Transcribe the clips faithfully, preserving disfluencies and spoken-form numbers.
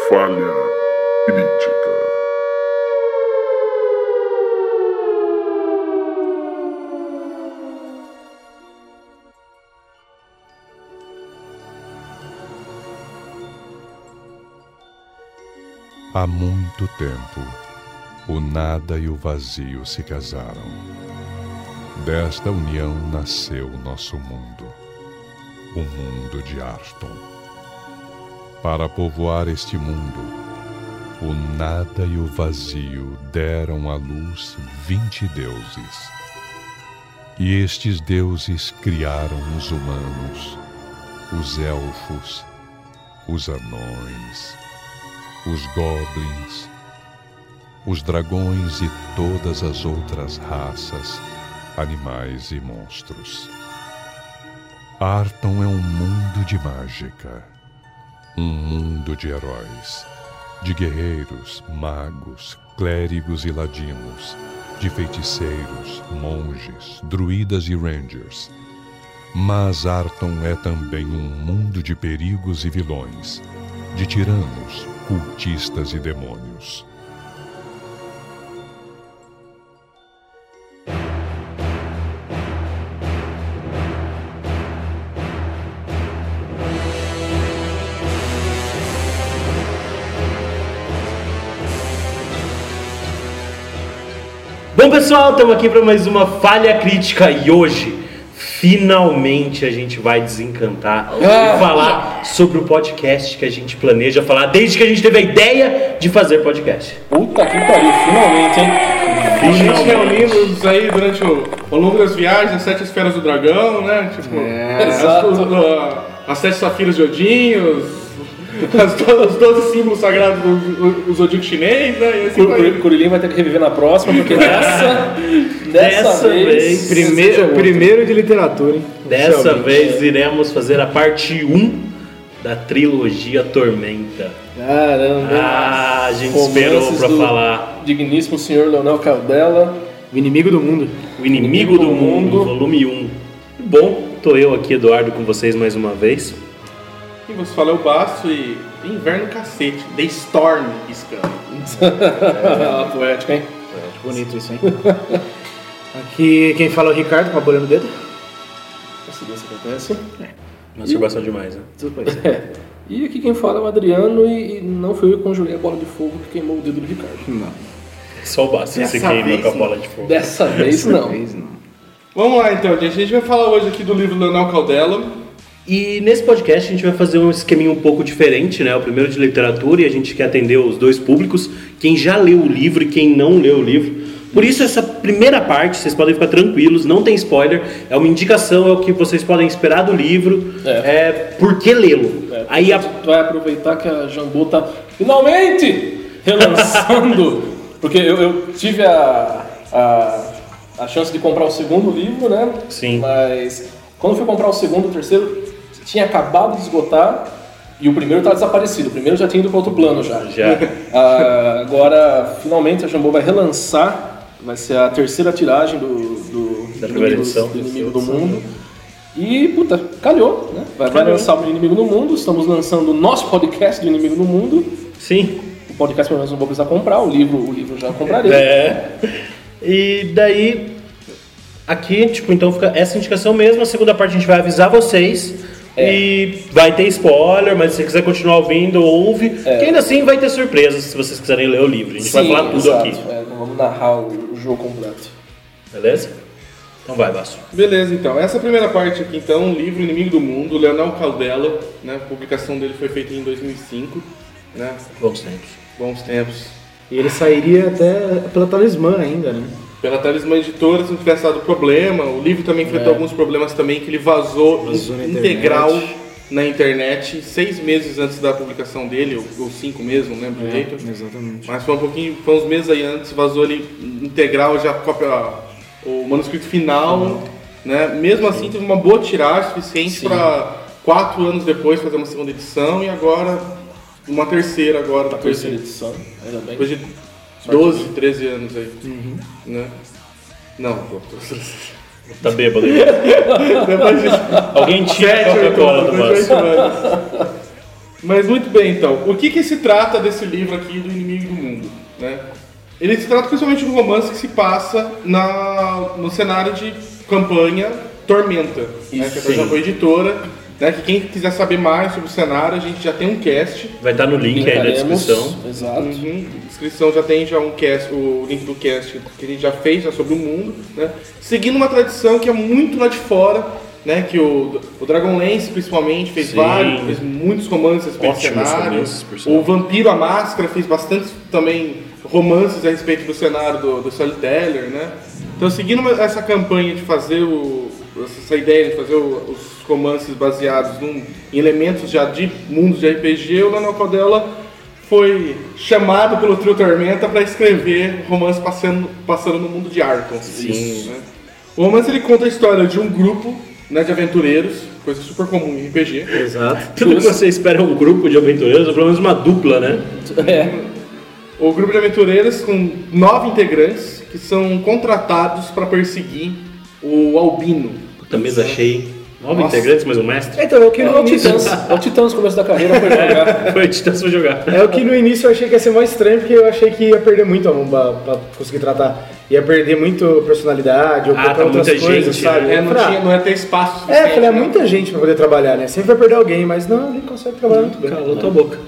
Falha Crítica. Há muito tempo, o nada e o vazio se casaram. Desta união nasceu o nosso mundo, o mundo de Arton. Para povoar este mundo, o nada e o vazio deram à luz vinte deuses. E estes deuses criaram os humanos, os elfos, os anões, os goblins, os dragões e todas as outras raças, animais e monstros. Arton é um mundo de mágica, um mundo de heróis, de guerreiros, magos, clérigos e ladinos, de feiticeiros, monges, druidas e rangers. Mas Arton é também um mundo de perigos e vilões, de tiranos, cultistas e demônios. Bom, pessoal, estamos aqui para mais uma Falha Crítica e hoje, finalmente, a gente vai desencantar ah, e falar sobre o podcast que a gente planeja falar desde que a gente teve a ideia de fazer podcast. Puta que pariu, finalmente, hein? A gente reunimos aí durante o, ao longo das viagens, as sete esferas do dragão, né? Tipo, é, exato. As, as sete safiras de Odin, As, os doze símbolos sagrados do, do zodíaco chinês, né? E assim o Curilinho vai ter que reviver na próxima, porque dessa, dessa, dessa vez, vez primeiro, primeiro de literatura, hein? Dessa vez iremos fazer a parte um da trilogia Tormenta. Caramba! Ah, a gente esperou pra falar. Digníssimo senhor Leonel Caldela, o inimigo do mundo. O inimigo, inimigo do, do mundo, mundo, volume um. Bom, tô eu aqui, Eduardo, com vocês mais uma vez. E você fala, eu basto e inverno cacete, The Storm piscando. É, poético, hein? Poético, bonito isso, hein? Aqui quem fala é o Ricardo, com a bolha no dedo. Coincidência acontece. É. Masturbação demais, né? É. E aqui quem fala é o Adriano e, e não foi eu que conjurei a bola de fogo que queimou o dedo do Ricardo. Não. Só o basta você queima com a bola de fogo. Dessa vez Dessa não. Vez, não. Vamos lá então, gente. A gente vai falar hoje aqui do livro do Leonel Caldela. E nesse podcast a gente vai fazer um esqueminha um pouco diferente, né? O primeiro de literatura e a gente quer atender os dois públicos, quem já leu o livro e quem não leu o livro. Por isso essa primeira parte, vocês podem ficar tranquilos, não tem spoiler, é uma indicação, é o que vocês podem esperar do livro, é, é por que lê-lo. É, Aí a... Tu vai aproveitar que a Jambu tá finalmente relançando, porque eu, eu tive a, a, a chance de comprar o segundo livro, né? Sim. Mas quando eu fui comprar o segundo, o terceiro, tinha acabado de esgotar e o primeiro estava desaparecido. O primeiro já tinha ido para outro plano já. Já. Ah, agora, finalmente, a Jambô vai relançar. Vai ser a terceira tiragem do, do, da primeira edição do Inimigo do Mundo. E, puta, calhou, né? Vai, vai lançar o Inimigo do Mundo. Estamos lançando o nosso podcast do Inimigo do Mundo. Sim. O podcast, pelo menos, não vou precisar comprar. O livro, o livro já comprarei. É. E daí, aqui, tipo, então fica essa indicação mesmo. A segunda parte a gente vai avisar vocês. É. E vai ter spoiler, mas se você quiser continuar ouvindo, ouve. É. Que ainda assim vai ter surpresas se vocês quiserem ler o livro. A gente Sim, vai falar tudo exato. aqui. É, não vamos narrar o jogo completo. Beleza? Então vai, Basso. Beleza, então. Essa primeira parte aqui, então, o livro Inimigo do Mundo, Leonel Caldela, né? A publicação dele foi feita em dois mil e cinco, né? Bons tempos. Bons tempos. E ele sairia até pela Talismã ainda, né? Pela Talismã Editora, se não tivesse dado problema. O livro também enfrentou é. alguns problemas também, que ele vazou, vazou na integral internet. na internet, seis meses antes da publicação dele, ou, ou cinco meses, não lembro é, direito. Exatamente. Mas foi um pouquinho, foi uns meses aí antes, vazou ele integral, já cópia, o manuscrito final, uhum. né? Mesmo assim, Sim. teve uma boa tiragem, suficiente para quatro anos depois fazer uma segunda edição, e agora uma terceira agora. Uma terceira edição, ainda bem. Depois de doze, treze anos aí, uhum. né? Não, pô. Tá bêbado aí. Alguém tira a Coca-Cola do Basso. Mas muito bem, então. O que que se trata desse livro aqui do Inimigo do Mundo, né? Ele se trata principalmente de um romance que se passa na, no cenário de campanha Tormenta, né? Que é da Jambô Editora. Né, que quem quiser saber mais sobre o cenário, a gente já tem um cast. Vai estar no link aí na descrição. Exato. Uhum. Na descrição já tem já um cast, o link do cast que a gente já fez já sobre o mundo. Né? Seguindo uma tradição que é muito lá de fora, né, que o, o Dragonlance principalmente fez Sim. vários, fez muitos romances para esse Ótimos cenário. romances, por O sinal. Vampiro a Máscara fez bastante também romances a respeito do cenário do, do Storyteller, né? Então, seguindo uma- essa campanha de fazer o, essa ideia de fazer o- os romances baseados num, em elementos já de mundos de R P G, o Leonel Caldela foi chamado pelo Trio Tormenta para escrever romance passando, passando no mundo de Arton. Sim. Né? O romance ele conta a história de um grupo, né, de aventureiros, coisa super comum em R P G. Exato. Tudo que você espera é um grupo de aventureiros, ou pelo menos uma dupla, né? É. O grupo de aventureiros com nove integrantes que são contratados para perseguir o Albino. Puta, mesa cheia. Nove Nossa. integrantes, mas um mestre. Então, é o que É no o início... Titãs. É o Titãs no começo da carreira foi jogar. Foi Titãs pra jogar. É o que no início eu achei que ia ser mais estranho, porque eu achei que ia perder muito a mão pra, pra conseguir tratar. Ia perder muito personalidade, ou Ah, qualquer tá outras muita coisas, gente, sabe? né? É, não, Pra- tinha, não ia ter espaço É, suficiente. eu falei, é né? muita gente pra poder trabalhar, né? Sempre vai perder alguém, mas não, ele consegue trabalhar muito bem. Calou tua boca.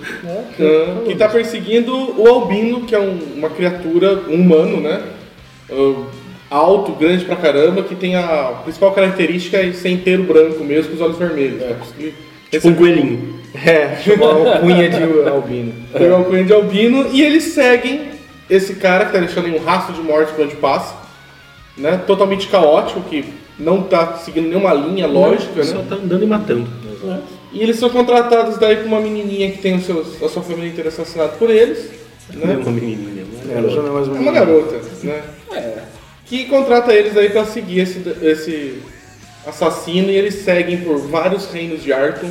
Ah, que está perseguindo o Albino, que é um- uma criatura, um humano, né? Ah, alto, grande pra caramba, que tem a principal característica é ser inteiro branco mesmo, com os olhos vermelhos. Né? Conseguir Tipo um coelhinho. É, chamar o cunha de albino. pegar o Coelho de Albino, e eles seguem esse cara que tá deixando em um rastro de morte por onde passa, né? Totalmente caótico, que não tá seguindo nenhuma linha lógica, Só né? tá andando e matando. E eles são contratados daí por uma menininha que tem os seus, a sua família inteira assassinada por eles, Não é né? uma menininha, né? Ela já não é mais É uma garota, né? Que contrata eles aí pra seguir esse, esse assassino, e eles seguem por vários reinos de Arton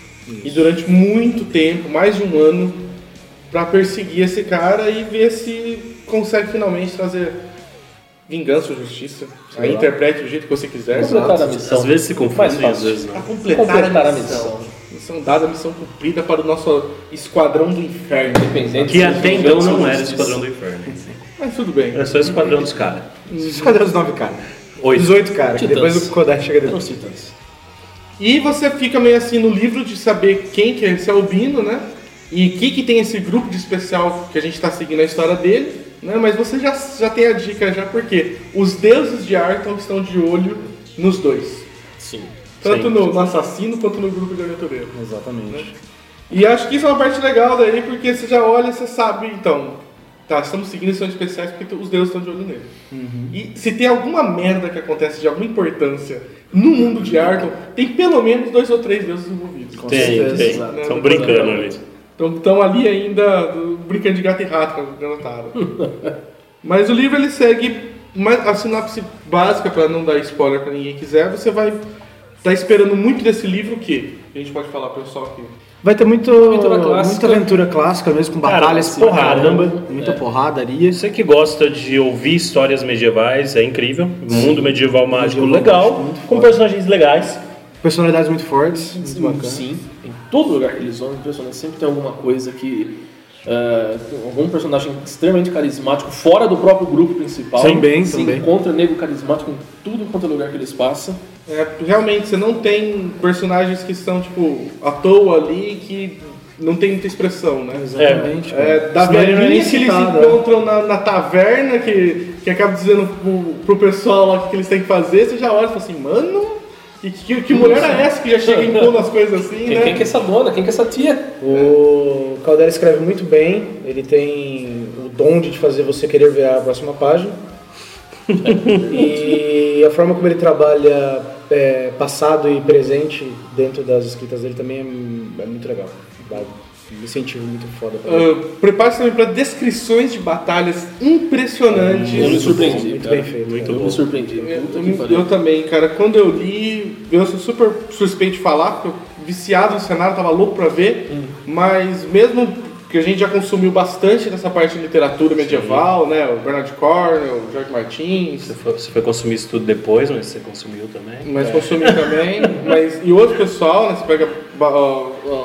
e durante muito tempo, mais de um ano, pra perseguir esse cara e ver se consegue finalmente trazer vingança ou justiça. Aí interprete do jeito que você quiser. Completar a missão. Às vezes se Mais confundem, fácil. às vezes Pra não. completar, Completar a a missão. missão. Missão dada, missão cumprida para o nosso esquadrão do inferno. Independente Que se até vingança então ou não era justiça. Esquadrão do Inferno. Mas tudo bem. Era só Esquadrão dos caras. Cadê os nove caras? Oito. Os oito caras, que Titãs. depois o Kodai chega Eram depois. os Titãs. E você fica meio assim no livro de saber quem que é esse Albino, né? E o que, que tem esse grupo de especial que a gente está seguindo a história dele, né? Mas você já, já tem a dica já, porque os deuses de Arton estão de olho nos dois. Sim. Tanto Sim. no, no assassino quanto no grupo de aventureiros. Exatamente. E acho que isso é uma parte legal daí, porque você já olha e você sabe, então, tá, estamos seguindo missões especiais porque os deuses estão de olho nele. E se tem alguma merda que acontece de alguma importância no mundo de Arton, tem pelo menos dois ou três deuses envolvidos. Tem, certeza, tem. exato. Estão brincando ali. Então estão ali ainda uh, brincando de gato e rato com a garotada. Mas o livro ele segue uma, a sinopse básica, para não dar spoiler para ninguém quiser. Você vai estar esperando muito desse livro, o quê? A gente pode falar pro pessoal aqui. Vai ter muito, Aventura clássica. muita aventura clássica mesmo, com Cara, batalhas porrada. pra caramba, muita porradaria. Você que gosta de ouvir histórias medievais, é incrível. Mundo medieval mágico Medieval legal, mágico, muito com foda. personagens legais. Personalidades muito fortes, muito bacanas. Sim, em todo lugar que eles vão, impressionante, sempre tem alguma coisa que. eh, algum personagem extremamente carismático, fora do próprio grupo principal. Também, Se também. encontra nego carismático em tudo quanto é lugar que eles passam. É, realmente, você não tem personagens que estão, tipo, à toa ali, que não tem muita expressão, né? Exatamente. É, cara. da Senão ele não é nem velhinha que eles citado, né? encontram na, na taverna, que, que acaba dizendo pro, pro pessoal lá o que, que eles têm que fazer, você já olha e fala assim, mano, que, que, que mulher é essa que já chega impondo as coisas assim, Quem, né? quem que é essa dona? Quem que é essa tia? O Caldera escreve muito bem, ele tem o dom de fazer você querer ver a próxima página. E a forma como ele trabalha é, passado e presente dentro das escritas dele também é, é muito legal. Dá um incentivo muito foda pra ele. Uh, Prepare-se também para descrições de batalhas impressionantes. Eu me surpreendi. muito cara. bem feito. Muito eu bom. me surpreendi. Eu, Puta que eu- pariu. eu também, cara. Quando eu li, eu sou super suspeito de falar, porque eu viciado no cenário, tava louco pra ver, mas mesmo que a gente já consumiu bastante dessa parte de literatura medieval, né? O Bernard Cornwell, o George Martins, Você foi, você foi consumir isso tudo depois, mas você consumiu também. mas consumi também. Mas, e outro pessoal, né? Você pega ba- ó, ó, os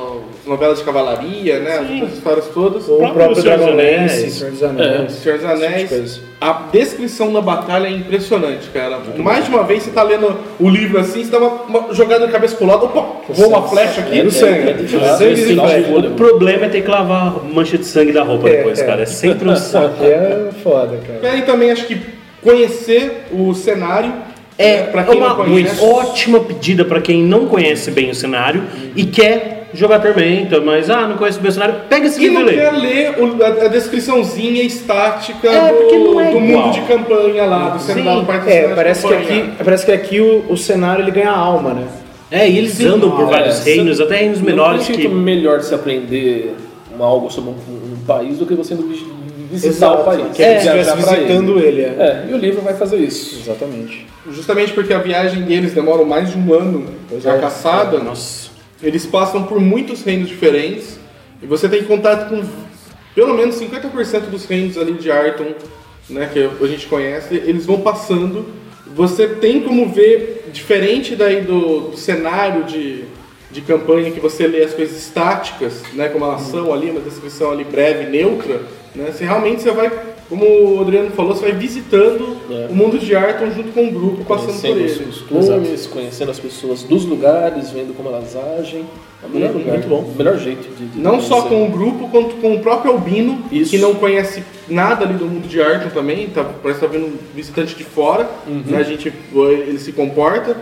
novelas de cavalaria, né? As outras histórias todas. Ou o próprio próprio Senhor dos Dragonlance, Anéis. Senhor dos Anéis. Senhor dos esse tipo de Anéis, coisa. a descrição da batalha é impressionante, cara. Mais de uma vez você tá lendo o livro assim, você dá uma, uma jogada de cabeça pro lado, opa, voa uma flecha aqui É, no sangue. é, é de lá, Sangue esse de sinal de flecha. folha. O problema é ter que lavar a mancha de sangue da roupa É, depois, é. cara. É sempre um saco. Aqui é foda, cara. Querem também, acho que, conhecer o cenário. É né, pra quem uma não conhece. ótima pedida para quem não conhece bem o cenário e quer jogar Tormenta, mas ah, não conhece bem o cenário, pega esse E livro não e lê. quer ler o- a, a descriçãozinha estática É, porque do, não é do igual. mundo de campanha lá, do cenário da parte do É, cenário parece de que, campanha. aqui, parece que aqui o, o cenário ele ganha alma, né? É, e eles andam por É, vários você- reinos, até reinos Não menores tem que... jeito melhor de se aprender um- algo sobre um, um país do que você indo vi- visitar Exato, o país. que é, viajar estivesse pra visitando ele. é. É, e o livro vai fazer isso. Exatamente. Justamente porque a viagem deles demora mais de um ano Pois a é. caçada, Nossa. eles passam por muitos reinos diferentes e você tem contato com pelo menos cinquenta por cento dos reinos ali de Arton, né, que a gente conhece, eles vão passando. Você tem como ver, diferente daí do, do cenário de, de campanha, que você lê as coisas estáticas, né, como elas são ali, uma descrição ali breve, neutra, né, você realmente você vai, como o Adriano falou, você vai visitando É. o mundo de Arton junto com o grupo, passando por Conhecendo ele. os costumes, conhecendo as pessoas dos lugares, vendo como elas agem. É o melhor Uhum, lugar, muito bom. o melhor jeito de, de Não só conhecer. com o grupo, quanto com o próprio Albino, Isso. que não conhece nada ali do mundo de Arton também, tá, parece que tá vendo um visitante de fora, né, a gente, ele se comporta,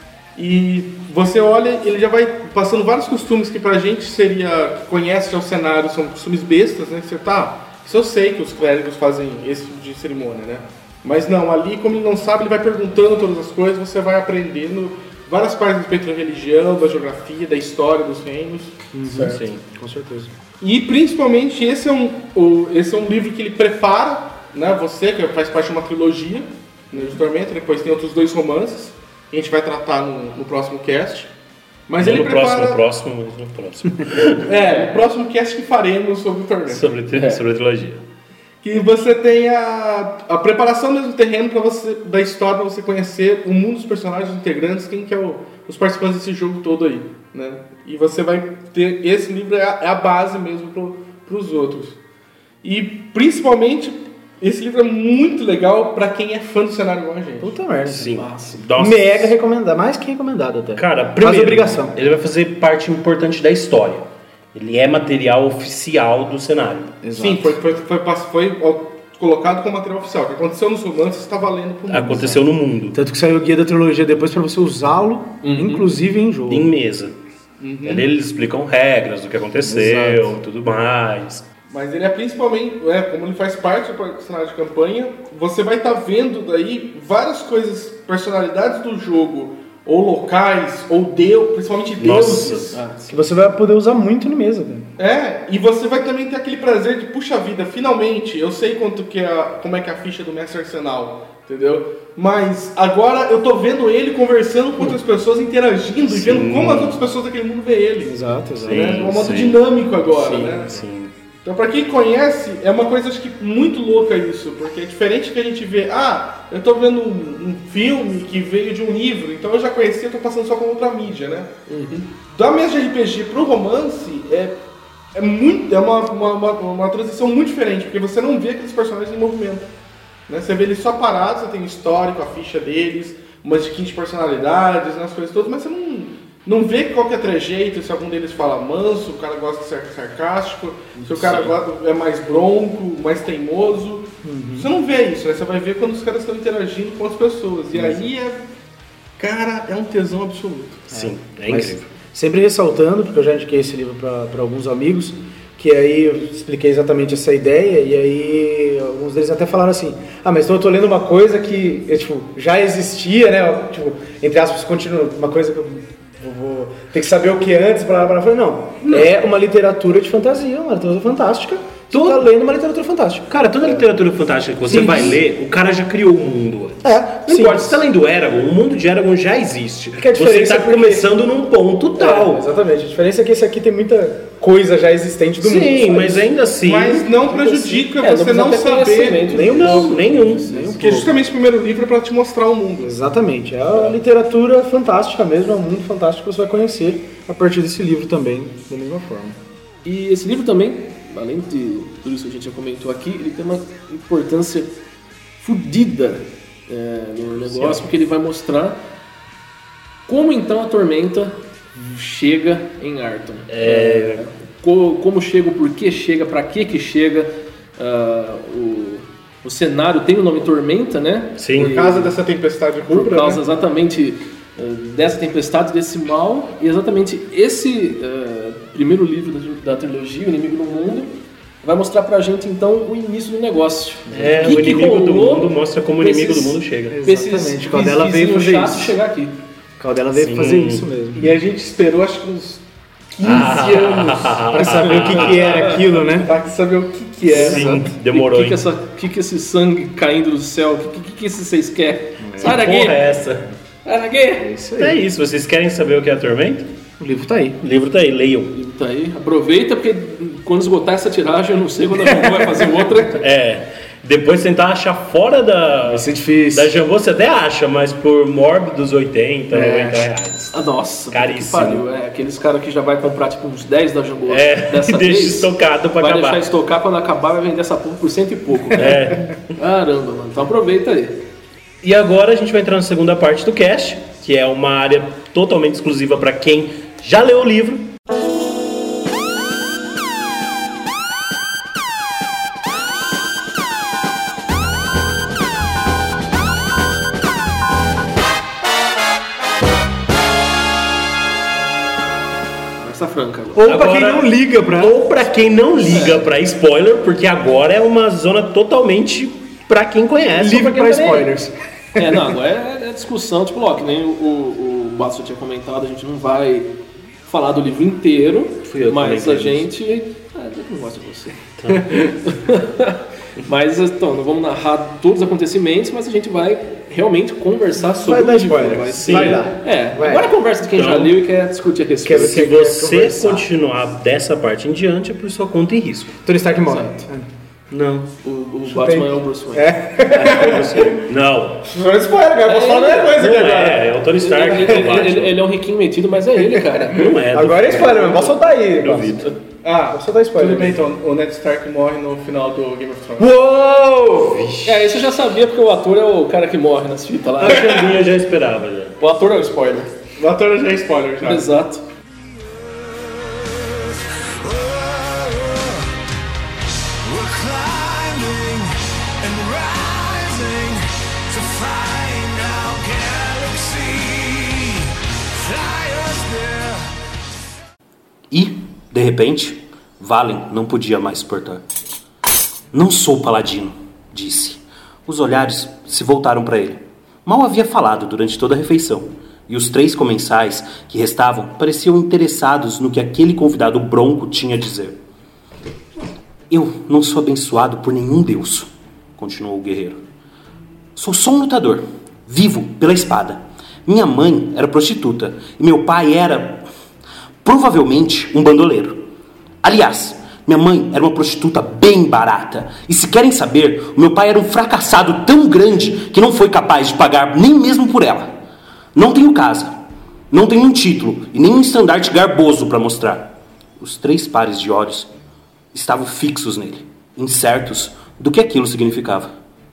e você olha, ele já vai passando vários costumes que pra gente seria, que conhece já o cenário, são costumes bestas, né, que você tá, isso eu sei que os clérigos fazem esse tipo de cerimônia, né, mas não, ali como ele não sabe, ele vai perguntando todas as coisas, você vai aprendendo várias partes a respeito da religião, da geografia, da história dos reinos. Certo. Sim. Com certeza. E principalmente esse é um, o, esse é um livro que ele prepara, né, você, que faz parte de uma trilogia, né, de Tormenta, depois tem outros dois romances, que a gente vai tratar no, no próximo cast. Mas Não ele no prepara... próximo, próximo, mas no próximo. É, no próximo cast que faremos sobre o Tormenta. sobre, tri- sobre a trilogia. Que você tem a, a preparação mesmo do terreno para você, da história, para você conhecer o mundo dos personagens integrantes, quem que é o, os participantes desse jogo todo aí, né? E você vai ter, esse livro é a, é a base mesmo para os outros. E principalmente, esse livro é muito legal para quem é fã do cenário igual a gente. Puta merda. Sim. Nossa. Nossa. Mega recomendado, mais que recomendado até. Cara, Faz primeiro, obrigação. ele vai fazer parte importante da história. Ele é material oficial do cenário. Sim, foi, foi, foi, foi, ó, colocado como material oficial. O que aconteceu nos romances está valendo para o mundo. Aconteceu no mundo, Tanto que saiu o guia da trilogia depois pra você usá-lo, inclusive em jogo. em mesa. Ali eles explicam regras do que aconteceu, Exato. tudo mais. Mas ele é principalmente, é, como ele faz parte do cenário de campanha, você vai estar vendo daí várias coisas, personalidades do jogo, ou locais, ou deus, principalmente deuses. Nossa. Que você vai poder usar muito no mesa, cara. É, e você vai também ter aquele prazer de, puxa vida, finalmente, eu sei quanto que é a, como é que é a ficha do Mestre Arsenal, entendeu? Mas agora eu tô vendo ele conversando com outras pessoas, interagindo, e vendo como as outras pessoas daquele mundo vê ele. Exato, exato. Né? Sim, É um modo sim. dinâmico agora, Sim, né? sim. Então, pra quem conhece, é uma coisa acho que muito louca isso, porque é diferente que a gente vê, ah, eu tô vendo um, um filme que veio de um livro, então eu já conhecia, eu tô passando só como outra mídia, né? Da mesa de R P G pro romance, é, é, muito, é uma, uma, uma, uma transição muito diferente, porque você não vê aqueles personagens em movimento. Né? Você vê eles só parados, você tem o histórico, a ficha deles, umas diquinhas de personalidades, né, as coisas todas, mas você não, não vê qual que é trejeito, se algum deles fala manso, o cara gosta de ser sarcástico, se o cara gosta, é mais bronco, mais teimoso. Você não vê isso, né? Você vai ver quando os caras estão interagindo com as pessoas. E aí é. Cara, é um tesão absoluto. Sim, é Mas incrível. sempre ressaltando, porque eu já indiquei esse livro para alguns amigos, que aí eu expliquei exatamente essa ideia, e aí alguns deles até falaram assim, ah, mas então eu tô lendo uma coisa que é, tipo, já existia, né? Tipo, entre aspas, continua, uma coisa que eu vou, vou ter que saber o que é antes, blá, blá, blá. Eu falei, não, não, é uma literatura de fantasia, uma literatura fantástica. Tu tá lendo uma literatura fantástica. Cara, toda literatura fantástica que você Sim. vai ler, o cara já criou o mundo antes. É, Não sim. importa, se você tá lendo Eragon, o mundo de Eragon já existe. Que a Você diferença tá é porque- começando num ponto tal. É, exatamente. A diferença é que esse aqui tem muita coisa já existente do mundo. Sim, só mas isso. ainda assim... Mas não prejudica É, você não, precisa ter saber. conhecimento. Nenhum, não, nenhum. Porque justamente o primeiro livro é pra te mostrar o mundo. Exatamente. É a literatura fantástica mesmo, é um mundo fantástico que você vai conhecer a partir desse livro também, da mesma forma. E esse livro também, além de tudo isso que a gente já comentou aqui, ele tem uma importância fodida é, no negócio, Sim. porque ele vai mostrar como então a tormenta chega em Arton. É... Como, como chega, o porquê chega, pra que que chega. Uh, o, o cenário tem o nome Tormenta, né? Sim. Por causa dessa tempestade Por rubra, causa né? exatamente uh, dessa tempestade, desse mal. E exatamente esse uh, primeiro livro da, da trilogia, O Inimigo do Mundo, vai mostrar pra gente então o início do negócio. É, que o Inimigo do Mundo mostra como o Inimigo esses, do Mundo chega. Exatamente, Caldela veio fazer isso. chegar aqui. Caldela veio Sim. fazer isso mesmo. E a gente esperou acho que uns quinze Ah. anos Pra saber o que, que era aquilo, né? pra saber o que que era. Sim, demorou. O que, que, essa, que, que esse sangue caindo do céu? O que, que, que esses vocês querem? Sai daqui! Porra é essa? Sai daqui! É isso É aí. isso, vocês querem saber o que é a Tormenta? O livro tá aí. O livro tá aí, leiam. Tá aí, aproveita porque quando esgotar essa tiragem, eu não sei quando a gente vai fazer outra. É, depois tentar achar fora da, Vai ser difícil. da Jambô, você até acha, mas por mórbidos oitenta, É. noventa reais. Ah, nossa, Caríssimo. que pariu. É, aqueles caras que já vai comprar tipo uns dez da Jambô É, dessa e deixa vez, estocado pra vai acabar. deixar estocar, quando acabar vai vender essa porra por cento e pouco. É. Caramba, mano. Então aproveita aí. E agora a gente vai entrar na segunda parte do cast, que é uma área totalmente exclusiva para quem já leu o livro. Essa franca agora. Ou pra quem Agora- não liga pra... Ou para quem não liga pra spoiler, porque agora é uma zona totalmente pra quem conhece. Livre ou quem pra tá nem aí. spoilers. É, não, agora é, é discussão, tipo, ó, que nem o, o, o Basso tinha comentado, a gente não vai falar do livro inteiro, Fui eu que mas a comentei gente... Ah, eu não gosto de você. Mas, então, não vamos narrar todos os acontecimentos, mas a gente vai realmente conversar sobre Vai dar o livro. spoiler, Vai sim. ser- vai dar. É, Vai. agora a conversa de quem Então, já leu e quer discutir a respeito. quer- Se quer você conversar. continuar dessa parte em diante, é por sua conta e risco. Tony Stark morre. Não. O, o Batman é o Bruce Wayne. É. Não. Não é spoiler, cara. Posso falar a mesma coisa Não aqui agora. é, é o Tony Stark. Ele, que é o ele- Batman. ele- ele é um riquinho metido, mas é ele, cara. Não é. Agora é spoiler, mas posso soltar aí. Duvido. Ah, Posso dar spoiler? tudo bem então. O Ned Stark morre no final do Game of Thrones. Uou! É, isso eu já sabia, porque o ator é o cara que morre nas fitas lá. A Xambinha eu já esperava. Já. O ator é o spoiler. O ator já é spoiler já. Exato. We're climbing and rising to find our galaxy. Fly us there. E, de repente, Valen não podia mais suportar. Não sou paladino, disse. Os olhares se voltaram para ele. Mal havia falado durante toda a refeição, e os três comensais que restavam pareciam interessados no que aquele convidado bronco tinha a dizer. Eu não sou abençoado por nenhum deus, continuou o guerreiro. Sou só um lutador, vivo pela espada. Minha mãe era prostituta e meu pai era, provavelmente, um bandoleiro. Aliás, minha mãe era uma prostituta bem barata. E se querem saber, o meu pai era um fracassado tão grande que não foi capaz de pagar nem mesmo por ela. Não tenho casa, não tenho um título e nem um estandarte garboso para mostrar. Os três pares de olhos estavam fixos nele, incertos do que aquilo significava.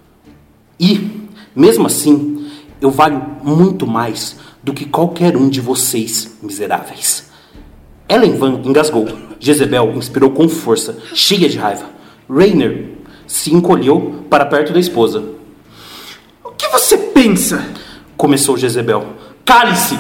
E, mesmo assim, eu valho muito mais do que qualquer um de vocês, miseráveis. Ellen Van engasgou. Jezebel inspirou com força, cheia de raiva. Rainer se encolheu para perto da esposa. O que você pensa? Começou Jezebel. Cale-se!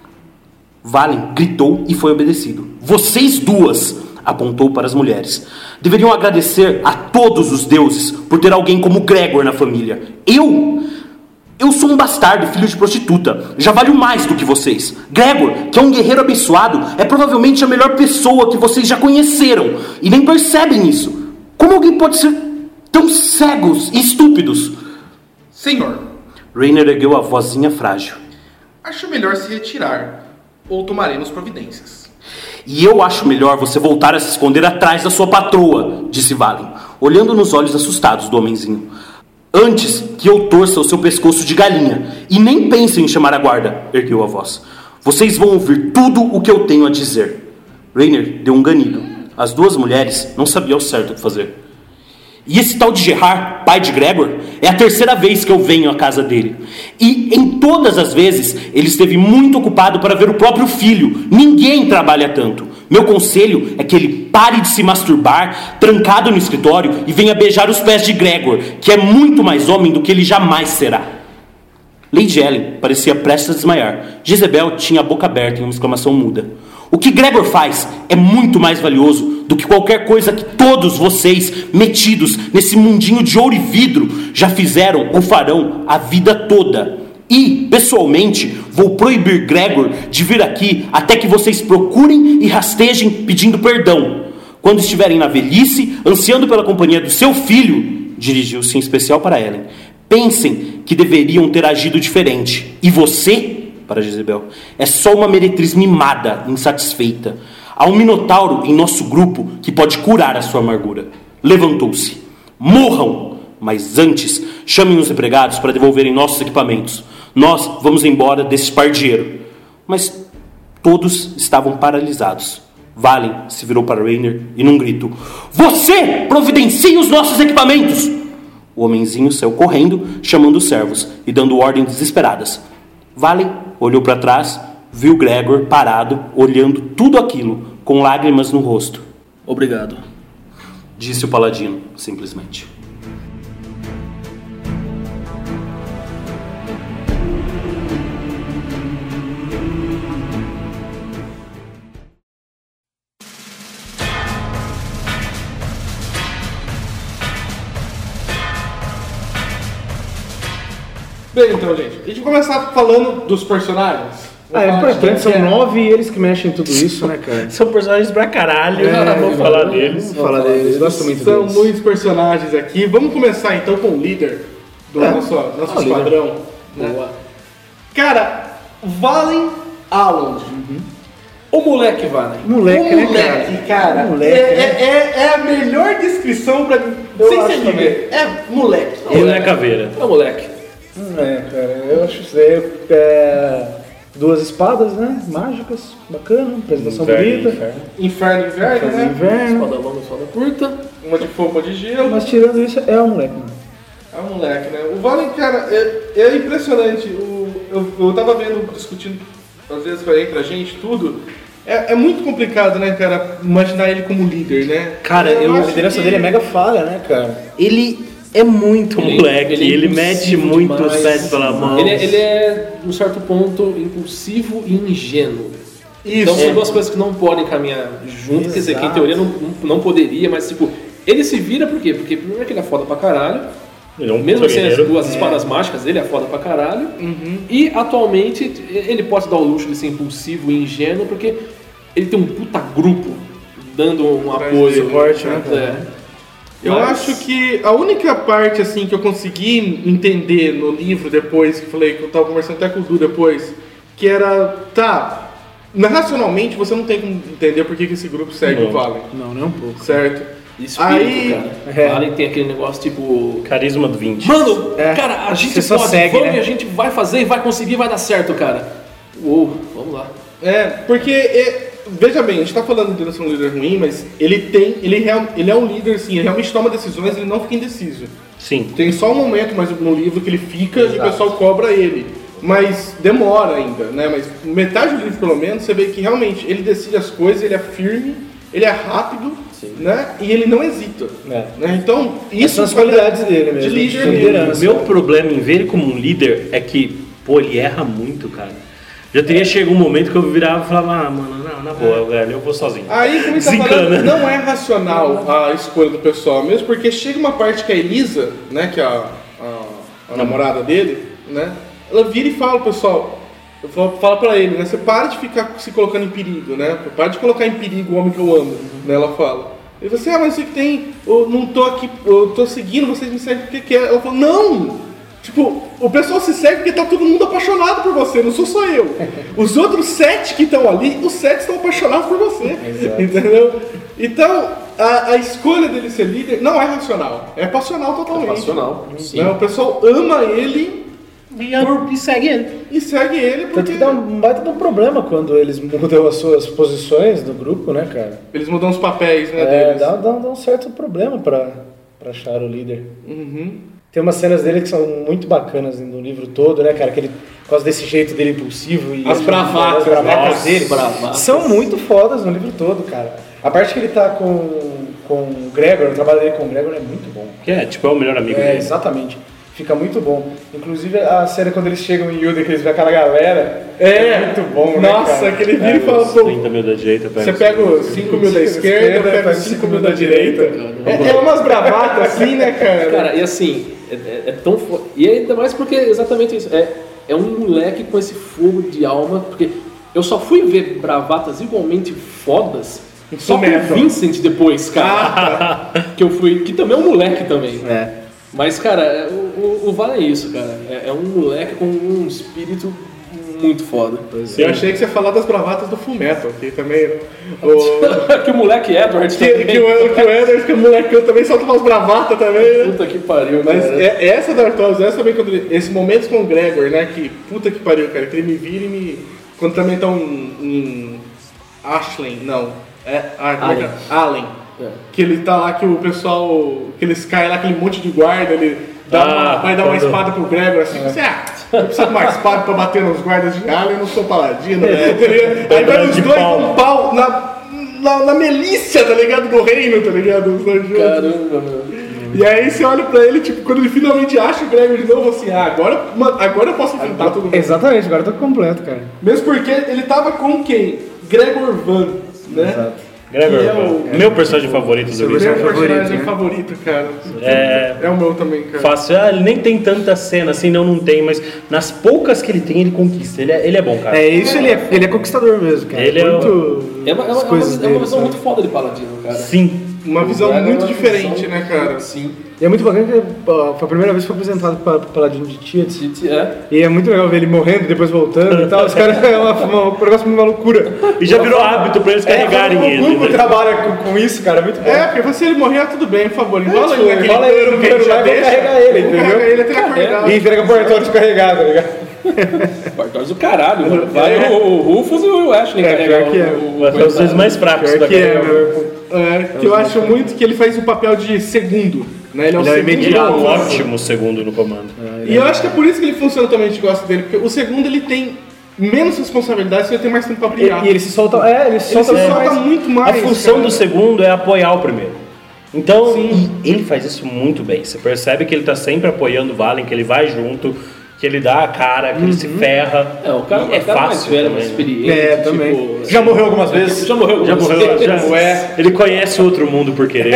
Valen gritou e foi obedecido. Vocês duas, apontou para as mulheres, deveriam agradecer a todos os deuses por ter alguém como Gregor na família. Eu? Eu sou um bastardo, filho de prostituta. Já valho mais do que vocês. Gregor, que é um guerreiro abençoado, é provavelmente a melhor pessoa que vocês já conheceram. E nem percebem isso. Como alguém pode ser tão cegos e estúpidos? Senhor, Rainer ergueu a vozinha frágil. acho melhor se retirar, ou tomaremos providências. E eu acho melhor você voltar a se esconder atrás da sua patroa, disse Valen, olhando nos olhos assustados do homenzinho. Antes que eu torça o seu pescoço de galinha. E nem pensem em chamar a guarda, ergueu a voz. Vocês vão ouvir tudo o que eu tenho a dizer. Rainer deu um ganido. as duas mulheres não sabiam ao certo o que fazer. E esse tal de Gerard, pai de Gregor, é a terceira vez que eu venho à casa dele. E em todas as vezes, ele esteve muito ocupado para ver o próprio filho. Ninguém trabalha tanto. Meu conselho é que ele pare de se masturbar, trancado no escritório, e venha beijar os pés de Gregor, que é muito mais homem do que ele jamais será. Lady Ellen parecia prestes a desmaiar. Jezebel tinha a boca aberta em uma exclamação muda. O que Gregor faz é muito mais valioso do que qualquer coisa que todos vocês, metidos nesse mundinho de ouro e vidro, já fizeram ou farão a vida toda. E, pessoalmente, vou proibir Gregor de vir aqui até que vocês procurem e rastejem pedindo perdão. Quando estiverem na velhice, ansiando pela companhia do seu filho, dirigiu-se em especial para Ellen, pensem que deveriam ter agido diferente. E você... para Jezebel, é só uma meretriz mimada, insatisfeita. Há um minotauro em nosso grupo que pode curar a sua amargura. Levantou-se. Morram! Mas antes, chamem os empregados para devolverem nossos equipamentos. Nós vamos embora desse pardieiro. Mas todos estavam paralisados. Valen se virou para Rainer e num grito: você providencie os nossos equipamentos! O homenzinho saiu correndo, chamando os servos e dando ordens desesperadas. Valen olhou para trás, viu Gregor parado, olhando tudo aquilo, com lágrimas no rosto. Obrigado, disse o paladino, simplesmente. Bem, então, gente, a gente vai começar falando dos personagens. Vou Ah, é falar de importante, quem são que é. nove e eles que mexem em tudo isso, né, cara? São personagens pra caralho, É, vamos falar deles. Vamos falar deles, gosto muito São deles. muitos personagens aqui. Vamos começar então com o líder do É. nosso, nosso Ah, o líder. esquadrão. né? Boa. Cara, Valen Alond. O moleque, Valen. Moleque, o né, moleque, cara. Moleque, é, né? é, é- é a melhor descrição pra mim. Eu Sem acho ser também. líder. É moleque. Ele é caveira. É o moleque. Hum, É, cara, eu acho isso aí é, duas espadas, né? Mágicas, bacana, apresentação Inverno, bonita. inferno. Inferno e inverno, Fazer né? inverno. Espada longa, espada curta. Uma de fogo, uma de gelo. Mas tirando isso, é o moleque, mano. É um moleque, né? O Valen, cara, é, é impressionante. O, eu, eu tava vendo, discutindo, às vezes, entre a gente, tudo. É, é muito complicado, né, cara, imaginar ele como líder, né? Cara, eu- A acho liderança que- dele é mega falha, né, cara? Ele é muito Ele- moleque, ele é ele, mete impulsivo muito os demais. pés pela mão. Ele, é- ele é, num certo ponto, impulsivo e ingênuo. Isso. Então são É. duas coisas que não podem caminhar junto, quer dizer, que em Exato. teoria não, não, não poderia, mas tipo, ele se vira por quê? Porque primeiro que ele é foda pra caralho, Ele é um mesmo sem as guerreiro. duas espadas mágicas, ele é foda pra caralho, Uhum. e atualmente ele pode dar o luxo de ser impulsivo e ingênuo, porque ele tem um puta grupo dando um Traz apoio. suporte, né, cara? É. Eu Mas- acho que a única parte assim que eu consegui entender no livro depois, que eu falei que eu tava conversando até com o Du depois, que era, tá, racionalmente você não tem como entender por que, que esse grupo segue Não. o Valen, Não, nem um pouco. certo? Espírito, Aí- cara. É. Valen tem aquele negócio tipo. Carisma do vinte. Mano, É, cara, a gente você só pode, segue, vamos né? e a gente vai fazer e vai conseguir, vai dar certo, cara. Uou, vamos lá. É, porque, é, veja bem, a gente tá falando dele ser um líder ruim, mas ele tem, ele, real, ele é um líder, sim, ele realmente toma decisões, ele não fica indeciso. Sim. Tem só um momento mais no livro que ele fica e o pessoal cobra ele. Mas demora ainda, né? Mas metade do livro, pelo menos, você vê que realmente ele decide as coisas, ele é firme, ele é rápido, né? E ele não hesita. É. Né? Então, Essas isso são as qualidades dele mesmo. de líder de mesmo. liderança. O meu problema em ver ele como um líder é que, pô, ele erra muito, cara. Já teria chegado um momento que eu virava e falava, ah, mano, não, na boa, velho, eu vou sozinho. Aí, como ele tá Desencana. falando, não é racional a escolha do pessoal, mesmo porque chega uma parte que a Elisa, né, que é a, a, a namorada dele, né, ela vira e fala, pessoal, eu falo- fala pra ele, né, você para de ficar se colocando em perigo, né, para de colocar em perigo o homem que eu amo, né, ela fala. Ele fala assim, ah, mas você que tem, eu não tô aqui, eu tô seguindo, vocês me seguem porque quer. Ela falou, não! Tipo, o pessoal se segue porque tá todo mundo apaixonado por você, não sou só eu. Os outros sete que estão ali, os sete estão apaixonados por você. Entendeu? Então, a, a escolha dele ser líder não é racional, é passional totalmente. Passional. Né? O pessoal ama ele E, a- e segue ele. E segue ele Tanto porque que dá um baita de um problema quando eles mudam as suas posições no grupo, né, cara? eles mudam os papéis, né, É, deles. dá, dá, dá um certo problema pra, pra achar o líder. Uhum. Tem umas cenas dele que são muito bacanas no livro todo, né, cara? Que ele, por causa desse jeito dele impulsivo e As bravatas, as bravatas nossa, dele bravatas. são muito fodas no livro todo, cara. A parte que ele tá com, com o Gregor, o trabalho dele com o Gregor é muito bom. Que é, tipo, é o melhor amigo É, dele. exatamente. Fica muito bom. Inclusive a cena quando eles chegam em Yuda, que eles veem aquela galera, é, muito bom, né, Nossa, cara? aquele vira É, e fala, os pô, trinta mil da direita. pega você os- pega os cinco mil da esquerda, eu pego os cinco mil da direita. É, é umas bravatas assim, né, cara? Cara, e assim, é, é- é tão fo... E ainda mais porque é exatamente isso. É, é um moleque com esse fogo de alma, porque eu só fui ver bravatas igualmente fodas só com Fullmetal. o Vincent depois, cara. que eu fui. Que também é um moleque também. É. Mas, cara, é- o, o, o Val é isso, cara. É, é um moleque com um espírito muito foda. Eu achei que você ia falar das bravatas do Fullmetal aqui também, né? O... que o moleque Edward Que, também. que o, que o Edward, que o molecão também solta umas bravatas também, né? Puta que pariu, Mas cara. é, essa da Arthur, essa também, quando ele, esse momento com o Gregor, né? Que puta que pariu, cara, que ele me vira e me. Quando também estão em, em Ashland, não. É, ah, como é que é? Allen. É. Que ele tá lá, que o pessoal. Que eles caem lá, aquele monte de guarda, ele dá Ah, uma- vai dar uma quando- espada pro Gregor assim, você, ah, eu preciso de uma espada pra bater nos guardas de Allen, eu não sou paladino, né? Tá ligado? Aí vai os De dois pau. com um pau na, na, na melícia, tá ligado? Do reino, tá ligado? Os dois juntos. Caramba, meu. E aí você olha pra ele, tipo, quando ele finalmente acha o Gregor de novo, assim, ah, agora, mano, agora eu posso enfrentar todo mundo. Exatamente, agora eu tô completo, cara. Mesmo porque ele tava com quem? Gregor Van, né? Exato. Gregor, Que é o- meu personagem favorito do Meu livro. personagem favorito, né? favorito, cara. É- É o meu também, cara. Fácil. Ah, ele nem tem tanta cena assim, não, não tem, mas nas poucas que ele tem, ele conquista. Ele é, ele é bom, cara. É isso, ele é, ele é conquistador mesmo, cara. Ele é muito... É uma, é uma, é as uma, coisas é uma dele, visão sabe? muito foda de Paladino, cara. Sim. Uma visão Gregor é muito uma diferente, visão- né, cara? Sim. E é muito bacana que ó, foi a primeira vez que foi apresentado para o Paladino de Tietz. É. E é muito legal ver ele morrendo, depois voltando e tal. Os caras é uma, uma, um negócio uma loucura. E já virou hábito pra eles carregarem é, ele. O grupo né? trabalha com, com isso, cara, é muito bom. É, porque se ele morrer, tudo bem, por favor. Enrola tipo, ele naquele enrola ele no pano que a gente pano lá já e vamos deixa. carregar ele, Vamos entendeu? carregar ele até ele acordar. E entrega pro Arthur descarregar, tá ligado? Bartórios do caralho, mano. Vai o, o Rufus e o Ashley É, carregar pior que é. o, o, Vai ser os dois mais fracos Pior da que é, carreira. meu. É, que eu acho muito que ele faz o papel de segundo. Né? Ele é o Ele é segundo. Ele é um comando. ótimo segundo no comando. E eu acho que é por isso que ele funciona também, a gente gosta dele. Porque o segundo, ele tem menos responsabilidade, ele tem mais tempo pra E, brilhar. e ele se solta, é, ele se Ele solta se mais. solta muito A mais. função cara. do segundo é apoiar o primeiro. Então, e ele faz isso muito bem. Você percebe que ele tá sempre apoiando o Valen, que ele vai junto, que ele dá a cara, que ele se ferra. É, o cara, E é o cara mais fácil velho, também, mais né? experiente. É, tipo, também. Já morreu algumas vezes? Já morreu Já algumas morreu, vezes. já. É. Ele conhece outro mundo por querer.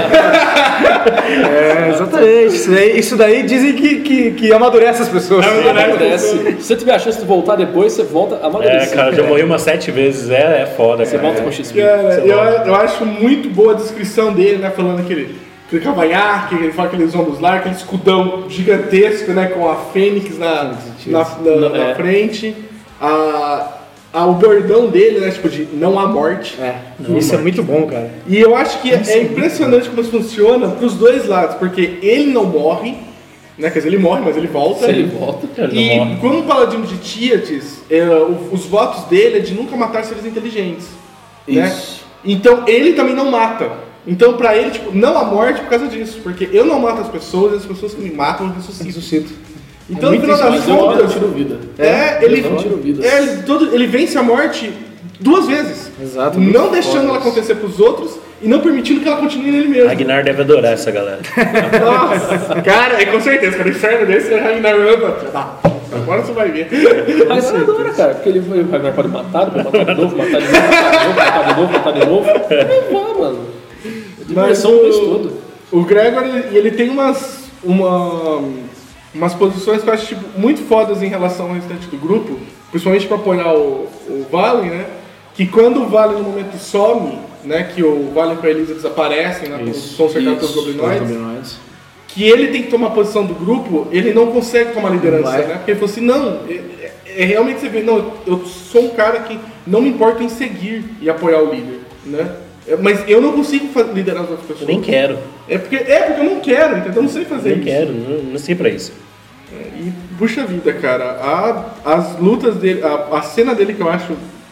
É, exatamente. Isso daí, isso daí dizem que, que, que amadurece as pessoas. Acontece. Se você tiver a chance de voltar depois, você volta É, amadurecido. cara, já morri umas sete vezes. É, é foda, Você cara. volta com X P. Cara, Você eu, volta. eu acho muito boa a descrição dele, né? Falando aquele, aquele cavanhaque, ele fala aqueles ombros lá, aquele escudão gigantesco, né? Com a fênix na, na, na, na É. frente. A, a, o bordão dele, né? Tipo, de não há morte. É, isso é muito bom, cara. E eu acho que é, é impressionante como isso funciona pros dois lados, porque ele não morre, né? Quer dizer, ele morre, mas ele volta. Se ele volta. Ele não E morre. como paladino de Tíades, é, o- os votos dele é de nunca matar seres inteligentes. Né? Isso. Então ele também não mata. Então pra ele, tipo, não há morte por causa disso. Porque eu não mato as pessoas, e as pessoas que me matam eu ressuscito. Ressuscito. Então É no muito final das Mas eu contas, tiro vida. é, ele, eu não tiro vidas. é, ele, todo, ele vence a morte duas vezes. Exato, muito Não deixando foda ela isso. acontecer pros outros e não permitindo que ela continue nele mesmo. Ragnar deve adorar essa galera. Nossa, cara, é com certeza, cara, o inferno desse é Ragnar Rampa. Tá, agora você vai ver. Mas ele adora, cara, porque ele vai- o Ragnar pode matar, pode matar de novo, matar de novo, matar de novo, matar de novo, matar de novo. Ele vai, mano. Diversão o mês todo. O Gregor, ele, ele tem umas, uma, umas posições que eu acho tipo, muito fodas em relação ao restante do grupo, principalmente pra apoiar o, o Valen, né? Que quando o Valen no momento some, né? Que o Valen com a Elisa desaparecem, né? São cercados pelos goblinoides. Que ele tem que tomar a posição do grupo, ele não consegue tomar liderança, Vai. né? Porque ele falou assim, não, é, é- é realmente você vê, não, eu sou um cara que não me importa em seguir e apoiar o líder, né? É, Mas eu não consigo fa- liderar as outras Eu pessoas. nem quero. É porque, é porque eu não quero, entendeu? Eu não sei fazer Nem isso. quero, não, não sei pra isso. E, puxa vida, cara, a, as lutas dele, a, a cena dele que eu acho,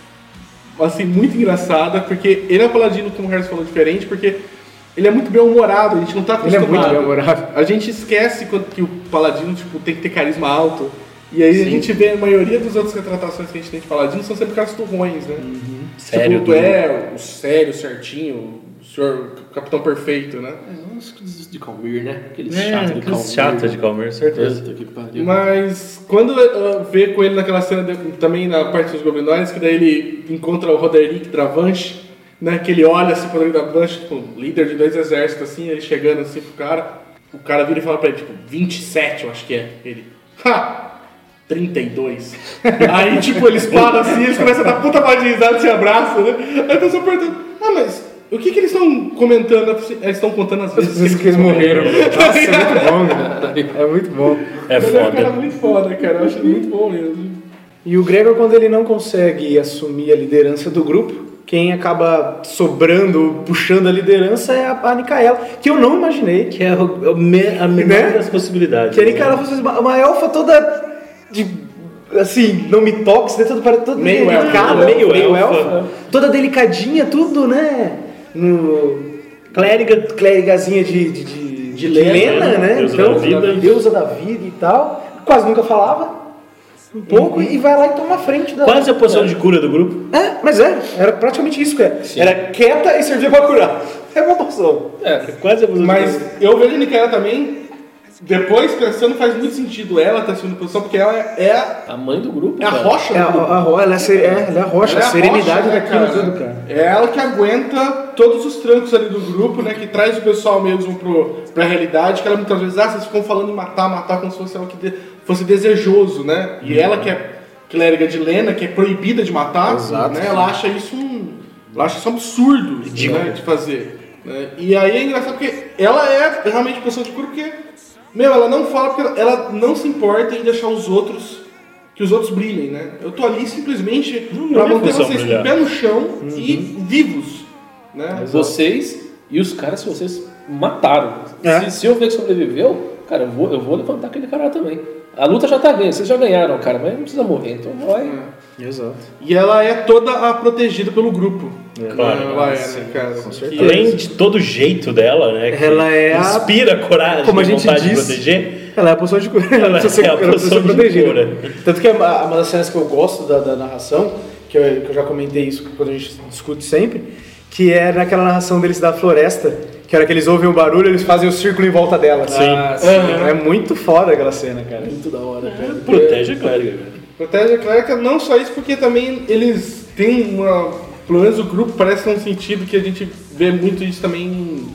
assim, muito engraçada, porque ele é um paladino, como o Harris falou, diferente, porque ele é muito bem-humorado, a gente não tá Ele é acostumado. muito bem-humorado. A gente esquece quando, que o paladino, tipo, tem que ter carisma alto, e aí a gente vê a maioria das outras retratações que a gente tem de paladino são sempre caras turrões, né? Sério, Tipo, é, o sério, certinho, o senhor Capitão Perfeito, né? É, uns de Calmir, né? Aqueles É, chato de aqueles Calmir. chato de Calmir, certeza. Puta que pariu. Mas quando uh, vê com ele naquela cena de, também na parte dos Goblinoides, que daí ele encontra o Roderick Dravanche, né? Que ele olha assim pro Roderick Dravanche, tipo, líder de dois exércitos, assim, ele chegando assim pro cara, o cara vira e fala pra ele, tipo, vinte e sete, eu acho que é. Ele, ha! trinta e dois. Aí, tipo, eles param assim, eles começam a dar puta badinizada, se abraçam, né? Aí a pessoa pergunta, ah, mas o que que eles estão comentando? Eles estão contando as vezes As que eles morreram. Nossa, é muito bom, cara. É muito bom. É Mas é um cara foda. muito foda, cara. Eu acho muito bom mesmo. E o Gregor, quando ele não consegue assumir a liderança do grupo, quem acaba sobrando, puxando a liderança é a, a Nicaela, que eu não imaginei. Que é o- o me- a menor Né? das possibilidades. Que a Nicaela fosse uma, uma elfa toda de, assim, não me toques, né? Toda, toda Meio elfa, delicada, meio meio elfa. elfa. Toda delicadinha, tudo, né? No, clériga, clérigazinha de, de, de, de Lena, né? Deusa Então, da vida. deusa da vida e tal. Quase nunca falava. Um pouco e vai lá e toma a frente da. Quase a posição de cura do grupo. É, mas é, era praticamente isso que é. Era quieta e servia pra curar. É uma poção. É, Quase a posição mas de cura. eu vejo a Nicaela também, depois pensando, faz muito sentido ela estar assumindo posição, porque ela é, é a, A mãe do grupo, é a cara. rocha É, do a, grupo. a, ro- ela, é, ser- é, ela é a rocha, Ela é a a serenidade rocha, né, daquilo cara? tudo, cara. É ela que aguenta todos os trancos ali do grupo, né? Que traz o pessoal mesmo pro, pra realidade, que ela muitas vezes, ah, vocês ficam falando em matar, matar como se fosse algo que de- fosse desejoso, né? E ela que é clériga de Lena, que é proibida de matar, Exato. né? Ela acha isso um, ela acha isso um absurdo, né, de fazer. Né? E aí é engraçado porque ela é realmente pessoa de cura, porque, meu, ela não fala porque ela não se importa em deixar os outros, que os outros brilhem, né? Eu tô ali simplesmente Não, pra não é manter função vocês brilhar. com o pé no chão e vivos, né? Vocês e os caras que vocês mataram. É. Se, se eu ver que sobreviveu, cara, eu vou, eu vou levantar aquele cara também. A luta já tá ganha, vocês já ganharam, cara, mas não precisa morrer, então vai. Exato. E ela é toda a protegida pelo grupo. Claro. Ela é, né, cara? Que- Além de todo o jeito dela, né? que Ela é a- inspira coragem Como a e gente vontade de disse, proteger. ela é a poção de cura. Ela, Ela precisa ser, é a ela precisa poção ser de protegida. cura. Tanto que uma, uma das cenas que eu gosto da, da narração, que eu, que eu já comentei isso quando a gente discute sempre, que é naquela narração deles da floresta, que a hora que eles ouvem o barulho, eles fazem o círculo em volta dela. Sim. Ah, sim. É muito foda aquela cena, cara. Muito da hora, cara. Protege a clériga, cara. Protege a clérica, não só isso, porque também eles têm uma. Pelo menos o grupo parece ter um sentido que a gente vê muito isso também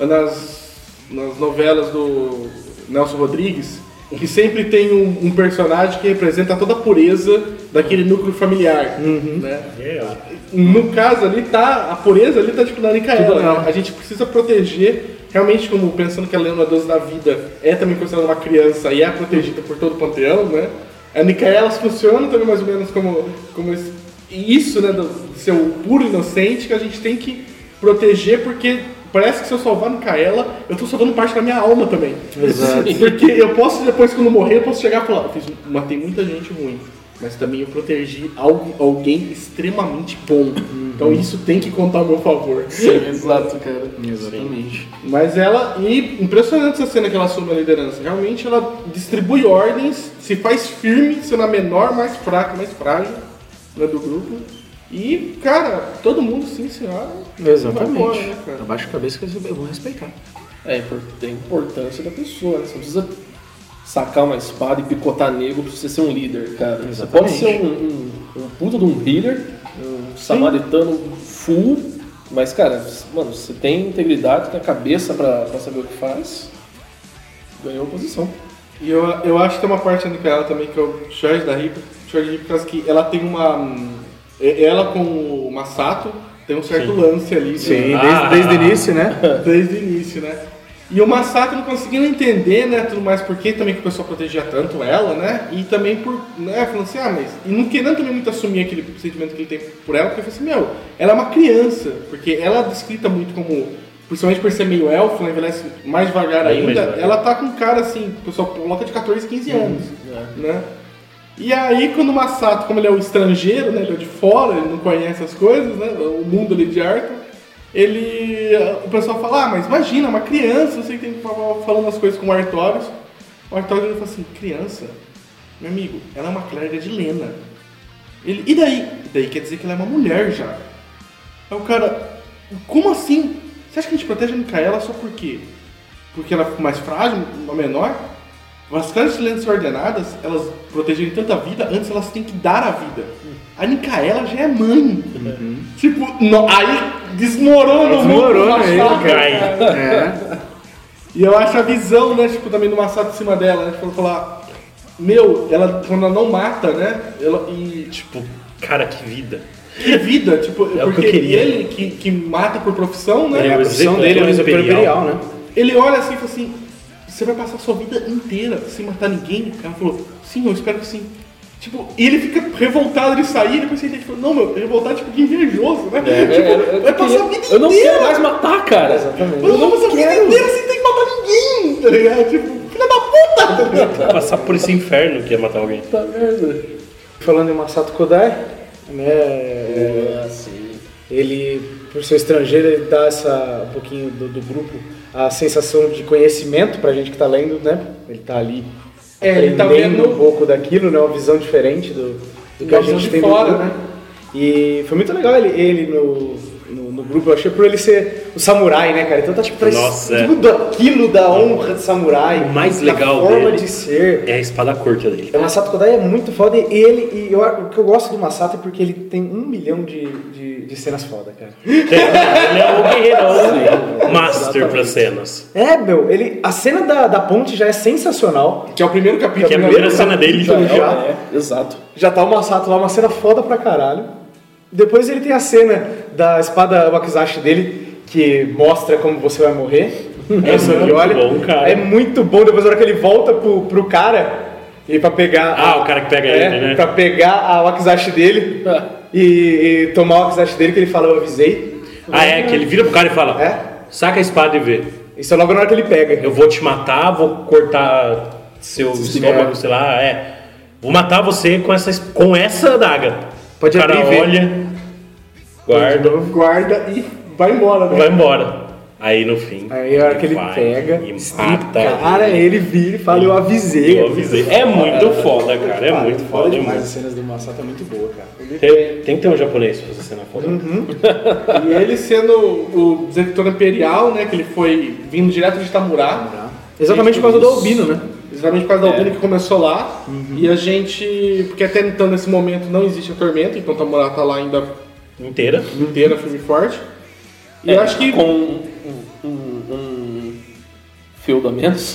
nas, nas novelas do Nelson Rodrigues, que sempre tem um, um personagem que representa toda a pureza daquele núcleo familiar. Né? No caso ali tá, a pureza ali tá tipo na Nicaela, Tudo né? nela. A gente precisa proteger, realmente como pensando que a Lena, a deusa da vida, é também considerada uma criança e é protegida por todo o panteão, né? A Nicaela funciona também mais ou menos como, como esse- isso, né, do seu puro inocente que a gente tem que proteger, porque parece que se eu salvar a Nicaela, eu tô salvando parte da minha alma também. Exato. Porque eu posso, depois quando morrer, eu posso chegar e falar, "Eu fiz, matei muita gente ruim, mas também eu protegi algo, alguém extremamente bom. Então isso tem que contar ao meu favor." Sim, exato, cara. Exatamente. Mas ela, e impressionante essa cena que ela assume a liderança. Realmente ela distribui ordens, se faz firme, sendo a menor, mais fraca, mais frágil, né, do grupo. E, cara, todo mundo, sim, senhora. vai Exatamente. embora, né, cara? Abaixa a cabeça que eu vou respeitar. É, impor- tem a importância da pessoa, né? Você não precisa sacar uma espada e picotar nego pra você ser um líder, cara. Você pode Exatamente. ser um, um, um puta de um healer, um samaritano full, mas, cara, mano, você tem integridade, tem a cabeça pra, pra saber o que faz, ganhou a posição. E eu, eu acho que tem uma parte da Nicaela também que é o Charge da Reaper. Charge da Reaper, por causa que ela tem uma. hum, Ela com o Masato tem um certo lance ali. Sim, né? desde, desde o início, né? Desde o início, né? E o Masato não conseguindo entender, né, tudo mais, por que também que o pessoal protegia tanto ela, né? E também por, né, falando assim, ah, mas... E não querendo também muito assumir aquele sentimento que ele tem por ela, porque ele falou assim, meu, ela é uma criança, porque ela é descrita muito como principalmente por ser meio elfo, ela envelhece mais devagar Bem mais ainda, devagar. ela tá com um cara assim, o pessoal coloca de catorze, quinze anos, né? E aí quando o Masato, como ele é um estrangeiro, né, ele é de fora, ele não conhece as coisas, né, o mundo ali de Arthur, ele, o pessoal fala, ah, mas imagina, uma criança, você tem que ficar falando as coisas com o Artorius. O Artorius fala assim, criança, meu amigo, ela é uma clériga de Lena. Ele, e daí? E daí quer dizer que ela é uma mulher já. Aí o cara, como assim? Você acha que a gente protege a Micaela só por quê? Porque ela ficou mais frágil, uma menor? As clérigas de Lena são ordenadas, elas protegerem tanta vida, antes elas têm que dar a vida. A Micaela já é mãe. Uhum. Tipo, no, aí desmorona o mundo do Masato, cara. É. E eu acho a visão, né, tipo, também do Masato em cima dela, né? Tipo, falar, meu, ela, quando ela não mata, né? Ela, e, Tipo, cara, que vida. que vida, tipo, É o porque que eu queria. ele que, que mata por profissão, né? Ele É, a profissão executor dele é o executor imperial. imperial, né? Ele olha assim e fala assim, você vai passar a sua vida inteira sem matar ninguém? Ela falou, sim, eu espero que sim. Tipo, e ele fica revoltado de sair, depois ele fala, não, meu, revoltado tipo de invejoso, né? É, tipo, é, eu vai passar queria- a vida Eu não inteira. quero mais matar, cara. Exatamente. Eu não vou passar a vida inteira sem ter que matar ninguém, tá ligado? Tipo, filha da puta, tá ligado? Passar por esse inferno que é matar alguém. Puta merda. Falando em Masato Kodai, né? é, Ah, sim. Ele, por ser estrangeiro, ele dá essa, um pouquinho do, do grupo a sensação de conhecimento pra gente que tá lendo, né? Ele tá ali É, ele tá aprendendo vendo- um pouco daquilo, né? Uma visão diferente do, do que Uma a visão gente de tem fora, do grupo. né? E foi muito legal ele, ele no, no, no grupo, eu achei, por ele ser o samurai, né, cara? Então tá tipo, traz Nossa, é. tudo aquilo da honra de samurai. O mais da legal forma dele de ser. é a espada curta dele. O Masato Kodai é muito foda e ele, e eu, o que eu gosto do Masato é porque ele tem um milhão de, de, de cenas foda, cara. Ele é o guerreirão, master para cenas. É, meu, ele, a cena da, da ponte já é sensacional. Que é o primeiro capítulo. Que é a né? primeira cena dele já, já. já, É, exato. já tá o Masato lá, uma cena foda pra caralho. Depois ele tem a cena da espada wakizashi dele, que mostra como você vai morrer. Essa muito que olha, bom, cara. é muito bom. Depois na hora que ele volta pro, pro cara, e pra pegar... Ah, o cara que pega é, ele, né? Pra pegar a wakizashi dele e, e tomar a wakizashi dele, que ele fala, eu avisei. Ah, é, que ele vira pro cara e fala, É. saca a espada e vê. Isso é logo na hora que ele pega. Eu vou te matar, vou cortar seu estômago, sei lá, é. Vou matar você com essa, es- com essa adaga. Pode o cara abrir e ver. olha, guarda, Guarda e vai embora, né? vai embora. Aí no fim. Aí a hora que ele vai pega, e estripa, mata. cara, ele vira e fala, eu avisei. Eu avisei. É muito foda, cara. É muito foda. É demais. muito. As cenas do Masato é muito boa, cara. Tem, tem que ter um japonês pra fazer cena foda. E ele sendo o executor imperial, né? Que ele foi vindo direto de Tamurá. Exatamente por causa do Albino, né? Exatamente por causa da Albino que começou lá. E a gente. Porque até então, nesse momento, não existe a tormenta, então Tamurá tá lá ainda Inteira. inteira, firme e forte. E É, eu acho que. com um, um, um feudo a menos.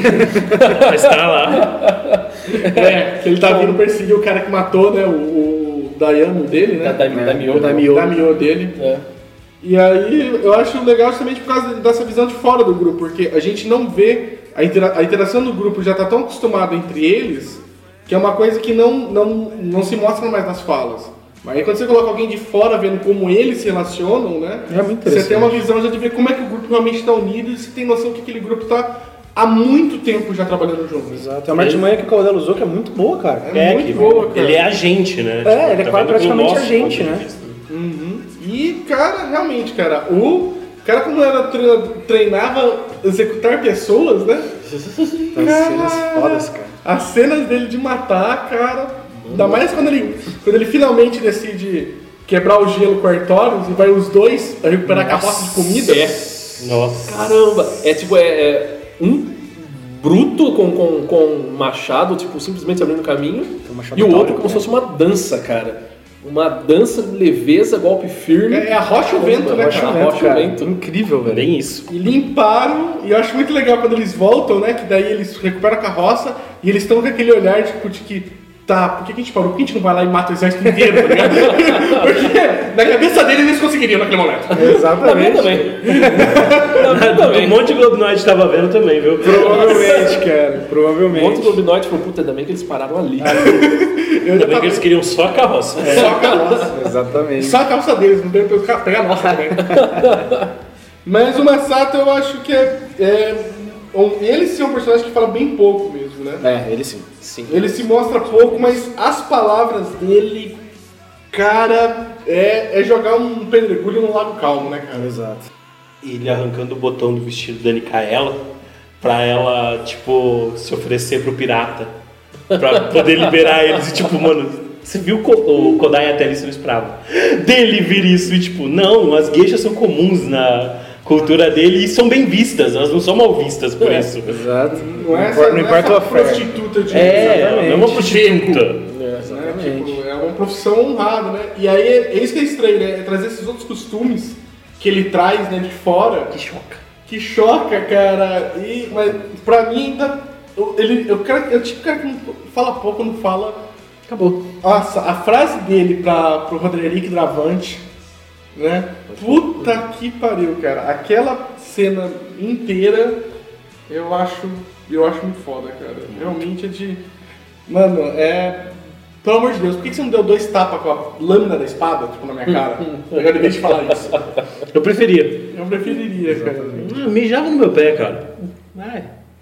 Mas tá lá. É, que ele tá vindo perseguir o cara que matou, né? O, o Dayamo dele, né? Da, da, da Mio. O Daimyo dele. É. E aí eu acho legal justamente por causa dessa visão de fora do grupo, porque a gente não vê a, intera a interação do grupo, já tá tão acostumado entre eles que é uma coisa que não, não, não se mostra mais nas falas. Mas aí quando você coloca alguém de fora vendo como eles se relacionam, né? É muito Você interessante. tem uma visão já de ver como é que o grupo realmente está unido e você tem noção que aquele grupo está há muito tempo já trabalhando junto. Exato. É uma artimanha que o Caldelo usou que é muito boa, cara. É muito que boa, cara. Ele é agente, né? É, ele é tá quase vendo praticamente o nosso agente, ponto de né? vista. Uhum. E, cara, realmente, cara, o cara como era treina, treinava executar pessoas, né? As cenas fodas, cara. As cenas dele de matar, cara, ainda mais quando ele, quando ele finalmente decide quebrar o gelo com o Artorius e vai os dois a recuperar a carroça de comida. É. Nossa. Caramba! É tipo, é, é um bruto com, com, com um machado, tipo, simplesmente abrindo caminho. machado E o outro metálico, como se fosse uma dança, cara. Uma dança de leveza, golpe firme. É, é a rocha e o vento, né, Rocha cara? e vento, Rocha e cara. vento. Incrível, velho. Bem isso. E limparam, e eu acho muito legal quando eles voltam, né? Que daí eles recuperam a carroça e eles estão com aquele olhar tipo, de que, tá, por que que a gente parou? Por que a gente não vai lá e mata o exército inteiro, tá ligado? Porque na cabeça deles eles conseguiriam naquele momento. Na minha Exatamente. também. Na minha Um também. monte de Globinoid tava vendo também, viu? Provavelmente, cara. Um Provavelmente. monte de Globinoid falou, puta, ainda bem que eles pararam ali. Eu Ainda já bem tava... que eles queriam só a carroça. Só a carroça. Exatamente. Só a calça deles, não deu pra eu pegar a nossa também. Mas o Masato eu acho que é, é um, ele sim é um personagem que fala bem pouco mesmo, né? É, ele sim. sim. Ele se mostra pouco, mas as palavras dele, cara, é, é jogar um pedregulho no lago calmo, né, cara? Exato. Ele arrancando o botão do vestido da Nicaela pra ela, tipo, se oferecer pro pirata. Pra poder liberar eles. E tipo, mano, você viu o Kodai até ali, você não esperava dele vir isso. E tipo, não, as geishas são comuns na cultura dele e são bem vistas. Elas não são mal vistas por É, isso. Exato. Não é essa, não não é importa essa a oferta. prostituta de... É, Exatamente. não é uma prostituta. Né? Tipo, é uma profissão honrada, né? E aí é, é isso que é estranho, né? É trazer esses outros costumes que ele traz, né, de fora. Que choca. Que choca, cara. E, mas pra mim ainda. Eu, ele, eu, quero, eu tipo cara que não fala pouco, não fala. Acabou. Nossa, a frase dele pra, pro Roderick Dravante, né? Puta que pariu, cara. Aquela cena inteira eu acho. Eu acho muito foda, cara. Realmente é de. Mano, é. Pelo amor de Deus, por que você não deu dois tapas com a lâmina da espada, tipo, na minha cara? Eu já devia te falar isso. Eu preferia. Eu preferiria, cara. Eu mijava no meu pé, cara. Ai.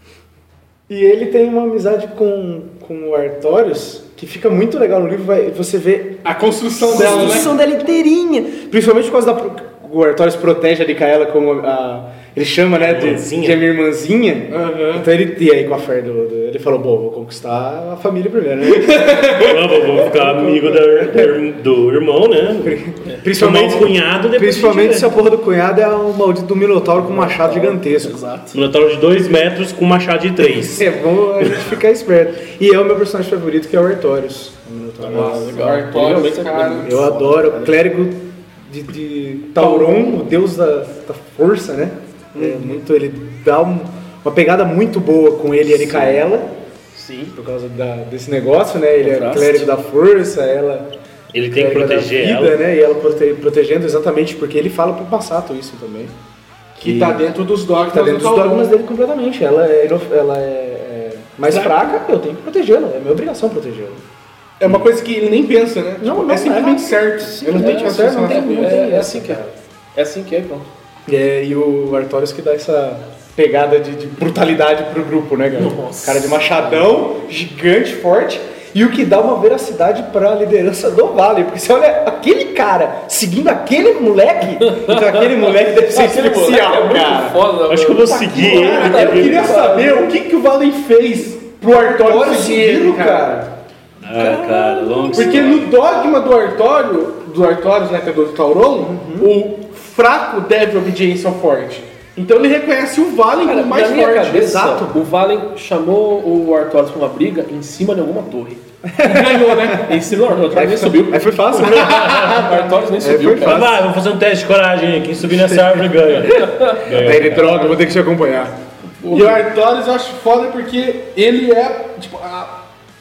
E ele tem uma amizade com, com o Artorius que fica muito legal no livro. Vai, você vê A construção a dela, construção né? dela inteirinha. Principalmente por causa da. O Artorius protege a Nicaela como a. Ele chama, né, de, Irmãzinha. de a minha irmãzinha. Uhum. Então ele, e aí com a fé do, do- ele falou, bom, vou conquistar a família primeiro, né? Eu vou, vou ficar amigo da, da- do irmão, né? Principalmente, Chamar o cunhado, depois principalmente a gente se a porra do cunhado é um maldito do Minotauro com um machado gigantesco. Exato. Minotauro de dois metros com machado de três. É bom a gente ficar esperto. E é o meu personagem favorito, que é o Artorius. O Minotauro. Nossa, legal. Artorius, Realmente é cara. muito Eu adoro o clérigo de, de Tauron, o deus da, da força, né? É muito, ele dá um- uma pegada muito boa com ele e a Nicaela, Sim. por causa da- desse negócio, né? Ele é Contraste. clérigo da força, ela Ele tem que clérigo da proteger vida, ela. né? E ela prote- protegendo exatamente porque ele fala pro Passato isso também. Que tá dentro dos dogmas Tá dentro do dos Tauron. dogmas dele completamente. Ela é, inof- ela é, é mais fraca, eu tenho que protegê-la. É minha obrigação protegê-la. É uma coisa que ele nem pensa, né? Não, Tipo, não, é simplesmente é. certo. Ele não tem que é, certo, não raciocinar tem- sobre não isso. tem- É, é assim que é. É assim que é, pronto. É, e o Artorius que dá essa pegada de, de brutalidade pro grupo, né, cara? Nossa. Cara de machadão, gigante, forte, e o que dá uma veracidade pra liderança do Vale. Porque você olha aquele cara seguindo aquele moleque, então aquele moleque deve ser Aquele moleque especial, é muito cara. foda, Acho que eu vou Puta seguir que ele. pariu, Eu queria saber o que, que o Valen fez pro Artorius Artorius seguir ele, seguindo, cara. cara. Ah, cara, longo. Porque no dogma do Artório, do Artorius, né, que é do Tauron, o fraco deve obediência ao forte. Então ele reconhece o Valen Cara, como mais na minha forte. cabeça, Exato. o Valen chamou o Artorius pra uma briga em cima de alguma torre. E ganhou, né? Em cima do Artorius, o Artorius nem subiu. Aí foi fácil, né? O Artorius nem subiu, foi cara. Vai, vamos fazer um teste de coragem. Quem subir nessa árvore ganha. Aí ele, droga, vou ter que te acompanhar. E o Artorius eu acho foda porque ele é tipo a,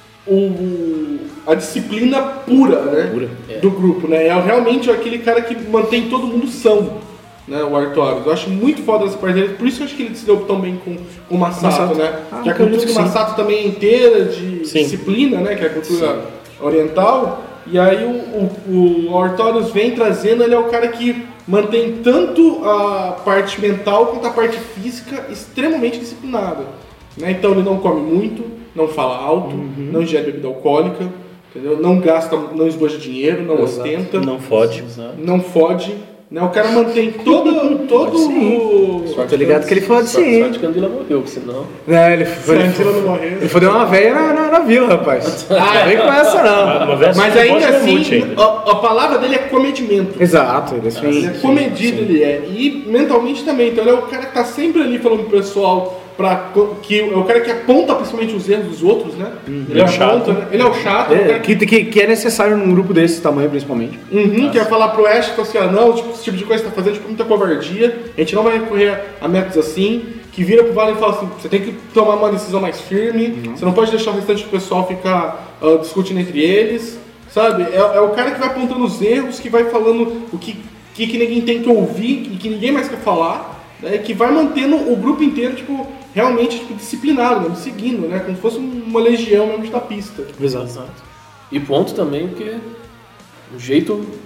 o, a disciplina pura, né? Pura, é. Do grupo, né? É realmente aquele cara que mantém todo mundo são, né? O Artorius. Eu acho muito foda essa parte dele, por isso eu acho que ele se deu tão bem com, com o Masato, Masato. né? Ah, que a acredito cultura que do sim. Masato também é inteira de Sim. disciplina, né? Que é a cultura oriental. E aí o, o, o Artorius vem trazendo, ele é o cara que mantém tanto a parte mental quanto a parte física extremamente disciplinada. Né? Então ele não come muito, não fala alto, Uhum. não ingere bebida alcoólica, entendeu? Não gasta, não esboja dinheiro, não Exato. ostenta, Não fode. não fode. Né? O cara mantém todo, todo o... Eu tô ligado que ele falou Sorte sim. sorte que a Andila morreu, porque senão... É, ele foi, ele Santila foi, não morreu. ele fodeu uma velha na, na, na vila, rapaz. Ah, vem com essa não. Uma vez Mas que ainda pode assim, muito ainda. a, a palavra dele é comedimento. Exato, ele é Ele é comedido, ele é. E mentalmente também. Então ele é o cara que tá sempre ali falando pro pessoal, pra, que é o cara que aponta principalmente os erros dos outros, né? Ele é o chato. aponta, né? Ele é o chato, é, o É, cara que, que, que, que é necessário num grupo desse tamanho, principalmente. uhum, quer falar pro Ash, que assim, ah, não, tipo, esse tipo de coisa que você tá fazendo, tipo, muita covardia, a gente não vai recorrer a métodos assim, que vira pro Valen e fala assim, você tem que tomar uma decisão mais firme, você não pode deixar o restante do pessoal ficar ah, discutindo entre eles, sabe? É, é o cara que vai apontando os erros, que vai falando o que, que, que ninguém tem que ouvir e que ninguém mais quer falar, né? Que vai mantendo o grupo inteiro, tipo, realmente tipo, disciplinado, mesmo, seguindo, né? Como se fosse uma legião mesmo da pista. Exato. E ponto também que o jeito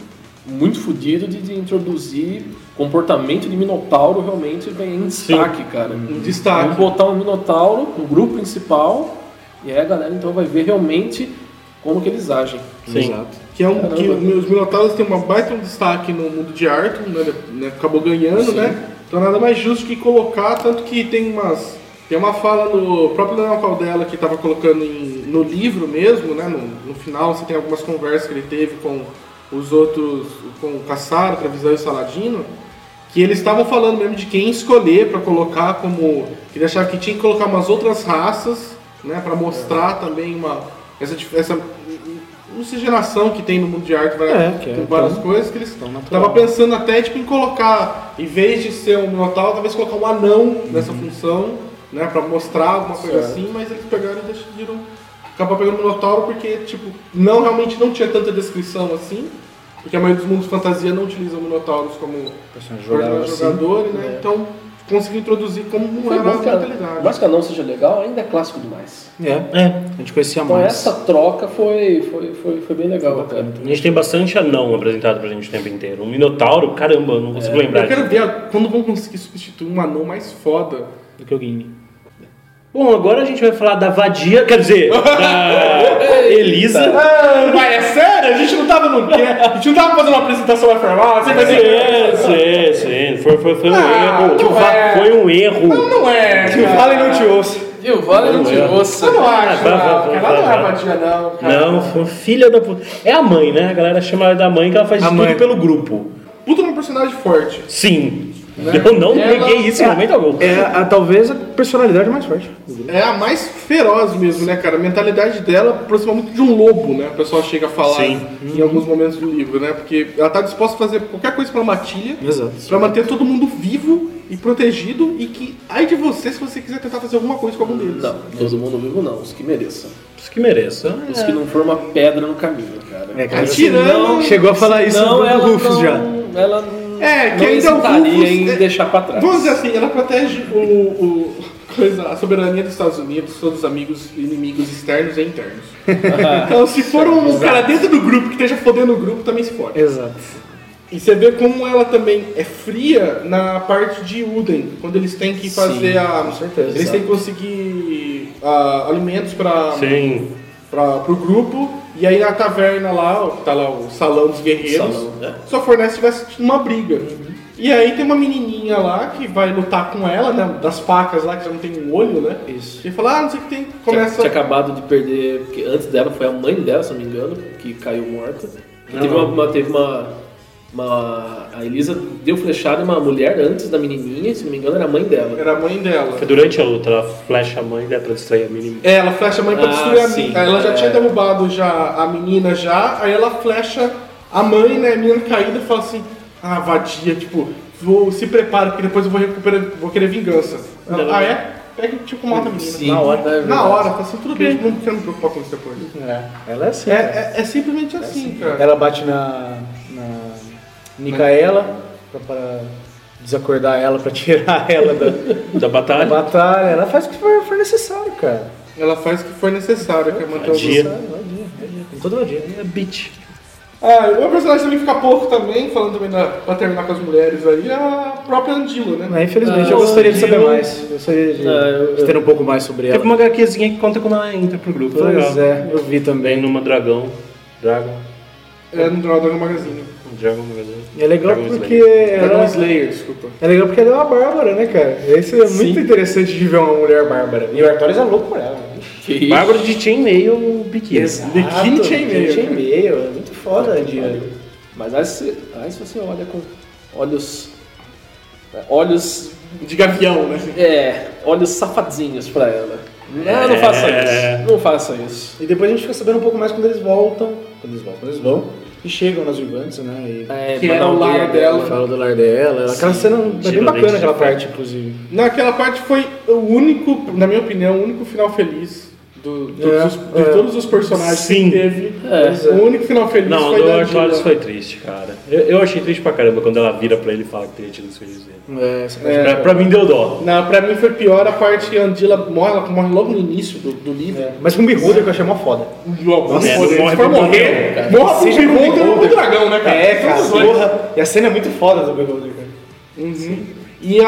muito fodido de, de introduzir comportamento de Minotauro realmente bem em destaque, cara. Em destaque. Vamos botar um Minotauro no grupo principal e aí a galera então vai ver realmente como que eles agem. Sim. Exato. Que é um Caramba. que os Minotauros têm uma baita um destaque no mundo de Arthur, né? né, Acabou ganhando, Sim. né? Então nada mais justo que colocar, tanto que tem umas. Tem uma fala no próprio Leonel Caldela que estava colocando em, no livro mesmo, né? No, no final você tem algumas conversas que ele teve com os outros, com o Cassaro, Travisão e o Saladino, que eles estavam falando mesmo de quem escolher para colocar como. Que ele achava que tinha que colocar umas outras raças, né? Para mostrar também uma. Essa, essa miscigenação que tem no mundo de arte, vai, É, que é tem várias tão- coisas que eles tão natural. estavam pensando até tipo, em colocar, em vez de ser um Minotauro, talvez colocar um anão nessa função, né, para mostrar alguma coisa Certo. assim, mas eles pegaram e decidiram acabar pegando o Minotauro porque tipo, não, realmente não tinha tanta descrição assim, porque a maioria dos mundos de fantasia não utiliza Minotauros como jogador personagem assim. jogador, né, É. então conseguiu introduzir como não Foi era bom a que a, mentalidade. mais que a não seja legal, ainda é clássico demais. É, é, a gente conhecia Então mais. essa troca foi, foi, foi, foi bem legal, cara. A gente tem bastante anão apresentado pra gente o tempo inteiro. Um Minotauro, caramba, eu não consigo lembrar. Eu quero de- ver a- quando vão conseguir substituir um anão mais foda. Do que o Guine. Bom, agora a gente vai falar da vadia, quer dizer, da Elisa. Ah, mas é sério? A gente não tava no quê? A gente não tava fazendo uma apresentação na farmácia? Mas Sim, sim, sim. Foi, foi, foi um Ah, erro. não é. Foi um erro. não é, Que o Vale não te ouça. E o Vale não te Não, ouça. Eu não acho, vai, não. vai, vai, Ela não vai, é vai. vadia, não, cara. Não, foi filha da puta. É a mãe, né? A galera chama ela da mãe que ela faz A de mãe. tudo pelo grupo. Puta uma personagem forte. Sim. Eu não Ela- neguei isso em momento algum. É a, talvez a personalidade mais forte. É a mais feroz mesmo, né, cara? A mentalidade dela aproxima muito de um lobo, né? O pessoal chega a falar Sim. em alguns momentos do livro, né? Porque ela tá disposta a fazer qualquer coisa pela matilha. Exato. Pra manter todo mundo vivo e protegido. E que, ai de você, se você quiser tentar fazer alguma coisa com algum deles. Não, todo mundo vivo não, os que mereçam. Isso que mereça. Os que não foram uma pedra no caminho, cara. É, cara, Tirando- chegou a falar isso Não, do ela Rufus não, já. ela não, É, que não ainda o hesitaria Rufus em é- deixar pra trás. Vamos dizer assim, ela protege o, o- coisa, a soberania dos Estados Unidos, todos os amigos e inimigos externos e internos. Então, se for um cara dentro do grupo que esteja fodendo o grupo, também se fode. Exato. E você vê como ela também é fria na parte de Uden, quando eles têm que fazer Sim, a. com certeza, eles têm que conseguir ah, alimentos para Sim. pro grupo, e aí na taverna lá, tá lá o salão dos guerreiros, Salão, né? só fornece se tivesse uma briga. E aí tem uma menininha lá que vai lutar com ela, né? Das facas lá, que já não tem um olho, né? Isso. E fala, ah, não sei o que tem. Tinha, Começa. tinha acabado de perder, porque antes dela foi a mãe dela, se não me engano, que caiu morta. E Não. teve uma, uma- teve uma, uma- a Elisa deu flechada em uma mulher antes da menininha, se não me engano era a mãe dela. Era a mãe dela. Foi durante a luta, ela flecha a mãe dela pra distrair a menina. É, ela flecha a mãe pra Ah, destruir a sim. menina. Ela já É. tinha derrubado já a menina já, aí ela flecha a mãe, né? A menina caída e fala assim, ah, vadia, tipo, vou, se prepara, porque depois eu vou recuperar, vou querer vingança. Ela, Não. ah, é? Pega e tipo mata a menina. Sim, Na hora. é verdade. Na hora, tá assim, tudo bem, não quero me preocupar com isso depois. É, ela é assim. É, cara. é, é simplesmente assim, cara. Ela bate na, na Micaela pra, pra desacordar ela, pra tirar ela da, Da da batalha. batalha. Ela faz o que for, for necessário, cara. Ela faz o que for necessário, que é manter o Vadia. grupo. Vadia, vadia. Com toda vadia. É bitch. Ah, o meu personagem também fica pouco também, falando também da, pra terminar com as mulheres aí, é a própria Andila, né? Mas, infelizmente, Ah, eu gostaria de eu- saber mais. Eu gostaria de, Ah, eu- de ter um pouco mais sobre Teve ela. uma HQzinha que conta como ela entra pro grupo. Foi Pois legal. é, eu vi também. Bem numa Dragão. Dragon. É no Dragon Magazine. Dragon Magazine. É legal Dragon porque Slayer. Dragon ela, Slayer, desculpa. é legal porque ela é uma bárbara, né, cara? Isso é muito Sim. interessante de ver uma mulher bárbara. E o Artorias é louco por ela. Né? Que isso? Bárbara de chainmail biquíni. Biquíni chainmail, Chainmail, é muito foda, Andila. Mas aí se, aí se você olha com olhos. Olhos. De gavião, né? É, olhos safadinhos pra ela. Não, não É. faça isso. Não faça isso. E depois a gente fica sabendo um pouco mais quando eles voltam. Quando eles voltam, quando eles vão. E chegam nas Vivantes, né? E É, Que pra era dar o um lar dia dela. fala do lar dela. Aquela cena é bem Tira bacana, dente aquela de parte, inclusive. Naquela parte foi o único, na minha opinião, o único final feliz Do, todos É, os, de é. todos os personagens Sim. que teve. É. O único final feliz Não, foi do da Artorias Dila. foi triste, cara. Eu, eu achei triste pra caramba quando ela vira pra ele e fala que teria tido os filhos dele. É, essa É. Pra, pra mim deu dó. Não, pra mim foi pior a parte que a Andila morre, ela morre logo no início do, do livro. É. Mas com o Beholder que eu achei mó foda. Logo, Nossa, se for morre for pro morrer, dragão, morre pro Seja com o Beholder ou pro Beholder. dragão, né, cara? É, cara, São os dois. porra. E a cena é muito foda do Beholder, cara. Uhum. E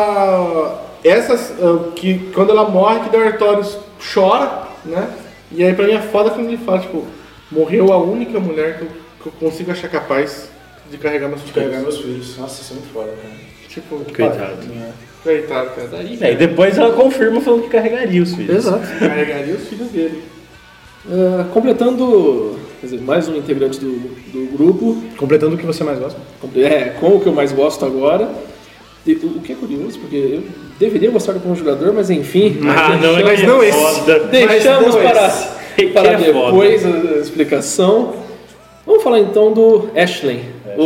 a. Essas. ah, que quando ela morre, que o Artorius chora, né? E aí pra mim é foda quando ele fala, tipo, morreu a única mulher que eu, que eu consigo achar capaz de carregar meus filhos. Carregar meus filhos. Nossa, isso é muito foda, cara. Tipo, Coitado. coitado, cara. Daí É, e depois ela confirma falando que carregaria os filhos. Exato. carregaria os filhos dele. Ah, completando, quer dizer, mais um integrante do, do grupo, Completando o que você mais gosta. é, com o que eu mais gosto agora. E o o que é curioso, porque eu deveria gostar do Conjurador, mas enfim. Ah, não, Mas é não esse. foda. Deixamos Mas não para, esse. para Que é foda. depois a, a explicação. Vamos falar então do Ashley,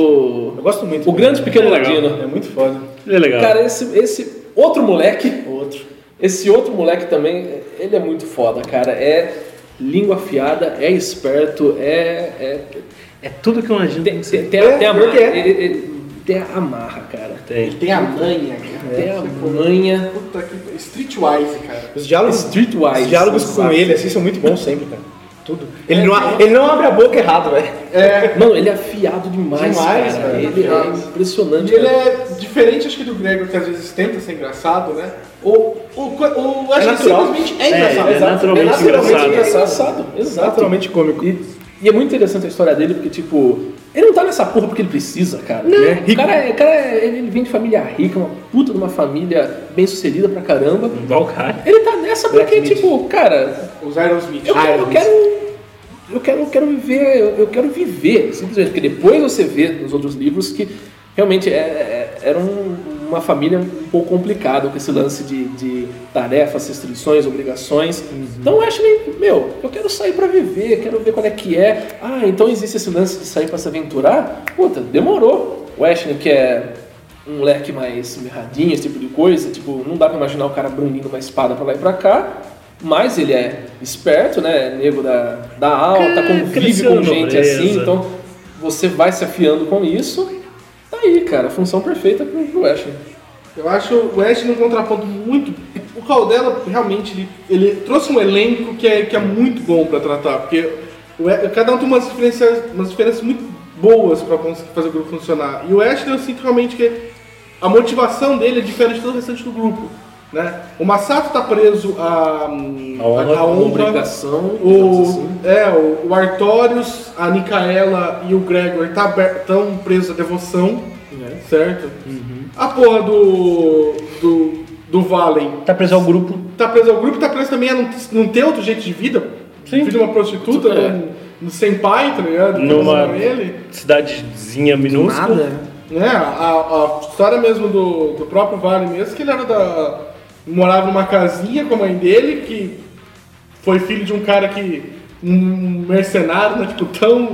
o, Eu gosto muito. o grande pequeno É legal. ladino. É muito foda. Ele é legal. Cara, esse, esse outro moleque, Outro. esse outro moleque também, ele é muito foda, cara. É língua afiada, é esperto, é. é é tudo que um agente tem, tem que ser. tem, tem, tem a pior marra, que é. ele, ele tem a amarra, cara. Tem. Tem a manha, cara. Tem a manha. Puta que. Streetwise, cara. Os diálogos, Streetwise. os diálogos com exato. ele assim são muito bons sempre, cara. Tudo. Ele, não, a- ele não abre a boca errado, velho. É. Mano, ele é afiado demais, Demais, cara. cara, Ele é afiado. impressionante. E ele cara. é diferente, acho que do Gregor, que às vezes tenta ser engraçado, né? O, o, o, o acho que natural. simplesmente é É, engraçado. ele é Exato. naturalmente É naturalmente engraçado. É engraçado, exato. Naturalmente cômico. E, e é muito interessante a história dele, porque, tipo, ele não tá nessa porra porque ele precisa, cara. Né? O cara, é, o cara é- ele vem de família rica, uma puta de uma família bem sucedida pra caramba. Igual o cara. Ele tá nessa porque, tipo, cara, Os Aerosmith. eu, eu quero. Eu quero, eu quero viver, eu, eu quero viver, simplesmente, porque depois você vê nos outros livros que realmente é, é, era um- uma família um pouco complicada com esse lance de, de tarefas, restrições, obrigações. Então eu acho que, meu, eu quero sair pra viver, quero ver qual é que é. Ah, então existe esse lance de sair pra se aventurar? Puta, demorou. O Ashley, que é um moleque mais mirradinho, esse tipo de coisa, tipo, não dá pra imaginar o cara brunindo uma espada pra lá e pra cá. Mas ele é esperto, né? Nego da, da alta, É, convive cresceu com na gente nobreza. assim, então você vai se afiando com isso. Tá aí, cara, função perfeita pro, pro Ashley. Eu acho o Ash num contraponto muito. O Caldela realmente ele, ele trouxe um elenco que é, que é muito bom pra tratar, porque o Ash- cada um tem umas diferenças, umas diferenças muito boas pra conseguir fazer o grupo funcionar. E o Ash eu sinto realmente que a motivação dele é diferente do restante do grupo. Né? O Masato tá preso a, A honra, a honra. Obrigação, digamos O, assim. é, o, o Artorius, a Micaela e o Gregor estão presos à devoção, certo? A porra do, do, do Valen Tá preso ao grupo. tá preso ao grupo, tá preso também a não, não ter outro jeito de vida. Sim. Filho de uma prostituta, É. no, no sem pai, tá ligado? Numa Com ele. cidadezinha minúscula. Nada. Né? A, a história mesmo do, do próprio Vale mesmo, que ele era da. morava numa casinha com a mãe dele, que foi filho de um cara que. um mercenário, né? Tipo, tão.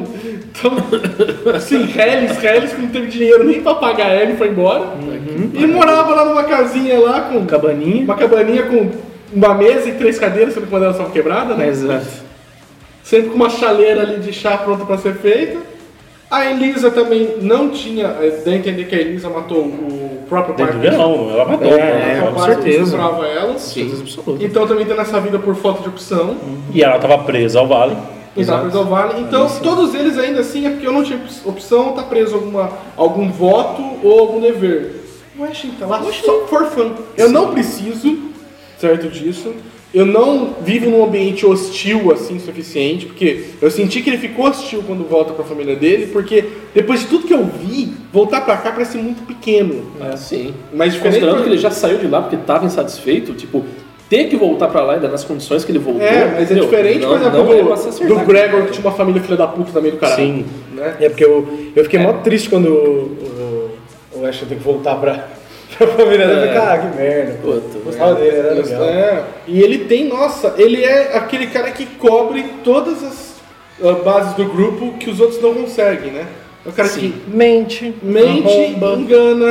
tão. assim, reles, reles, que não teve dinheiro nem pra pagar ele e foi embora. E morava lá numa casinha lá com. Cabaninha. Uma cabaninha com uma mesa e três cadeiras, sendo que uma delas estava quebrada, né? Exato. Sempre com uma chaleira ali de chá pronta para ser feita. A Elisa também não tinha. Dá a entender que a Elisa matou o próprio pai. Dentro dela, não, ela matou. É, O com pai certeza. estuprava ela. Certeza absoluta. Então também tem nessa vida por falta de opção. E ela tava presa ao vale. E tá preso ao vale. Então todos eles ainda assim é porque eu não tinha opção, tá preso alguma, algum voto ou algum dever. O Ashley tá lá só for fun. Eu não preciso, certo disso. Eu não vivo num ambiente hostil assim o suficiente, porque eu senti que ele ficou hostil quando volta pra família dele, porque depois de tudo que eu vi, voltar pra cá parece muito pequeno. É, sim. Mas diferente Considerando porque- que ele já saiu de lá porque estava insatisfeito, tipo, ter que voltar pra lá ainda nas condições que ele voltou. É, mas é meu, diferente, não, por exemplo, não é do, pra se acertar, do Gregor, que tinha uma família filha da puta também do caralho. Sim. Né? É porque eu, eu fiquei mó triste quando o, o, o Ashley tem que voltar pra, pra família dele. Eu falei, cara, que merda. pô. Puta, Gostava dele, era legal. É, e ele tem, nossa, ele é aquele cara que cobre todas as ah, bases do grupo que os outros não conseguem, né? É o cara que Mente. mente, arromba. engana,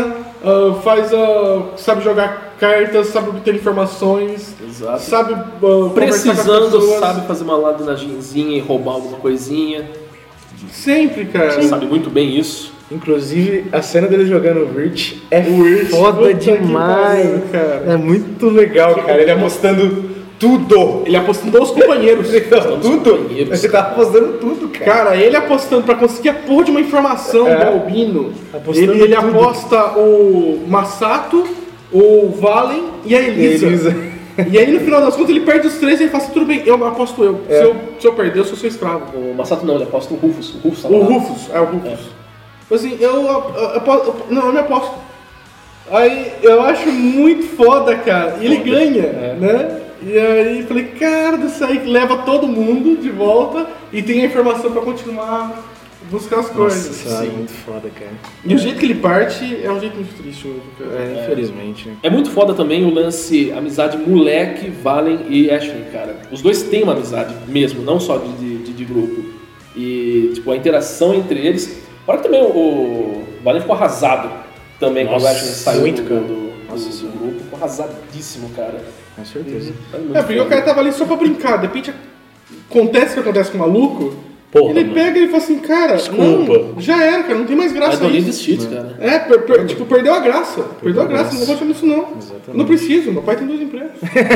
uh, faz, uh, sabe jogar cartas, sabe obter informações, Exato. sabe uh, conversar com as Precisando, pessoas. sabe fazer uma ladinagenzinha e roubar alguma coisinha. Sempre, cara. Sabe muito bem isso. Inclusive, a cena dele jogando o Virt é Virt, foda puta que demais. pariu, cara. É muito legal, cara. Ele apostando tudo. Ele apostando os companheiros. Tudo. Ele tá apostando tudo, cara. Cara, ele apostando pra conseguir a porra de uma informação É. do Albino. Apostando Ele, ele tudo. aposta o Masato, o Valen e a Elisa. Elisa. E aí no final das contas ele perde os três e ele fala assim, tudo bem, eu aposto eu. É. Se eu. Se eu perder, eu sou seu escravo. O Masato não, ele aposta o Rufus. O Rufus, tá O lá. Rufus, é o Rufus. Assim, eu, eu, eu, aposto- não, eu me aposto. Aí eu acho muito foda, cara. E ele ganha, né? E aí eu falei, cara, isso aí leva todo mundo de volta e tem a informação pra continuar buscar as coisas. Nossa senhora, muito foda, cara. E o jeito que ele parte é um jeito muito triste mesmo, cara. É, infelizmente, né? É muito foda também o lance, amizade moleque, Valen e Ashley, cara. Os dois têm uma amizade mesmo, não só de, de, de grupo. E, tipo, a interação entre eles. Olha que também o, o Valen ficou arrasado também quando o Nossa, Ashley saiu muito, do, cara. do, do, do grupo. Ficou arrasadíssimo, cara. Com certeza. Tá muito É, porque o foda. cara tava ali só pra brincar. De repente acontece o que acontece com o maluco. Porra, ele mano. pega e fala assim, cara, Desculpa. não, já era, cara, não tem mais É graça do nisso. Cheats, cara. É, per- per- tipo, perdeu a graça. Perdeu a graça, graça. não vou continuar nisso não. Exatamente. Eu não preciso, meu pai tem dois empregos.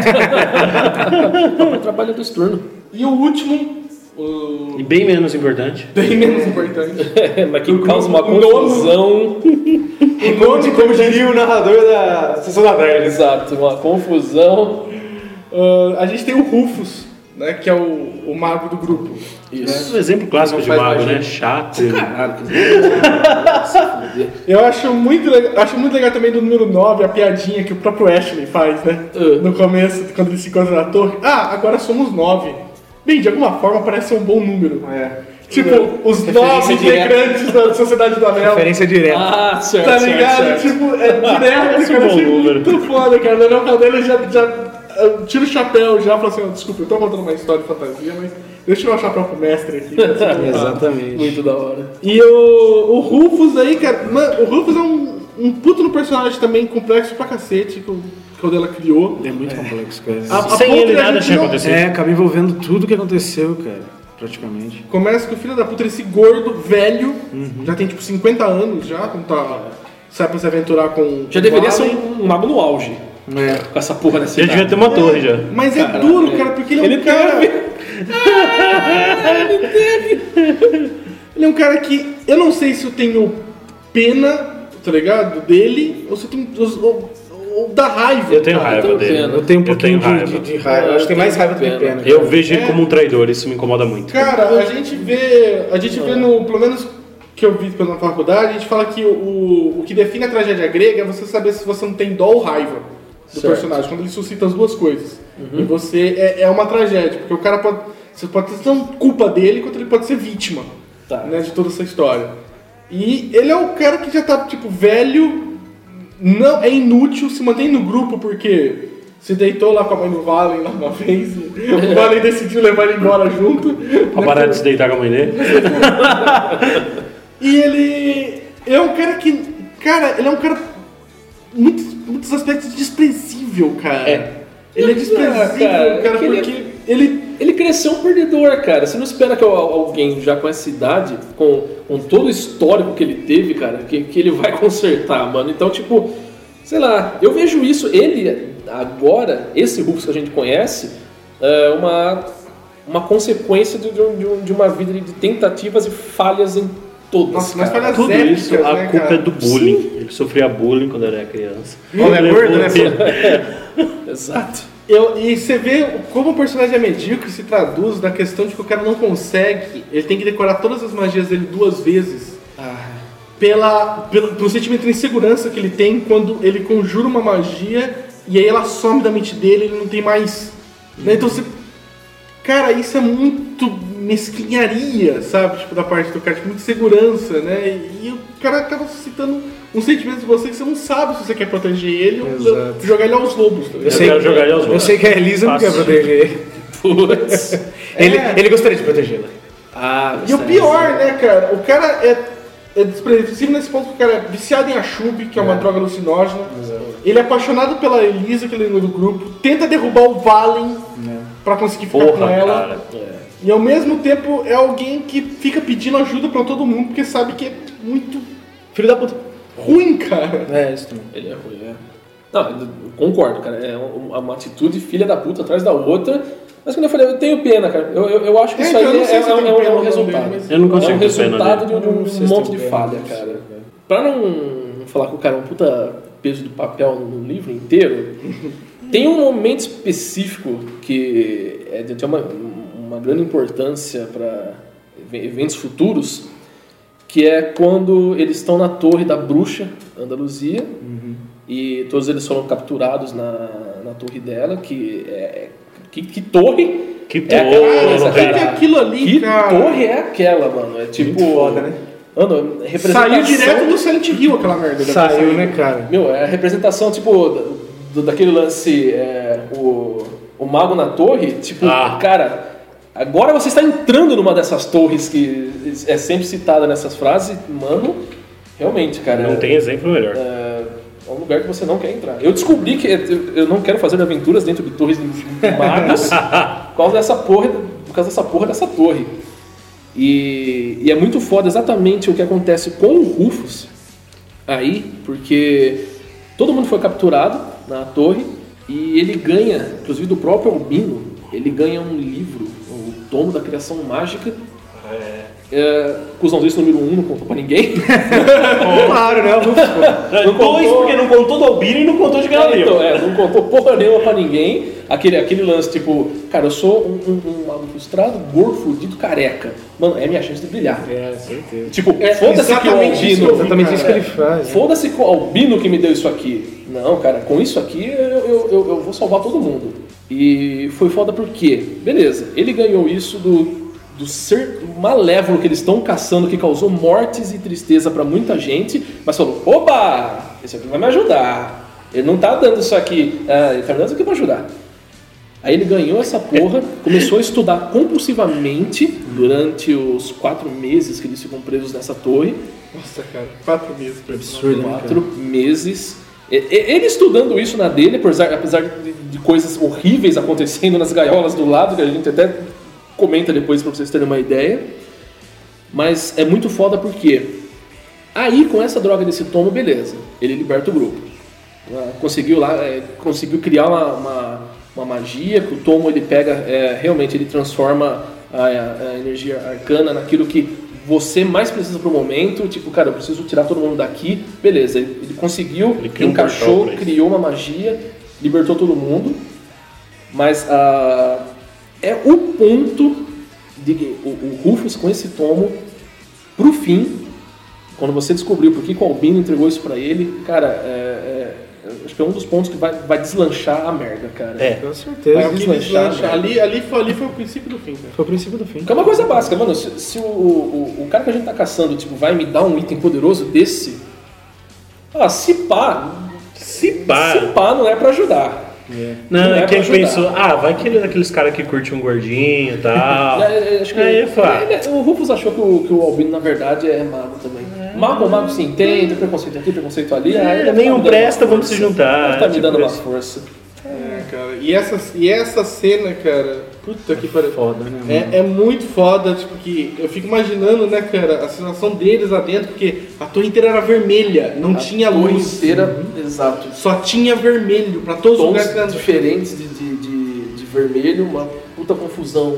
Não, mas trabalha dois turnos. E o último, o... E bem menos importante. bem menos importante. Mas que causa uma o nono- confusão. O nome, Como diria o narrador da Sessão da Tarde. Exato, uma confusão. uh, a gente tem o Rufus, né, que é o, o mago do grupo. Isso. Um exemplo clássico Não de faz mago, mais né? gente. Chato. Caralho, que Eu acho muito, legal, acho muito legal também do número nove, a piadinha que o próprio Ashley faz, né? Uh. No começo, quando ele se encontra na torre. Ah, agora somos nove. Bem, de alguma forma parece ser um bom número. É. Tipo, os Referência nove direta. integrantes da Sociedade do Anel. Referência direta. Ah, certo, Tá certo, ligado? certo. Tipo, é direto, Parece um cara. bom Achei número. muito foda, cara. O Anel Caldeira já, já uh, tira o chapéu já, fala assim, oh, desculpa, eu tô contando uma história de fantasia, mas deixa eu tirar o chapéu pro mestre aqui. Exatamente. Muito da hora. E o, o Rufus aí, cara, mano, o Rufus é um, um puto no personagem também complexo pra cacete que o Caldela criou. É muito complexo, cara. A- a Sem ponto ele de a nada gente tinha não- acontecido. É, acaba envolvendo tudo que aconteceu, cara. Praticamente. Começa com o filho da puta, esse gordo, velho, Uhum. já tem tipo cinquenta anos já, quando tá, sai pra se aventurar com Já com deveria o ser Allen. um, um mago no auge. É. Com essa porra dessa Já devia ter uma torre já. Mas é Caralho, duro, é. cara, porque ele é um Ele cara... teve. Ele é um cara que, eu não sei se eu tenho pena, tá ligado, dele, ou se eu tenho... Ou, ou da raiva. Eu tenho cara. raiva tenho dele. pena. Eu tenho um pouquinho tenho de, raiva. de, de raiva. Eu acho que tem mais raiva do que Pena. pena. Eu vejo ele como um traidor, isso me incomoda muito. Cara, a gente vê, a gente vê no, pelo menos que eu vi na faculdade, a gente fala que o, o que define a tragédia grega é você saber se você não tem dó ou raiva do Certo. personagem, quando ele suscita as duas coisas. E você é, é uma tragédia, porque o cara pode, você pode ter tanto culpa dele, quanto ele pode ser vítima, Tá. né, de toda essa história. E ele é o cara que já tá, tipo, velho, não, é inútil, se mantém no grupo porque se deitou lá com a mãe do Valen lá uma vez, e o Valen decidiu levar ele embora junto. Pra né, parar por- de se deitar com a mãe dele. E ele é um cara que, cara, ele é um cara muitos, muitos aspectos desprezível, cara. É. Ele é desprezível, Ah, cara, cara, que ele- porque ele Ele cresceu um perdedor, cara. Você não espera que al- alguém já com essa idade, com, com todo o histórico que ele teve, cara, que, que ele vai consertar, mano. Então, tipo, sei lá, eu vejo isso, ele agora, esse Rufus que a gente conhece, é uma, uma consequência de, de, um- de um- de uma vida de tentativas e falhas em todas. Nossa, mas cara. falhas Tudo épicas, isso, a né, culpa cara? é do bullying. Ele sofria bullying quando era criança. Homem é gordo, né? Exato. Eu, e você vê como o personagem é medíocre se traduz da questão de que o cara não consegue, ele tem que decorar todas as magias dele duas vezes. Pela, pelo, pelo sentimento de insegurança que ele tem quando ele conjura uma magia e aí ela some da mente dele, ele não tem mais. Né? Então você. Cara, isso é muito mesquinharia, sabe? Tipo, da parte do cara, tipo, muita segurança, né? E, e o cara acaba suscitando um sentimento de você que você não sabe se você quer proteger ele ou Exato. jogar ele aos lobos. Tá ligado? Eu sei, quero jogar ele aos eu outros. sei que a Elisa não quer Fácil. proteger ele. Putz. ele. Ele gostaria de protegê-la. Ah, E o pior, né, cara? O cara é é desprezível nesse ponto que o cara é viciado em Ashub, que é uma É. droga alucinógena. Ele é apaixonado pela Elisa, que ele é do grupo, tenta derrubar o Valen pra conseguir ficar Porra, com ela. cara. E ao mesmo tempo é alguém que fica pedindo ajuda pra todo mundo, porque sabe que é muito Filho da puta. ruim, cara. É, isso também. Ele é ruim, é. Não, eu concordo, cara. É uma, uma atitude filha da puta atrás da outra. Mas quando eu falei, eu tenho pena, cara. Eu, eu, eu acho que É, isso então, aí eu não é, sei é, se eu é, tenho um- é pena um ou não resultado. dele, mas- Eu não consigo É um ter pena resultado de, dele. de um Não sei se monte tem de pena, falha, não sei, cara. cara. Pra não falar que o cara é um puta peso do papel no livro inteiro, tem um momento específico que é, tem uma, uma grande importância para eventos futuros, que é quando eles estão na torre da bruxa Andaluzia, e todos eles foram capturados na, na torre dela, que é... Que, que torre? Que é torre, aquela coisa, O que cara. é aquilo ali, Que cara? torre é aquela, mano? É tipo... Muito foda, né? Mano, representação... Saiu direto do Silent Hill aquela merda. deve ter Saiu, saído. né, cara? Meu, é a representação, tipo, do, do- daquele lance, é, o, o mago na torre, tipo, Ah. cara, agora você está entrando numa dessas torres que é sempre citada nessas frases, mano, realmente, cara, Não é, tem exemplo melhor. é um lugar que você não quer entrar. Eu descobri que eu, eu não quero fazer aventuras dentro de torres de de magos por causa dessa porra, por causa dessa porra dessa torre. E, e é muito foda exatamente o que acontece com o Rufus aí, porque todo mundo foi capturado na torre e ele ganha, inclusive do próprio Albino, ele ganha um livro, o Tomo da Criação Mágica. É, Cusãozinho isso número um, não contou pra ninguém. Claro, né? O Rufus, pô. Não Dois, contou- porque não contou do Albino e não contou de É, Galadriel. então, é, não contou porra nenhuma pra ninguém. Aquele, aquele lance, tipo, cara, eu sou um, um, um mago frustrado, gordo, fudido, careca. Mano, é minha chance de brilhar. É, certeza. Tipo, É foda-se que o exatamente isso que eu Albino... vi, Exatamente isso que cara. ele faz. né? Foda-se que o Albino que me deu isso aqui. Não, cara, com isso aqui eu, eu, eu, eu vou salvar todo mundo. E foi foda porque, beleza, ele ganhou isso do, do ser malévolo que eles estão caçando, que causou mortes e tristeza pra muita gente, mas falou, opa, esse aqui vai me ajudar. Ele não tá dando isso aqui, ah, ele tá me dando isso aqui pra ajudar. Aí ele ganhou essa porra, começou a estudar compulsivamente durante os quatro meses que eles ficam presos nessa torre. Nossa, cara, quatro meses. pra Absurdo, né, Quatro meses. E- e- Ele estudando isso na dele, apesar, apesar de, de coisas horríveis acontecendo nas gaiolas do lado, que a gente até comenta depois pra vocês terem uma ideia. Mas é muito foda porque aí com essa droga desse tomo, beleza, ele liberta o grupo. Ah, Conseguiu lá, é, conseguiu criar uma, uma, uma magia que o tomo ele pega, é, realmente ele transforma a, a energia arcana naquilo que você mais precisa pro momento, tipo, cara, eu preciso tirar todo mundo daqui, beleza, ele, ele conseguiu, Ele criou um encaixou, portal pra isso. criou uma magia, libertou todo mundo, mas ah, é o ponto de que o, o Rufus com esse tomo, pro fim, quando você descobriu por que que o Albino entregou isso pra ele, cara, é, é, acho que é um dos pontos que vai, vai deslanchar a merda, cara. É. Com É certeza. o que deslanchar, deslancha. né? ali, ali, foi, ali foi o princípio do fim, cara. Foi o princípio do fim. Porque é uma coisa básica, mano, se, se o, o, o cara que a gente tá caçando, tipo, vai me dar um item poderoso desse, ah, se pá, Se pá. se pá não é pra ajudar. Não, Não é é que pra ele ajudar. pensou, ah, vai que ele é daqueles caras que curte um gordinho e tal. É, é, acho que Aí, pá. ele- o Rufus achou que o, que o Albino, na verdade, é mago também. Mago, mago se entende, preconceito aqui, preconceito ali. É, aí ele nenhum tá me dando presta, uma vamos força. se juntar, Ele tá me tipo dando uma isso. força. É, cara. E essa, e essa cena, cara, puta que pariu. Foda, né, mano? É, é muito foda, tipo, que eu fico imaginando, né, cara, a situação deles lá dentro, porque a torre inteira era vermelha, não tinha A torre luz. inteira, exato. Só tinha vermelho pra todos os Tons lugares que eram- diferentes de, de, de, de vermelho, uma puta confusão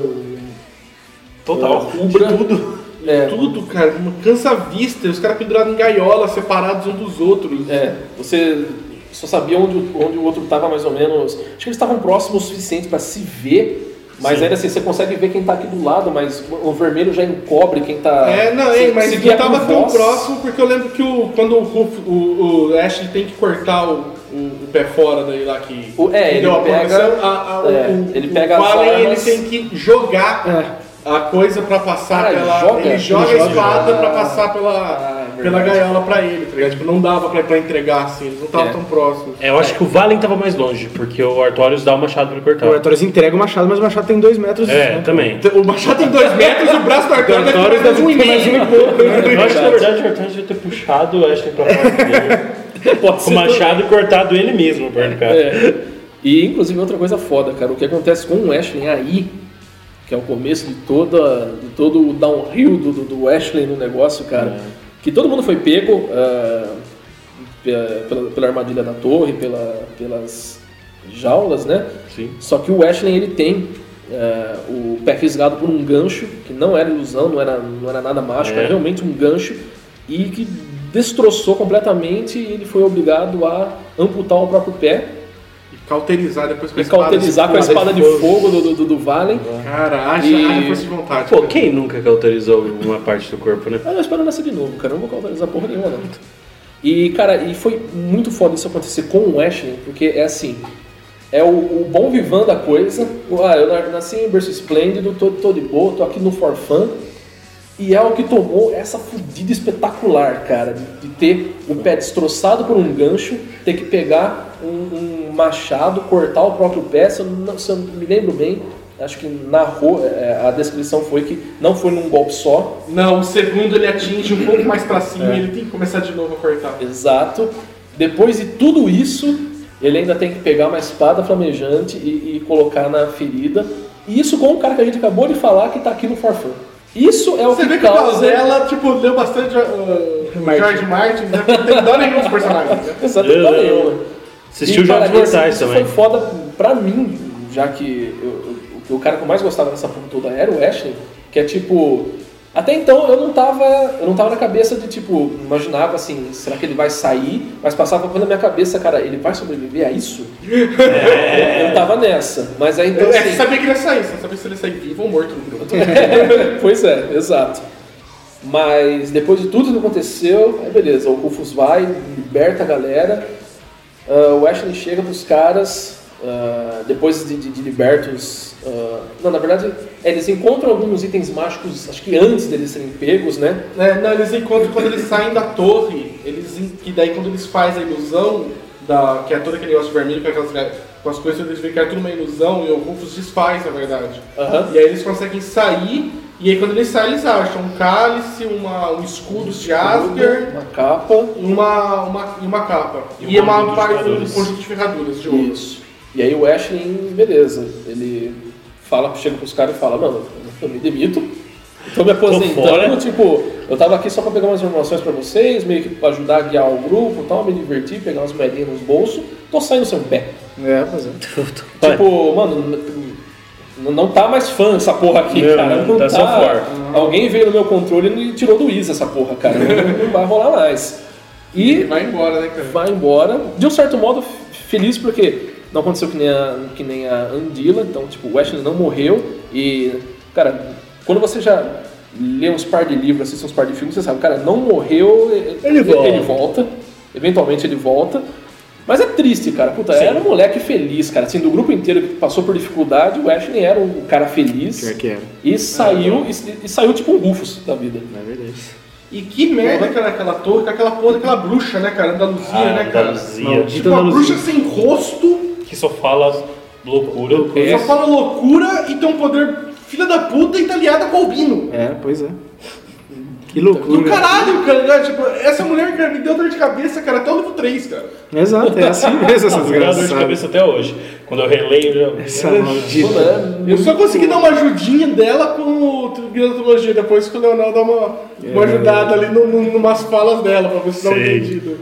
Total. rubra. Tudo. É, Tudo, cara, uma cansa a vista, os caras pendurados em gaiola, separados um dos outros. É, você só sabia onde, o- onde o outro estava mais ou menos. Acho que eles estavam próximos o suficiente para se ver, mas ainda assim você consegue ver quem está aqui do lado, mas o vermelho já encobre quem está. É, não, é, mas não tava tão próximo, porque eu lembro que o, quando o, Ruf- o, o Ashley tem que cortar o, o, o pé fora daí lá que O- é, que ele deu a pega- proteção, a- a- é, o, ele o pega as Valen, ele armas- tem que jogar a coisa pra passar Ah, ele pela. joga? ele joga Ele a joga. espada pra Ah. passar pela, Ah, é pela gaiola pra ele, tá ligado? Tipo, não dava pra, pra entregar assim, eles não estavam É. tão próximos. É, eu acho que o Valen tava mais longe, porque o Artorius dá o machado pra ele cortar. O Artorius entrega o machado, mas o machado tem dois metros. É, né? também. O machado tem dois metros e o braço do Artorius deve Artorius ter mais um e deve ter mais um meio. e pouco. Eu acho que na verdade o Artorius devia ter puxado o Ashley pra fora dele. Pode Com ser o machado e cortado ele mesmo, perto do cara. É. E inclusive outra coisa foda, cara, o que acontece com o Ashley aí, que é o começo de, toda, de todo o downhill do, do, do Ashley no negócio, cara, que todo mundo foi pego uh, pela, pela armadilha da torre, pela, pelas jaulas, né? Sim. Só que o Ashley, ele tem uh, o pé fisgado por um gancho, que não era ilusão, não era, não era nada mágico, É. era realmente um gancho, e que destroçou completamente e ele foi obrigado a amputar o próprio pé E cauterizar depois com a e espada. cauterizar com a espada de fogo do, do, do, do Valen. Cara, haja, E- haja força de vontade. Pô, cara. quem nunca cauterizou uma parte do corpo, né? Ah, eu espero nascer de novo, cara. Eu não vou cauterizar porra nenhuma, não. E, cara, e foi muito foda isso acontecer com o Ashley, porque é assim, é o, o bom vivan da coisa. Ah, eu nasci em berço esplêndido, tô, tô de boa, tô aqui no for fun. E é o que tomou essa fudida espetacular, cara, de, de ter o pé destroçado por um gancho, ter que pegar um, um machado, cortar o próprio pé. Se eu, não, se eu me lembro bem, acho que narrou, é, a descrição foi que não foi num golpe só. Não, o segundo ele atinge um pouco mais pra cima e ele tem que começar de novo a cortar. Exato. Depois de tudo isso, ele ainda tem que pegar uma espada flamejante e, e colocar na ferida. E isso com o cara que a gente acabou de falar que tá aqui no For Fun. Isso é o Você que vê que o causa... Calzella, tipo, leu bastante uh, George Martin, né? Não tem dó nenhum dos personagens, né? Exato, Eu- não, eu- eu- Assistiu E, cara, Jogos esse- Mortais isso também. foi foda pra mim, já que eu- eu- o cara que eu mais gostava dessa porra toda era o Ashley, que é tipo... Até então eu não tava, eu não tava na cabeça de tipo, imaginava assim, será que ele vai sair? Mas passava pela minha cabeça, cara, ele vai sobreviver a isso? É. Eu tava nessa, mas aí então É, assim... você sabia que ele ia sair, você não sabia se ele ia sair vivo ou morto no grupo. Pois é, exato. Mas depois de tudo que aconteceu, aí beleza, o Rufus vai, liberta a galera, uh, o Ashley chega pros caras, uh, depois de, de, de libertos... Uh, não, na verdade, eles encontram alguns itens mágicos, acho que antes deles serem pegos, né? É, não, eles encontram quando eles saem da torre, eles, que daí quando eles fazem a ilusão, da, que é todo aquele negócio vermelho com, aquelas, com as coisas, eles veem que é tudo uma ilusão e o Rufus desfaz, na verdade. Aham. E aí eles conseguem sair, e aí quando eles saem eles acham um cálice, uma, um escudo de Asgard, Uma capa. e uma, uma, e uma capa. E E, um uma conjunto de parte um ferraduras. conjunto de ferraduras de ouro. Isso. E aí o Ashley, beleza, ele fala, chega pros caras e fala, mano, eu me demito, tô me aposentando, fora. tipo, eu tava aqui só pra pegar umas informações pra vocês, meio que pra ajudar a guiar o grupo e tal, me divertir, pegar umas moedinhas nos bolsos, tô saindo sem pé. É, pois é. Tipo, mano, n- não tá mais fã essa porra aqui, Não, cara. não, Não tá tá. só fora. Alguém veio no meu controle e tirou do Wiz essa porra, cara. Não, não vai rolar mais. E E vai embora, né, cara? vai embora. De um certo modo, f- feliz porque não aconteceu que nem a, que nem a Andila, então, tipo, o Ashley não morreu. E, cara, quando você já lê uns par de livros, assiste uns par de filmes, você sabe, cara, não morreu, ele volta. Ele volta. Eventualmente ele volta. Mas é triste, cara. Puta, era um moleque feliz, cara. Assim, do grupo inteiro que passou por dificuldade, o Ashley era um cara feliz. Pior que era. E saiu, e, e saiu tipo um Rufus da vida. É verdade. E que merda que era aquela torre, com aquela porra daquela bruxa, né, cara? Andaluzia, Ah, né, cara? Andaluzia. Maldita Tipo, uma Andaluzia. bruxa sem rosto, Que só fala loucura. É. só fala loucura e tem um poder filha da puta e tá aliada com o Albino. É, pois é. Que Do loucura. caralho, cara. né? Tipo, essa mulher, cara, me deu dor de cabeça, cara, até o livro três, cara. Exato, é assim mesmo essa Essa dor de desgraçada. cabeça até hoje. Quando eu releio, eu já... Essa maldita. Eu só consegui dar uma ajudinha dela com o Guia da Trilogia, depois que o Leonel dá uma, uma ajudada ali no, no, numas falas dela, pra ver se dá um Sei. entendido.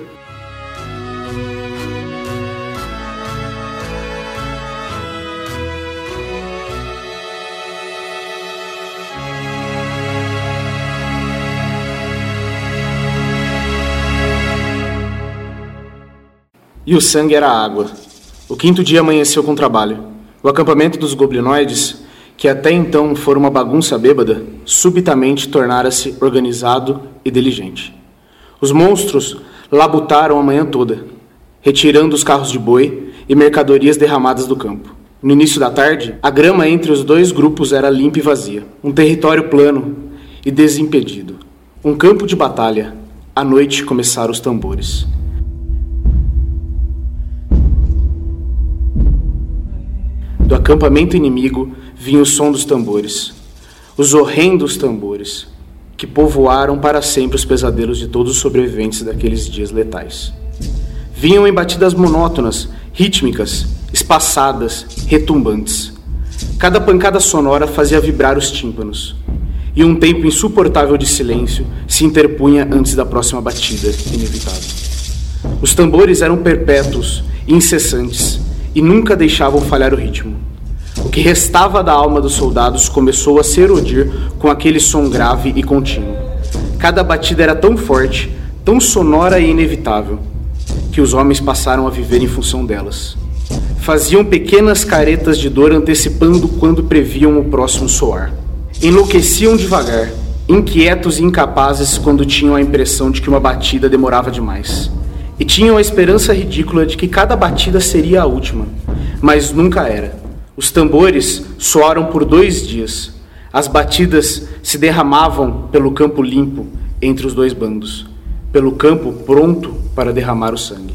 E o sangue era água. O quinto dia amanheceu com trabalho. O acampamento dos goblinoides, que até então fora uma bagunça bêbada, subitamente tornara-se organizado e diligente. Os monstros labutaram a manhã toda, retirando os carros de boi e mercadorias derramadas do campo. No início da tarde, a grama entre os dois grupos era limpa e vazia. Um território plano e desimpedido. Um campo de batalha, À noite começaram os tambores. Do acampamento inimigo vinha o som dos tambores, os horrendos tambores, que povoaram para sempre os pesadelos de todos os sobreviventes daqueles dias letais. Vinham em batidas monótonas, rítmicas, espaçadas, retumbantes. Cada pancada sonora fazia vibrar os tímpanos, e um tempo insuportável de silêncio se interpunha antes da próxima batida inevitável. Os tambores eram perpétuos e incessantes, e nunca deixavam falhar o ritmo. O que restava da alma dos soldados começou a se erodir com aquele som grave e contínuo. Cada batida era tão forte, tão sonora e inevitável, que os homens passaram a viver em função delas. Faziam pequenas caretas de dor antecipando quando previam o próximo soar. Enlouqueciam devagar, inquietos e incapazes quando tinham a impressão de que uma batida demorava demais. E tinham a esperança ridícula de que cada batida seria a última, mas nunca era. Os tambores soaram por dois dias. As batidas se derramavam pelo campo limpo entre os dois bandos, pelo campo pronto para derramar o sangue.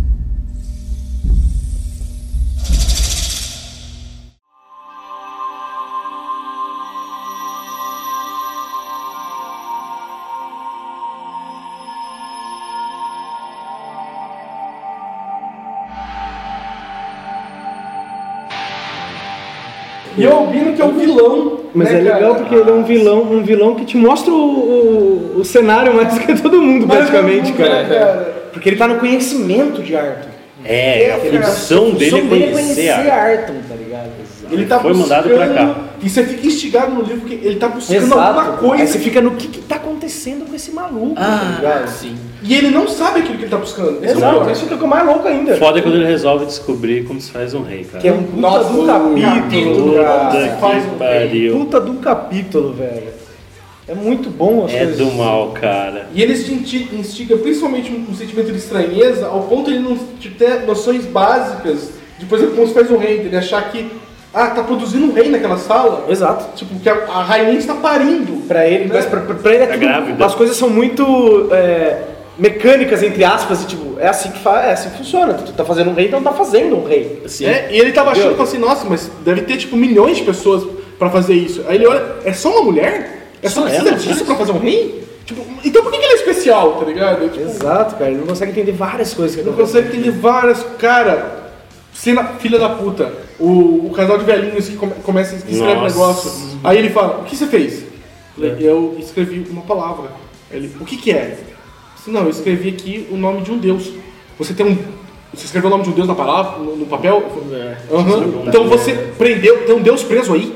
E o Albino, que é o vilão. Mas né, é legal cara? porque ele é um vilão, um vilão que te mostra o, o, o cenário mais do que todo mundo, Mas praticamente, é, cara. cara. Porque ele tá no conhecimento de Arthur. É, a função dele é conhecer a arte. Arthur, tá ligado? Ele tá Foi buscando, mandado pra cá. E você fica instigado no livro que ele tá buscando Exato. alguma coisa. Aí você fica no que, que tá acontecendo com esse maluco, tá ligado? sim. E ele não sabe aquilo que ele tá buscando. Esse é o Exato, pior. isso fica mais louco ainda. Foda é quando ele resolve descobrir como se faz um rei, cara. Que é um puta Nossa, do o capítulo, capítulo, cara. Puta faz que um pariu. Puta do capítulo, velho. É muito bom as É coisas. do mal, cara. E ele te insti- instiga principalmente um sentimento de estranheza, ao ponto de ele não de ter noções básicas de, por exemplo, como se faz um rei, ele achar que, ah, tá produzindo um rei naquela sala. Exato. Tipo, que a, a rainha está parindo. Pra ele, Né? mas pra, pra- pra ele é Tá tudo, grávida. as coisas são muito é, mecânicas, entre aspas, e tipo, é assim que faz, é assim que funciona. Tu tá fazendo um rei, então tá fazendo um rei. É, e ele tava achando, Entendeu? falou assim, nossa, mas deve ter tipo milhões de pessoas pra fazer isso. Aí ele olha, é só uma mulher? É só Só precisa ela, disso né? pra fazer um rei? Tipo, então por que que ele é especial, tá ligado? Tipo, Exato, cara, ele não consegue entender várias coisas que não acontecem. consegue entender várias. Cara, cena, filha da puta. O, o casal de velhinhos que come, começa a escrever um Nossa. negócio. Aí ele fala, o que você fez? Eu, falei, eu escrevi uma palavra. Aí ele, o que que é? Eu disse, não, eu escrevi aqui o nome de um deus. Você tem um. Você escreveu o nome de um deus na palavra, no, no papel? Eu falei, Aham. Então você prendeu, tem um deus preso aí?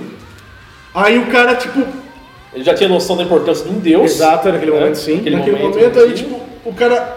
Aí o cara, tipo, Ele já tinha noção da importância de um deus. Exato, naquele momento, sim. Naquele naquele momento, momento, aí, sim. tipo, o cara.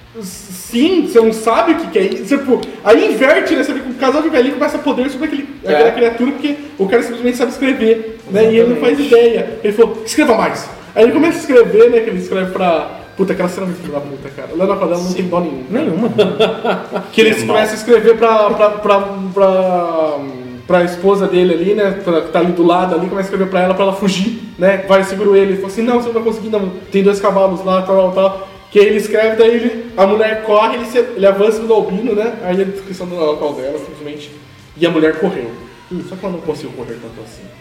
Sim, você não sabe o que, que é isso. Tipo, aí inverte, né? Você vê que o casal de velhinho começa a poder sobre aquele, É. aquela criatura porque o cara simplesmente sabe escrever, né? E ele não faz ideia. Ele falou, escreva mais. Aí ele começa a escrever, né? Que ele escreve pra. Puta, aquela cena é muito filha da puta, cara. O Leonardo Caldela não tem dó nenhum. Nenhuma. Que ele começa a escrever pra, pra, pra, pra, pra esposa dele ali, né? Pra, que tá ali do lado ali, começa a escrever pra ela pra ela fugir, né? Vai, segura ele. Ele fala assim, não, você não vai conseguir, não. Tem dois cavalos lá, tal, tal. Que aí ele escreve, daí ele, a mulher corre, ele, se, ele avança no Albino, né? Aí a descrição do local dela, simplesmente. E a mulher correu. Hum, só que ela não conseguiu correr tanto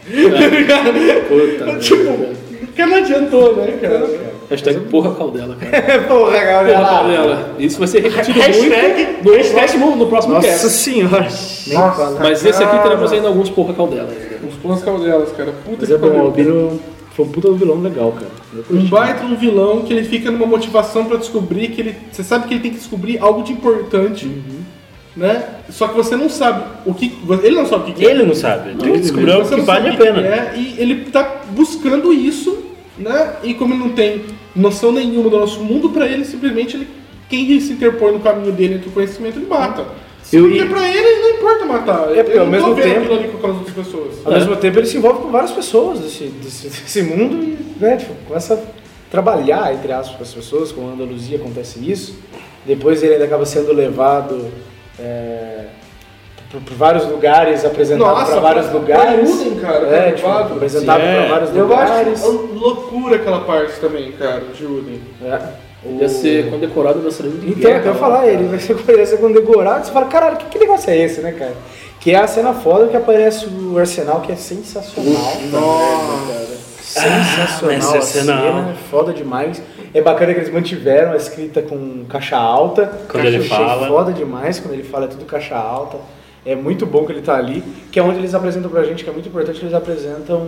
assim. Puta tipo, porque não adiantou, né, cara? Hashtag porra Caldela, cara. Porra, Porra galera. Caldela. Isso vai ser repetido Hashtag- muito no próximo, no próximo Nossa cast. senhora. Nem fala. Mas esse aqui teremos ainda alguns porra Caldela ainda. Uns planos caldelas, cara. Puta Mas que é bom, o pariu. Albino foi um puta do vilão legal, cara. Eu curti. Um baita um vilão que ele fica numa motivação pra descobrir que ele. Você sabe que ele tem que descobrir algo de importante. Né? Só que você não sabe o que. Ele não sabe o que, que é. Ele não sabe, ele tem que descobrir algo Você que não vale sabe a o pena. que é, e ele tá buscando isso, né? E como ele não tem noção nenhuma do nosso mundo, pra ele simplesmente ele, quem se interpõe no caminho dele entre o conhecimento, ele mata. Eu- Porque pra ele não importa matar. É, porque ele ao não mesmo tá vendo tempo- aquilo ali com aquelas outras pessoas. Ao mesmo tempo ele se envolve com várias pessoas desse, desse, desse mundo e né, tipo, começa a trabalhar, entre aspas, com as pessoas, com a Andaluzia acontece isso. Depois ele ainda acaba sendo levado é, por, por vários lugares, apresentado Nossa, para vários pra- lugares. pra Uden, cara, é, foi tipo, levado. apresentado Sim, para é. vários Eu lugares. acho loucura aquela parte também, cara, de Uden. É. Ia ser condecorado na cena de Então, guerra. eu ia falar, ele vai ser, ele vai ser condecorado. Você fala, caralho, que, que negócio é esse, né, cara? Que é a cena foda que aparece o Arsenal, que é sensacional. Nossa. Sensacional, Ah, a sensacional. cena é foda demais. É bacana que eles mantiveram a escrita com caixa alta. Quando Caixa ele achei fala. foda demais, quando ele fala é tudo caixa alta. É muito bom que ele tá ali, que é onde eles apresentam pra gente, que é muito importante, que eles apresentam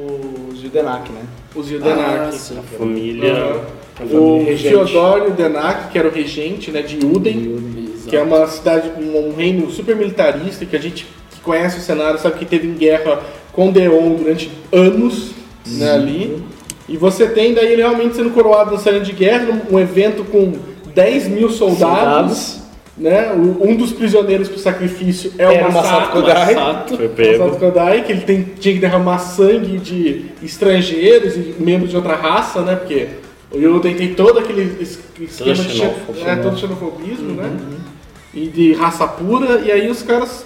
os Judenak, né? Os Yudenak. Ah, sim. A família. A família O regente. Theodore Yudenak, que era o regente, né, de Uden, que é uma cidade, um, um reino super militarista, que a gente que conhece o cenário sabe que teve em guerra com Deon durante anos, né, ali. E você tem daí ele realmente sendo coroado na cena de guerra, um evento com dez mil soldados, Soldados. né? O- um dos prisioneiros pro sacrifício é o Era o Masato, Masato Kodai. Masato, Foi pego. Masato Kodai, que ele tem, tinha que derramar sangue de estrangeiros e membros de outra raça, né? Porque o Yoden tem todo aquele es- esquema de xe- xenofobia, é, todo xenofobismo, né? E de raça pura, e aí os caras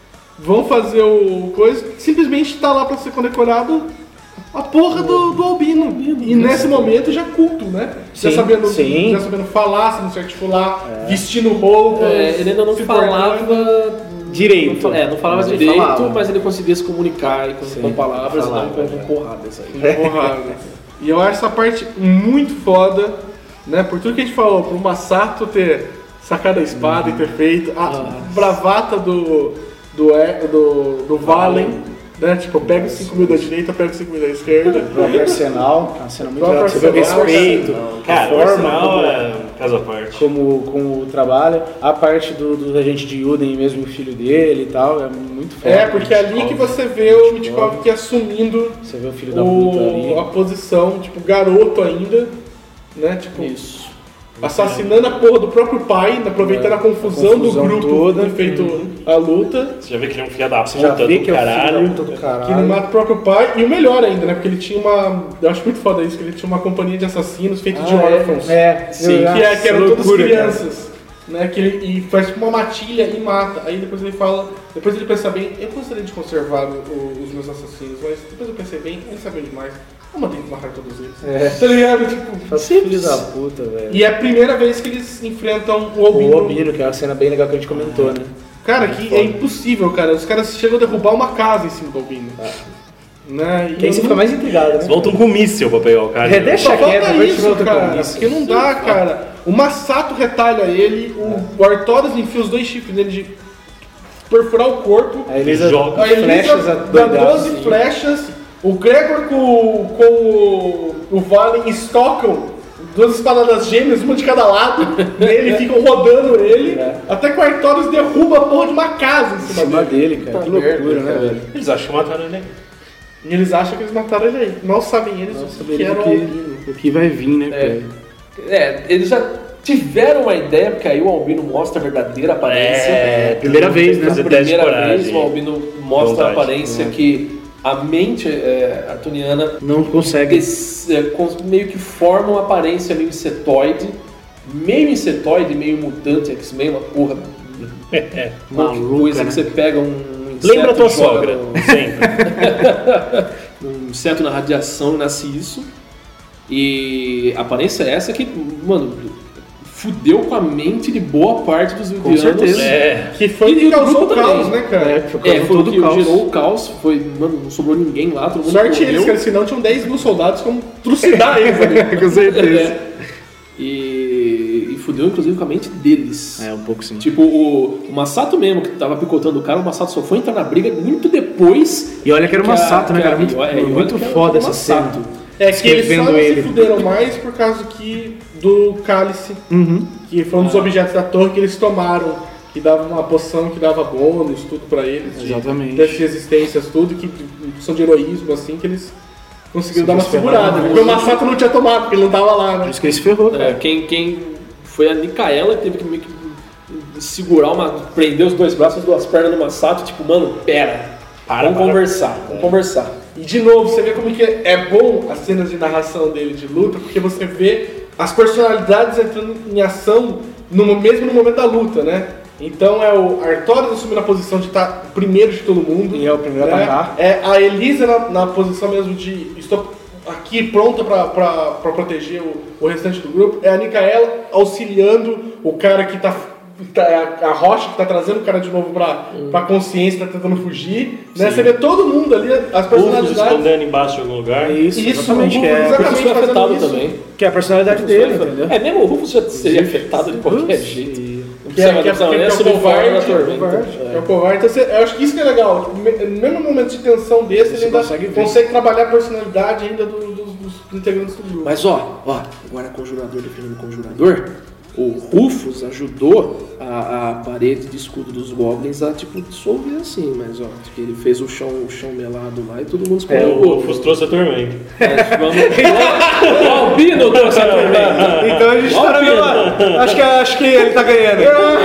vão fazer o coisa, simplesmente tá lá pra ser condecorado a porra do, do albino. E nesse momento já culto, né? Já Sim, sabendo, sim. já sabendo falar, sabendo se articular, vestindo roupa. É, ele ainda não se falava portando. Direito. Não, fa- é, não falava Mas ele direito, falava. mas ele conseguia se comunicar e com, Sim, com palavras, falava, não com, é. com porradas aí. Porrada. E eu acho essa parte muito foda, né? Por tudo que a gente falou, pro Masato ter sacado a espada e ter feito a bravata do do, E- do, do Valen, né? Tipo, eu pego cinco mil da direita, eu pego cinco mil da esquerda. O próprio Arsenal, é uma cena muito O próprio legal. Você vê o Arsenal, respeito, Cara, a o forma Arsenal como, é caso à parte. como, como trabalha, a parte do, do agente de Yuden, mesmo o filho dele e tal, é muito foda. É, porque é ali que você vê o Mitkov que assumindo Você vê o filho da puta ali. o, a posição, tipo, garoto ainda, né? Tipo, Isso. assassinando a porra do próprio pai, aproveitando a confusão, a confusão do grupo toda. que foi feito a luta. Você já vê que ele é um filho da Você já puta vê do que é o filho caralho. da puta do Que ele caralho. mata o próprio pai, e o melhor ainda, né? Porque ele tinha uma. Eu acho muito foda isso, que ele tinha uma companhia de assassinos feito de Ah, é, órfãos. é, Sim, eu- que, é, que eram todas loucura, cara. crianças. Né, que ele e faz tipo uma matilha e mata. Aí depois ele fala. Depois ele pensa bem, eu gostaria de conservar o- o- os meus assassinos, mas depois eu pensei bem, ele sabia demais. Eu mandei matar todos eles. É. Tá ligado? Tipo, Filho da puta, velho. e é a primeira vez que eles enfrentam o Albino. O Albino, que é uma cena bem legal que a gente comentou, né? Cara, que é impossível, cara. Os caras chegam a derrubar uma casa em cima do Albino. Né? E Que aí eu você não- fica mais intrigado, né? Eles voltam com um míssil pra pegar o cara. É, deixa Só falta quieto, vai te isso, voltar cara. com isso. Porque não dá, cara. O Masato retalha ele, o, o Artorias enfia os dois chifres dele de perfurar o corpo. A Elisa Joga A Elisa flechas dá adoidadas. doze flechas. O Gregor com, com o, o Valen estocam duas espadadas gêmeas, uma de cada lado, nele, ficam rodando ele, É. até que o Artorias derruba a porra de uma casa em Em cima cima dele. dele, cara. Tá Que loucura, merda, né, cara. velho? Eles acham que mataram ele. E eles acham que eles mataram ele aí. Mal sabem eles Nossa, o que beleza, era o que- Albino. o que vai vir, né, É. velho? É, eles já tiveram uma ideia, porque aí o Albino mostra a verdadeira aparência. É, primeira vez, né? Pela Fazer teste de primeira coragem. vez, o Albino mostra Vontade. a aparência que a mente é, artuniana Não consegue. es- é, cons- meio que forma uma aparência meio insetoide, meio insetoide, meio mutante, X-Men, uma porra. É. Uma Maluca, coisa né? que você pega um inseto Lembra a tua e joga sogra, no- sempre. um inseto na radiação e nasce isso. E a aparência é essa que, mano, fudeu com a mente de boa parte dos indianos. certeza. É. Que foi E o que do causou o grupo caos, também. né, cara? É, foi É, causou foi o todo que o caos. gerou o caos. Foi, mano, não sobrou ninguém lá, todo mundo Sorte eles, morreu. cara, senão tinham dez mil soldados como trucidar eles ali. Com certeza. É. E, e fudeu inclusive com a mente deles. É, um pouco sim. Tipo, o, o Masato mesmo, que tava picotando o cara, o Masato só foi entrar na briga muito depois. E olha que era o que a- Masato, né, que a- cara? Muito, e olha- e olha muito que era foda o essa cena. Masato. É que eles só Escrevendo não ele. se fuderam mais por causa que do cálice, Uhum. que foi um dos objetos da torre que eles tomaram, que dava uma poção que dava bônus, tudo pra eles. de- Exatamente. Das resistências, tudo, que são de heroísmo, assim, que eles conseguiram Sim, dar uma eles ferraram segurada. muito. Porque o Masato não tinha tomado, porque ele não tava lá, Por né? isso que ele se ferrou, É, cara. quem, quem foi a Nicaela que teve que meio que segurar uma. Prender os dois braços, as duas pernas no Masato, tipo, mano, pera. Para, vamos para. conversar, vamos conversar. E de novo, você vê como que é bom as cenas de narração dele de luta, porque você vê as personalidades entrando em ação no, mesmo no momento da luta, né? Então é o Artorias assumindo a posição de estar primeiro de todo mundo. E é o primeiro a né? atacar. É a Elisa na, na posição mesmo de estou aqui pronta pra, pra, pra proteger o, o restante do grupo, é a Nicaela auxiliando o cara que tá, tá a, a rocha que tá trazendo o cara de novo pra, hum. pra consciência, tá tentando fugir, né? Você vê todo mundo ali, as personalidades... Rufus escondendo embaixo de algum lugar. Isso, Isso, exatamente, o que é, Rufus Rufus foi afetado isso. também. que é a personalidade dele, entendeu? É, mesmo o Rufus já seria afetado de qualquer jeito. Não Que é, precisa, que é, não que é, precisa, que é é o covarde, da tormenta. covarde, é o covarde. Então, você, eu acho que isso que é legal. Tipo, me- mesmo no momento de tensão desse, Você ele ainda consegue consegue, ver. trabalhar a personalidade ainda do- do- dos integrantes do grupo. Mas ó, ó, agora conjurador defendendo conjurador, o Rufus ajudou a, a parede de escudo dos goblins a tipo dissolver assim, mas ó, que ele fez o chão, o chão melado lá e todo mundo É, escolheu o Rufus trouxe a tormenta. É, vamos... o Albino trouxe a tormenta. Então a gente tá na mesma... Acho que, acho que ele tá ganhando.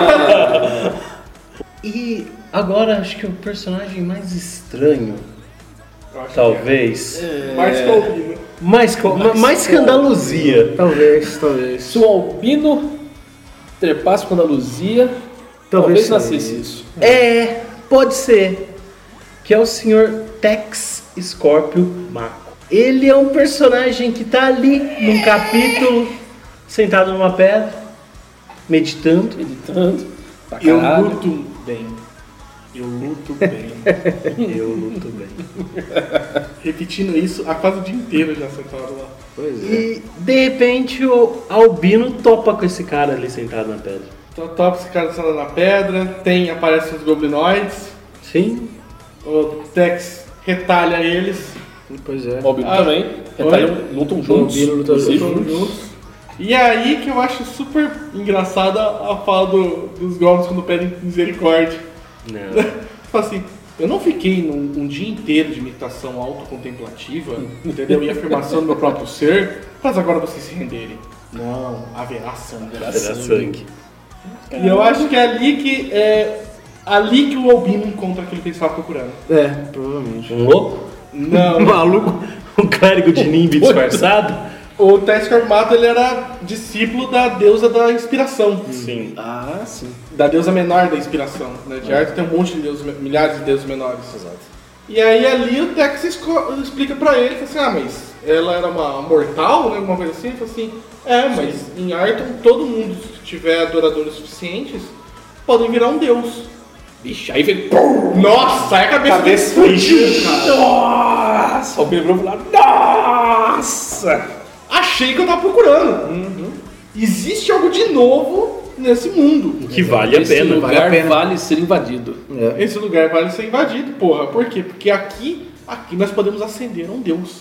E agora acho que o personagem mais estranho, Eu acho talvez, que é. Mais que o Albino. mais, co- ma- mais que Andaluzia. Talvez, talvez. Se o Albino trepasse com a Andaluzia, talvez, Talvez nascesse sim. isso. É, pode ser. Que é o senhor Tex Scorpio Mako. Ele é um personagem que tá ali num capítulo, sentado numa pedra, meditando. Meditando. Pra Eu caralho. luto bem. Eu luto bem. Eu luto bem. Repetindo isso há quase o dia inteiro já sentado lá. Pois é. E de repente o Albino topa com esse cara ali sentado na pedra. Então topa esse cara sentado na pedra, tem, aparecem os goblinoides, Sim. o Tex retalha eles. Pois é. O Albino Ah, também. oi? Retalham, lutam juntos. Albino luta inclusive. juntos. juntos. E é aí que eu acho super engraçada a fala do- dos goblins quando pedem misericórdia. Não. Tipo assim, eu não fiquei num, um dia inteiro de meditação autocontemplativa, entendeu? E afirmação do meu próprio ser, mas agora vocês se renderem. Não, haverá sangue. Era sangue. E eu acho que é ali que é ali que o Albino encontra aquilo que ele estava procurando. É, provavelmente. Um louco? Não. Um maluco? Um clérigo de Nimbe disfarçado? O Tex Mato, ele era discípulo da deusa da inspiração. Sim. Ah, sim. Da deusa menor da inspiração, né? De arte tem um monte de deuses, milhares de deuses menores. Exato. E aí ali o Tex esco- explica pra ele, fala assim, ah, mas ela era uma mortal, né? Alguma coisa assim, ele fala assim, é, mas em Arton todo mundo, se tiver adoradores suficientes, podem virar um deus. Vixe, aí vem. Nossa, aí a cabeça, Cabeça dele explodiu, cara. Nossa! O Albino falou, nossa! Achei que eu tava procurando. Existe algo de novo nesse mundo. Que vale a Esse pena. lugar vale a pena. vale ser invadido. É. Esse lugar vale ser invadido, porra. Por quê? Porque aqui, aqui nós podemos ascender a um deus.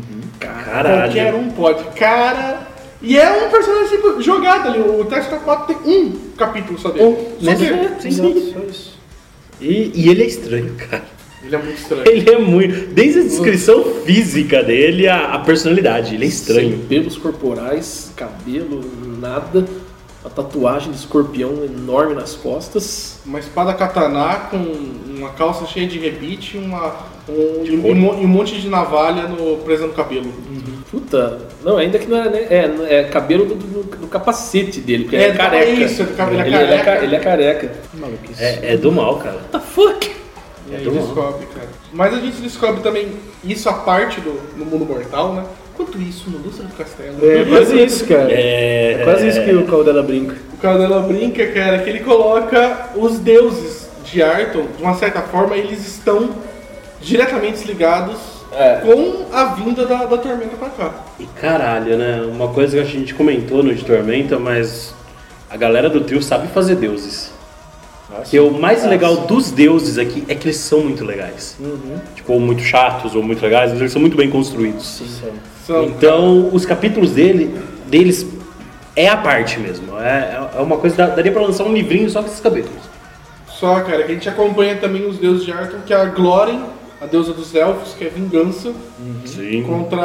Qualquer Caralho. um pode. Cara. E é um personagem tipo, jogado ali. O Tex quatro tem um capítulo só dele. Um, só nesse- dele. sim, sim. Só isso. E, e ele é estranho, cara. Ele é muito estranho. Ele é muito. Desde a descrição física dele, a, a personalidade, ele é estranho. Sem pelos corporais, cabelo, nada. Uma tatuagem de escorpião enorme nas costas. Uma espada katana com uma calça cheia de rebite uma, um, e, um, mo- e um monte de navalha no, presa no cabelo. Puta, não, ainda que não é, né? É, é cabelo do, do- do capacete dele, porque É, ele é careca. isso, ele é ca- ele é ele, ele é, careca. ca- ele é careca. Maluquice. É, é do mal, cara. What the fuck? E aí do mal. descobre, cara. Mas a gente descobre também isso a parte do no mundo mortal, né? Quanto isso no Lustre do Castelo. É quase isso, cara. É, É quase isso que o Caldela brinca. O Caldela brinca, cara, que ele coloca os deuses de Arton, de uma certa forma, eles estão diretamente ligados É. com a vinda da, da Tormenta pra cá. E caralho, né? Uma coisa que a gente comentou no de Tormenta, mas a galera do trio sabe fazer deuses. Que o mais legal dos deuses aqui é que eles são muito legais. Tipo, ou muito chatos ou muito legais, mas eles são muito bem construídos. São, Então, os capítulos dele, deles é a parte mesmo. É, é uma coisa, da- daria pra lançar um livrinho só com esses capítulos. Só, cara, que a gente acompanha também os deuses de Arton, que é a Glória, a deusa dos elfos, que é vingança, Sim.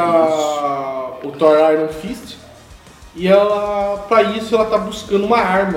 contra o Thor Iron Fist. E ela, pra isso, ela tá buscando uma arma.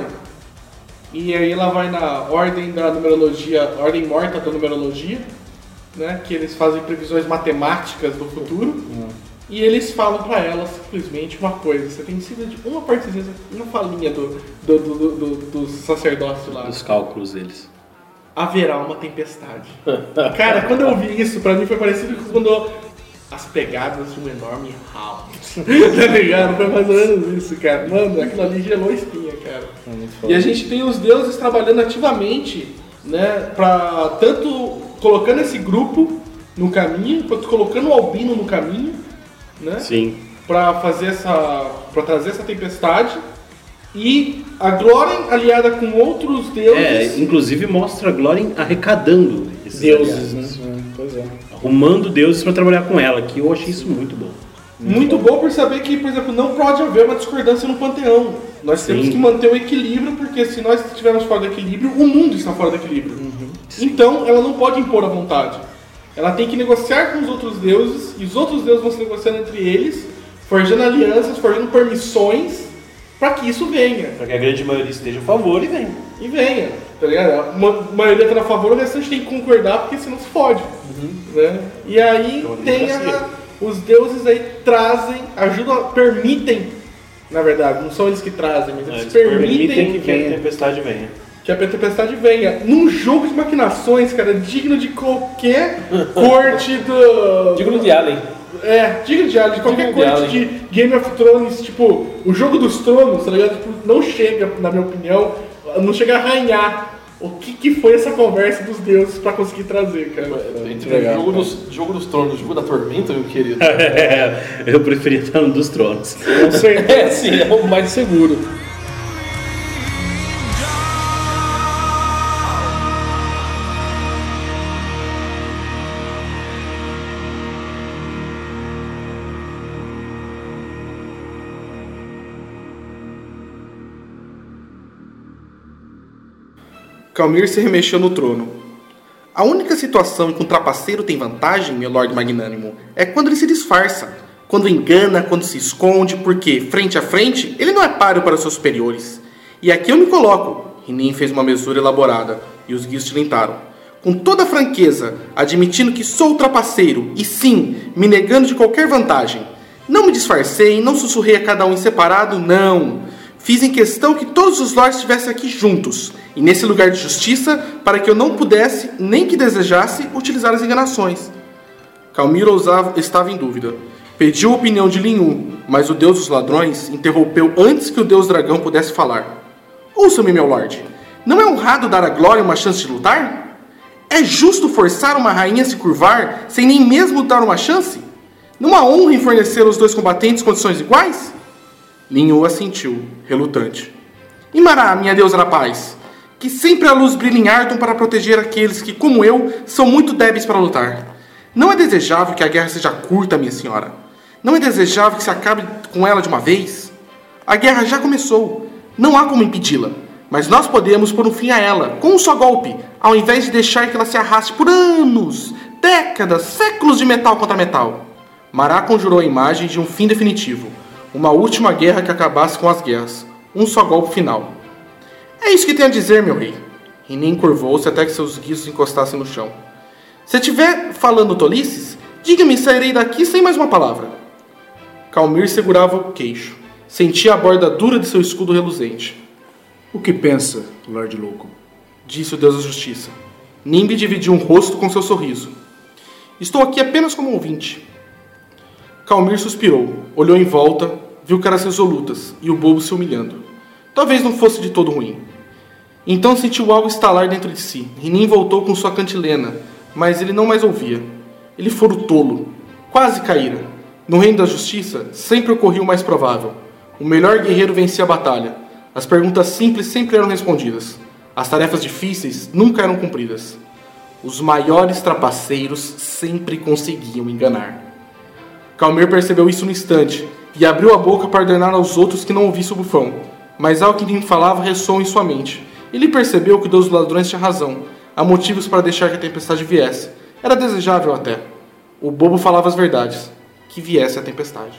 E aí ela vai na ordem da numerologia, ordem morta da numerologia, né? Que eles fazem previsões matemáticas do futuro. E eles falam pra ela simplesmente uma coisa: você tem sido de uma partezinha, uma falinha do, do, do, do, do, do sacerdócio lá. Dos cálculos deles. Haverá uma tempestade. Cara, quando eu vi isso, pra mim foi parecido com quando as pegadas de um enorme house. Tá ligado? Foi mais ou menos isso, cara. Mano, aquilo ali gelou a espinha, cara. É e a gente tem os deuses trabalhando ativamente, né? Pra tanto colocando esse grupo no caminho, quanto colocando o Albino no caminho, né? Sim. Pra fazer essa. Pra trazer essa tempestade. E a Glória aliada com outros deuses. É, inclusive mostra a Glória arrecadando esses Deuses, aliados. né? É, pois é. Arrumando deuses pra trabalhar com ela, que eu achei isso muito bom. Muito bom por saber que, por exemplo, não pode haver uma discordância no panteão. Nós Sim. temos que manter o equilíbrio, porque se nós estivermos fora do equilíbrio, o mundo está fora do equilíbrio. Então, ela não pode impor a vontade. Ela tem que negociar com os outros deuses, e os outros deuses vão se negociando entre eles, forjando alianças, forjando permissões, para que isso venha. Para que a grande maioria esteja a favor e venha. E venha, tá ligado? A maioria está a favor, o restante tem que concordar, porque senão se fode. Né? E aí Então, tem a, os deuses aí trazem, ajudam, permitem, na verdade, não são eles que trazem, mas eles, Eles permitem, permitem que, que a venha, tempestade venha. que a tempestade venha. Num jogo de maquinações, cara, digno de qualquer corte do... Digno de Alien. É, digno de Alien, de qualquer Digno de corte de Game of Thrones, tipo, o jogo dos tronos, tá ligado? Tipo, não chega, na minha opinião, não chega a arranhar o que, que foi essa conversa dos deuses pra conseguir trazer, cara. Entre legal, jogo, cara. dos, jogo dos tronos, jogo da tormenta, meu querido. É, eu preferia estar no dos tronos. Com certeza. É, sim, é o mais seguro. Calmir se remexeu no trono. A única situação em que um trapaceiro tem vantagem, meu Lorde Magnânimo, é quando ele se disfarça, quando engana, quando se esconde, porque, frente a frente, ele não é páreo para os seus superiores. E aqui eu me coloco. Rinin fez uma mesura elaborada, e os guias tilintaram. Com toda a franqueza, admitindo que sou trapaceiro, e sim, me negando de qualquer vantagem. Não me disfarcei, não sussurrei a cada um em separado, não. Fiz em questão que todos os lords estivessem aqui juntos, e nesse lugar de justiça, para que eu não pudesse, nem que desejasse, utilizar as enganações. Calmir ousava, estava em dúvida. Pediu a opinião de Lin Yu, mas o deus dos ladrões interrompeu antes que o deus dragão pudesse falar. Ouça-me, meu lorde. Não é honrado dar à glória uma chance de lutar? É justo forçar uma rainha a se curvar, sem nem mesmo dar uma chance? Não há honra em fornecer aos dois combatentes condições iguais? Lin Yu assentiu, relutante. Imará, minha deusa da paz, que sempre a luz brilha em Arton para proteger aqueles que, como eu, são muito débeis para lutar. Não é desejável que a guerra seja curta, minha senhora. Não é desejável que se acabe com ela de uma vez. A guerra já começou. Não há como impedi-la. Mas nós podemos pôr um fim a ela, com um só golpe, ao invés de deixar que ela se arraste por anos, décadas, séculos de metal contra metal. Mará conjurou a imagem de um fim definitivo. Uma última guerra que acabasse com as guerras. Um só golpe final. É isso que tem a dizer, meu rei. Rinin curvou-se até que seus guizos encostassem no chão. Se estiver falando tolices, diga-me se sairei daqui sem mais uma palavra. Calmir segurava o queixo. Sentia a borda dura de seu escudo reluzente. O que pensa, Lorde Louco? Disse o deus da justiça. Nimbi dividiu um rosto com seu sorriso. Estou aqui apenas como ouvinte. Calmir suspirou, olhou em volta, viu caras resolutas e o bobo se humilhando. Talvez não fosse de todo ruim. Então sentiu algo estalar dentro de si. Rinin voltou com sua cantilena, mas ele não mais ouvia. Ele fora o tolo. Quase caíra. No reino da justiça, sempre ocorria o mais provável. O melhor guerreiro vencia a batalha. As perguntas simples sempre eram respondidas. As tarefas difíceis nunca eram cumpridas. Os maiores trapaceiros sempre conseguiam enganar. Calmir percebeu isso no instante e abriu a boca para ordenar aos outros que não ouvissem o bufão. Mas algo que lhe falava ressoou em sua mente. Ele percebeu que o deus dos ladrões tinha razão. Há motivos para deixar que a tempestade viesse. Era desejável até. O bobo falava as verdades. Que viesse a tempestade.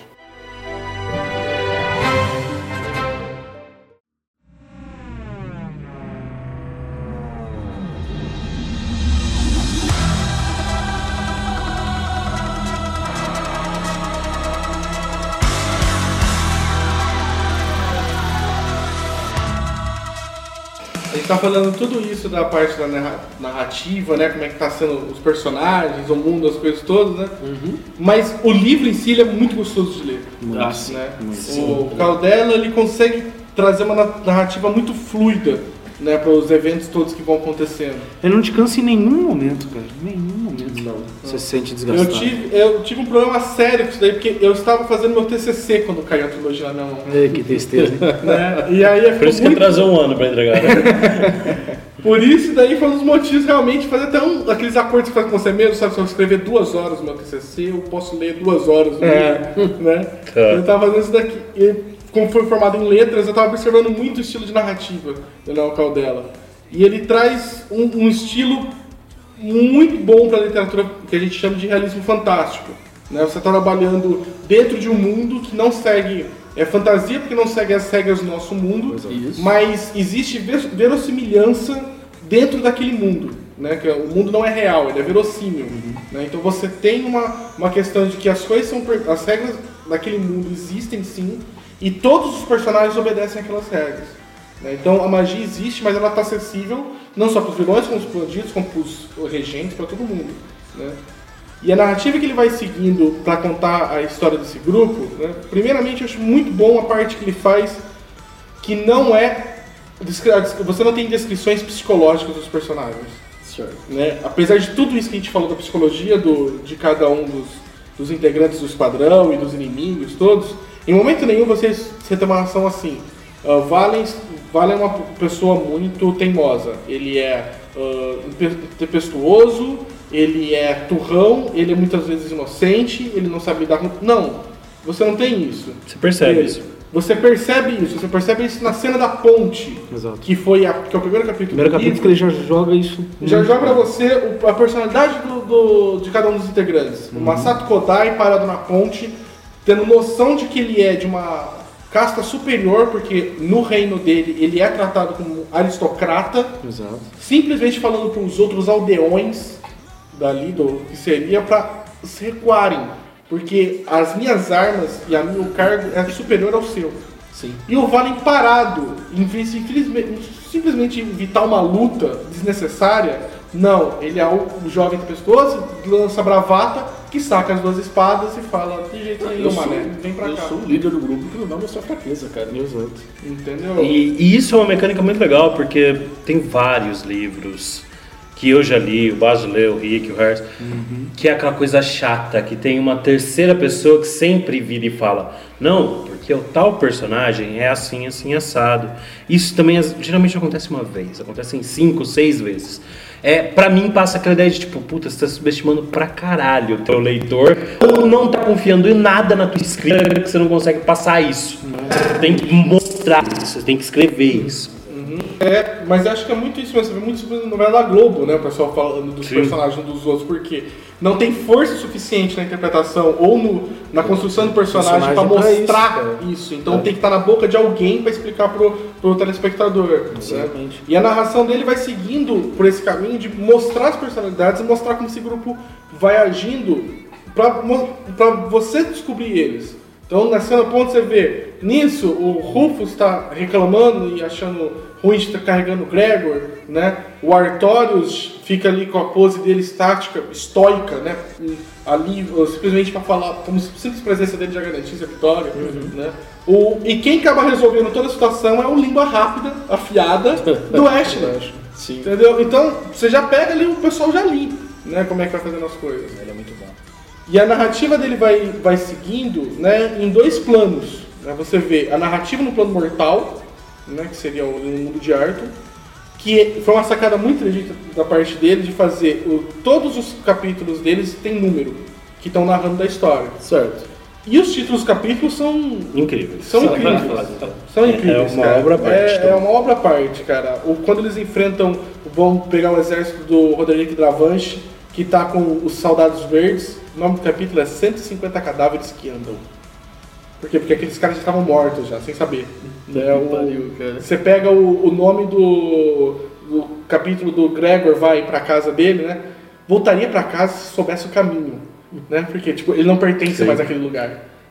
tá falando tudo isso da parte da narra- narrativa, né? Como é que tá sendo os personagens, o mundo, as coisas todas, né? Mas o livro em si ele é muito gostoso de ler. Muito, né? sim, O Caldela ele consegue trazer uma na- narrativa muito fluida, né? Para os eventos todos que vão acontecendo. Ele não te cansa em nenhum momento, cara. Em nenhum momento. Não. Você se sente Eu desgastado. tive, eu tive um problema sério com isso daí, porque eu estava fazendo meu T C C quando caiu a trilogia na minha mão. Ei, que tristeza, hein? Né? E aí Por isso que muito... atrasou um ano pra entregar. Né? Por isso daí foi um dos motivos realmente de fazer até um, aqueles acordos que faz com você mesmo, sabe? Se eu escrever duas horas no meu T C C, eu posso ler duas horas no É. livro, né? Tá. Eu tava fazendo isso daqui. E como foi formado em letras, eu tava observando muito o estilo de narrativa do Léo Caldela. E ele traz um, um estilo muito bom para a literatura que a gente chama de realismo fantástico. Né? Você está trabalhando dentro de um mundo que não segue, é fantasia porque não segue as regras do nosso mundo, Isso. mas existe ver- verossimilhança dentro daquele mundo. Né? Que o mundo não é real, ele é verossímil. Né? Então você tem uma, uma questão de que as coisas são per- as regras daquele mundo existem sim, e todos os personagens obedecem aquelas regras. Né? Então a magia existe, mas ela está acessível não só para os vilões, como para os bandidos, como para os regentes, para todo mundo. Né? E a narrativa que ele vai seguindo para contar a história desse grupo, né? Primeiramente eu acho muito bom a parte que ele faz, que não é... Você não tem descrições psicológicas dos personagens. Certo. Né? Apesar de tudo isso que a gente falou da psicologia do, de cada um dos, dos integrantes do esquadrão e dos inimigos todos, em momento nenhum você, você tem uma ação assim. Uh, Valen, Valen é uma pessoa muito teimosa. Ele é uh, impe- tempestuoso, ele é turrão, ele é muitas vezes inocente, ele não sabe lidar com... Não, você não tem isso. Você percebe Ele- isso. Você percebe isso, você percebe isso na cena da ponte, Exato. que foi a, que é o primeiro capítulo Primeiro do capítulo que livro. ele já joga isso. Já joga pra você o- a personalidade do, do- de cada um dos integrantes. O Masato Kodai parado na ponte, tendo noção de que ele é de uma casta superior, porque no reino dele ele é tratado como aristocrata, Exato. simplesmente falando para os outros aldeões dali, do que seria, para se recuarem. Porque as minhas armas e a meu cargo é superior ao seu. Sim. E o Valen parado, em vez de infelizmente- simplesmente evitar uma luta desnecessária, não, ele é o, o jovem tempestuoso, lança bravata, que saca as duas espadas e fala, de jeito nenhum, Eu sou, mané, vem pra eu cá. sou o líder do grupo que não dá mostrar fraqueza, cara. Exato. Entendeu? E, e isso é uma mecânica muito legal, porque tem vários livros que eu já li, o Basil leu, o Rick, o Harris, que é aquela coisa chata, que tem uma terceira pessoa que sempre vira e fala, não, porque o tal personagem é assim, assim, assado. Isso também as- geralmente acontece uma vez, acontece em cinco, seis vezes. É, pra mim passa aquela ideia de tipo, puta, você tá subestimando pra caralho o teu leitor, ou não tá confiando em nada na tua escrita que você não consegue passar isso. Você tem que mostrar isso, você tem que escrever isso. É, mas eu acho que é muito isso, mas você vê muito sobre a novela da Globo, né? O pessoal falando dos Sim. personagens uns dos outros, porque não tem força suficiente na interpretação ou no, na construção do personagem para Personagem pra mostrar isso, isso, Então tem que estar na boca de alguém para explicar pro, pro telespectador. Né? Exatamente. E a narração dele vai seguindo por esse caminho de mostrar as personalidades e mostrar como esse grupo vai agindo para você descobrir eles. Então, na cena ponto você vê, nisso, o Rufus está reclamando e achando ruim de estar carregando o Gregor, né? O Artorius fica ali com a pose dele estática, estoica, né? Ali, simplesmente para falar, como se a simples presença dele já garantisse a vitória, né? O, e quem acaba resolvendo toda a situação é o língua rápida, afiada, do Ashley. Sim. Entendeu? Então, você já pega ali, o pessoal já li, né? Como é que vai fazendo as coisas. Ele é muito bom. E a narrativa dele vai, vai seguindo, né, em dois planos. Né? Você vê a narrativa no plano mortal, né, que seria o, o mundo de Arthur, que foi uma sacada muito inteligente da parte dele de fazer o, todos os capítulos deles tem número, que estão narrando da história. Certo. E os títulos dos capítulos são Incríveis. São Só pra incríveis. falar, então. São incríveis, É uma cara. obra à parte É, é também. uma obra à parte, cara. O, quando eles enfrentam, vão pegar o exército do Roderick Dravanche, que tá com os soldados verdes. O nome do capítulo é cento e cinquenta cadáveres que andam. Por quê? Porque aqueles caras já estavam mortos já, sem saber. Né? O- pariu, cara. Você pega o, o nome do, do capítulo do Gregor vai pra casa dele, né? Voltaria pra casa se soubesse o caminho, né? Porque tipo, ele não pertence mais àquele lugar.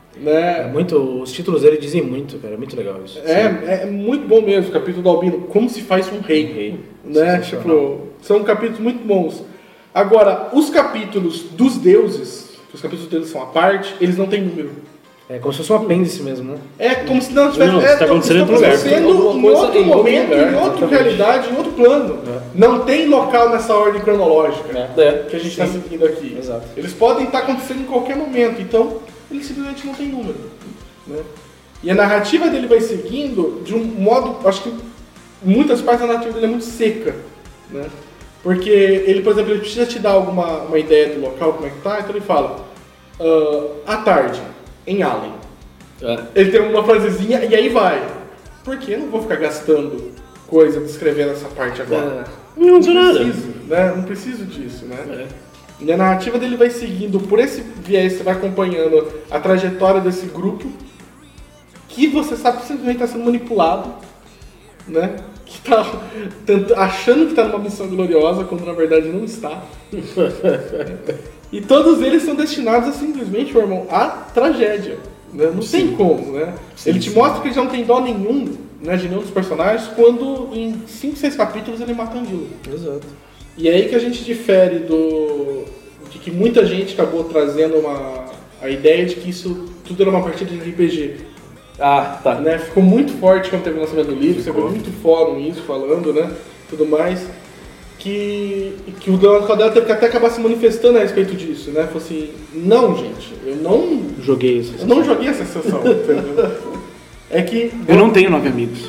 É né? muito, os títulos dele dizem muito, cara. É muito legal isso. É, é muito bom mesmo, o capítulo do Albino, como se faz um rei, rei. né? Tipo, são capítulos muito bons. Agora, os capítulos dos deuses, os capítulos deles são à parte, eles não têm número. É como se fosse um apêndice mesmo, né? É como se não tivesse. Não, é, isso tá acontecendo em outro lugar. acontecendo Alguma em coisa outro em outro momento, lugar, em outra exatamente. realidade, em outro plano. Não tem local nessa ordem cronológica É. que a gente está seguindo aqui. Exato. Eles podem estar acontecendo em qualquer momento, então eles simplesmente não têm número. Né? E a narrativa dele vai seguindo de um modo, acho que muitas partes da narrativa dele é muito seca. Né? Porque ele, por exemplo, ele precisa te dar alguma uma ideia do local, como é que tá, então ele fala, uh, à tarde, em Allen. É. Ele tem uma frasezinha e aí vai. Por que eu não vou ficar gastando coisa descrevendo essa parte agora? Não aconteceu nada. Preciso, né? Não preciso disso, né? E a narrativa dele vai seguindo por esse viés, você vai acompanhando a trajetória desse grupo que você sabe que simplesmente está sendo manipulado, né? Que tá tenta- achando que está numa missão gloriosa, quando na verdade não está. E todos eles são destinados a simplesmente, meu irmão, à tragédia. Né? Não tem como, né? Ele te mostra que ele já não tem dó nenhum, né, de nenhum dos personagens, quando em cinco, seis capítulos ele mata Anguilo. Exato. E é aí que a gente difere do de que muita gente acabou trazendo uma, a ideia de que isso tudo era uma partida de R P G. Ah, tá. Né? Ficou muito forte quando teve o lançamento do livro, você viu muito fórum isso falando, né? Tudo mais. Que, que o Leonardo Caldela teve que até acabar se manifestando a respeito disso, né? Falou assim, não, gente, eu não, Joguei isso. eu não joguei essa sessão, entendeu? É que... Eu não tenho nove amigos.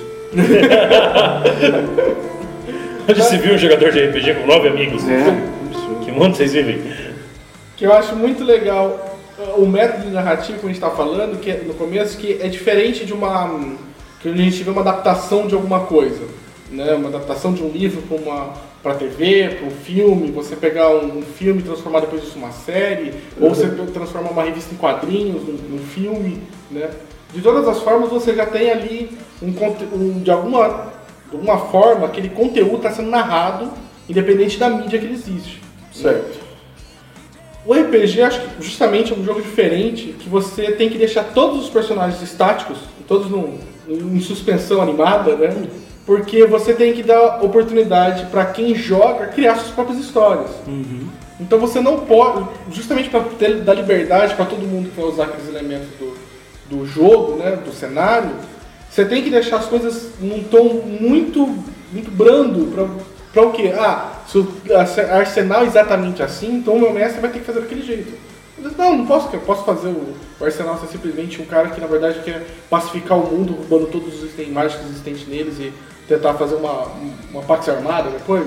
Onde se viu um jogador de R P G com nove amigos? É. Que mundo vocês vivem? Que eu acho muito legal o método de narrativa que a gente está falando, que é, no começo, que é diferente de uma... que a gente vê uma adaptação de alguma coisa, né? Uma adaptação de um livro para uma... para T V, para um filme, você pegar um, um filme e transformar depois disso numa série, ou você transformar uma revista em quadrinhos, num, num filme, né? De todas as formas, você já tem ali, um, conte- um, de, alguma, de alguma forma, aquele conteúdo está sendo narrado, independente da mídia que ele existe. Certo. O R P G, acho que justamente é um jogo diferente, que você tem que deixar todos os personagens estáticos, todos num, em suspensão animada, né? Porque você tem que dar oportunidade para quem joga criar suas próprias histórias. Uhum. Então você não pode, justamente para dar liberdade para todo mundo que vai usar aqueles elementos do, do jogo, né, do cenário, você tem que deixar as coisas num tom muito, muito brando para o quê? Ah, se o arsenal é exatamente assim, então o meu mestre vai ter que fazer daquele jeito. Não, não posso, eu posso fazer o, o arsenal ser simplesmente um cara que na verdade quer pacificar o mundo, roubando todos os itens mágicos existentes neles e tentar fazer uma, uma pax armada depois?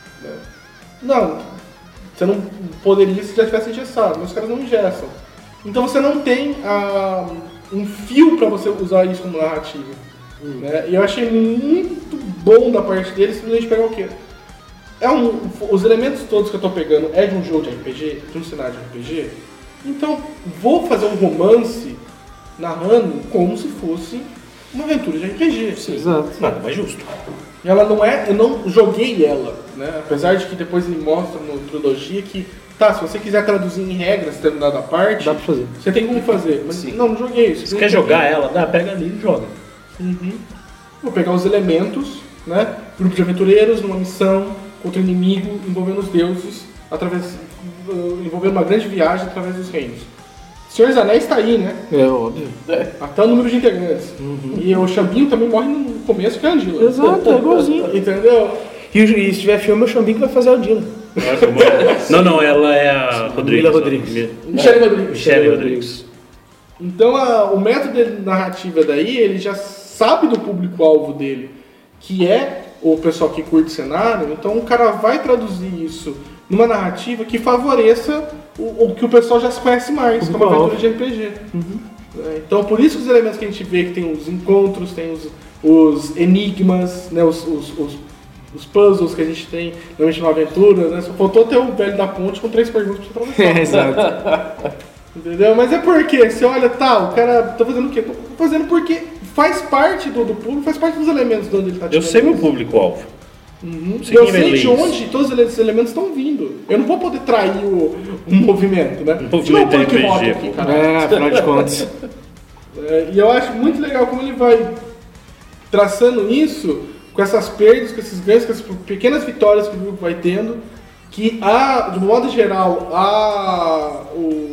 Não, você não poderia se já tivesse engessado, mas os caras não engessam. Então você não tem ah, um fio para você usar isso como narrativa. Hum. Né? E eu achei muito bom da parte deles simplesmente pegar o quê? É um, os elementos todos que eu tô pegando é de um jogo de R P G, de um cenário de R P G, então vou fazer um romance narrando como se fosse uma aventura de R P G. Sim, exato. Nada mais justo. E ela não é, eu não joguei ela, né? Apesar de que depois ele mostra no trilogia que, tá, se você quiser traduzir em regras determinada parte, dá pra fazer. Você tem como fazer, mas não, não joguei isso. Se quer jogar ela, dá, pega ali e joga. Uhum. Vou pegar os elementos, né? Grupo de aventureiros numa missão contra o inimigo, envolvendo os deuses, através, uh, envolvendo uma grande viagem através dos reinos. Senhor dos Anéis está aí, né? É, óbvio. É, até o número de integrantes. Uhum. E o Xambinho também morre no começo, que é a Angela. Exato, é igualzinho. Entendeu? E, e se tiver filme, o Xambinho que vai fazer a Odila. Não, não, ela é a Rodrigues. Mila Rodrigues. Michele Rodrigues. Michele Rodrigues. Então a, o método de narrativa daí, ele já sabe do público-alvo dele, que é o pessoal que curte cenário, então o cara vai traduzir isso numa narrativa que favoreça o, o que o pessoal já se conhece mais, como uma aventura de R P G. Uhum. Então por isso que os elementos que a gente vê, que tem os encontros, tem os, os enigmas, né, os, os, os, os puzzles que a gente tem normalmente numa aventura, né, só faltou ter o velho da ponte com três perguntas pra atravessar. É, exato. Entendeu? Mas é porque, você olha, tá, o cara tá fazendo o quê? Tô fazendo porque faz parte do, do público, faz parte dos elementos de onde ele tá tirando. Eu sei meu público-alvo. Uhum. Eu sei de onde todos esses elementos estão vindo. Eu não vou poder trair o, o movimento, né? O movimento Tira o punk R P G, rock aqui, cara. É, afinal de contas. Né? E eu acho muito legal como ele vai traçando isso, com essas perdas, com esses ganhos, com essas pequenas vitórias que o grupo vai tendo, que a, de modo geral, a, o,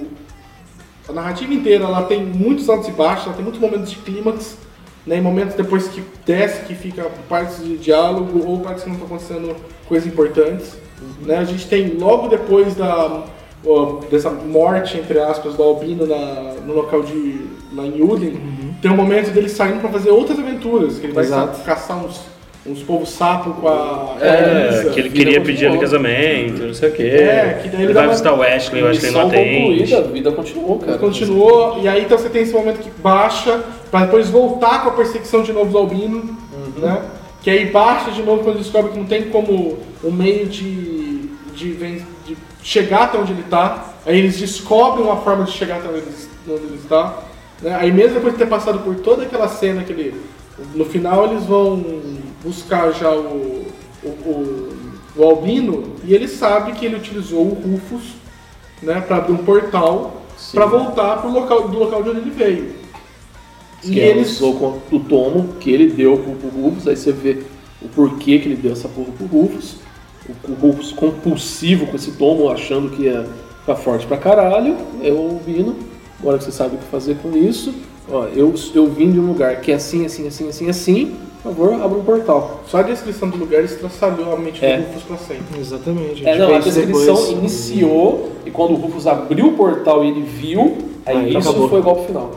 a narrativa inteira ela tem muitos altos e baixos, ela tem muitos momentos de clímax, né, em momentos depois que desce, que fica partes de diálogo ou partes que não estão acontecendo coisas importantes. Uhum. Né? A gente tem logo depois da, ó, dessa morte, entre aspas, do Albino na, no local de lá em Yuden, uhum. tem um momento dele saindo para fazer outras aventuras, que ele vai Exato. caçar uns, uns povos sapo com a, com a É, Elisa. que ele queria pedir ela em casamento, não sei o quê. É, que daí ele ele dá vai uma- visitar o Ashley, o Ashley não Missão atende. concluída, a vida continuou, cara. Ele continuou, e aí então você tem esse momento que baixa, para depois voltar com a perseguição de novo do Albino, Uhum. né? Que aí baixa de novo quando descobre que não tem como um meio de, de, ven- de chegar até onde ele está. Aí eles descobrem uma forma de chegar até onde ele, onde ele está. Né? Aí mesmo depois de ter passado por toda aquela cena que ele... No final eles vão buscar já o, o, o, o Albino, e ele sabe que ele utilizou o Rufus, né, para abrir um portal para voltar pro local, do local de onde ele veio. E E ele eles usou com o tomo que ele deu pro, pro Rufus, aí você vê o porquê que ele deu essa porra pro Rufus. O, o Rufus compulsivo com esse tomo, achando que ia ficar forte pra caralho. É o Albino, agora que você sabe o que fazer com isso. Ó, eu, eu vim de um lugar que é assim, assim, assim, assim, assim. Por favor, abra um portal. Só a descrição do lugar estraçalhou a mente É. do Rufus pra sempre. Exatamente. É, gente não, vê a isso descrição depois. iniciou e quando o Rufus abriu o portal e ele viu, aí, Aí isso acabou. foi o golpe final.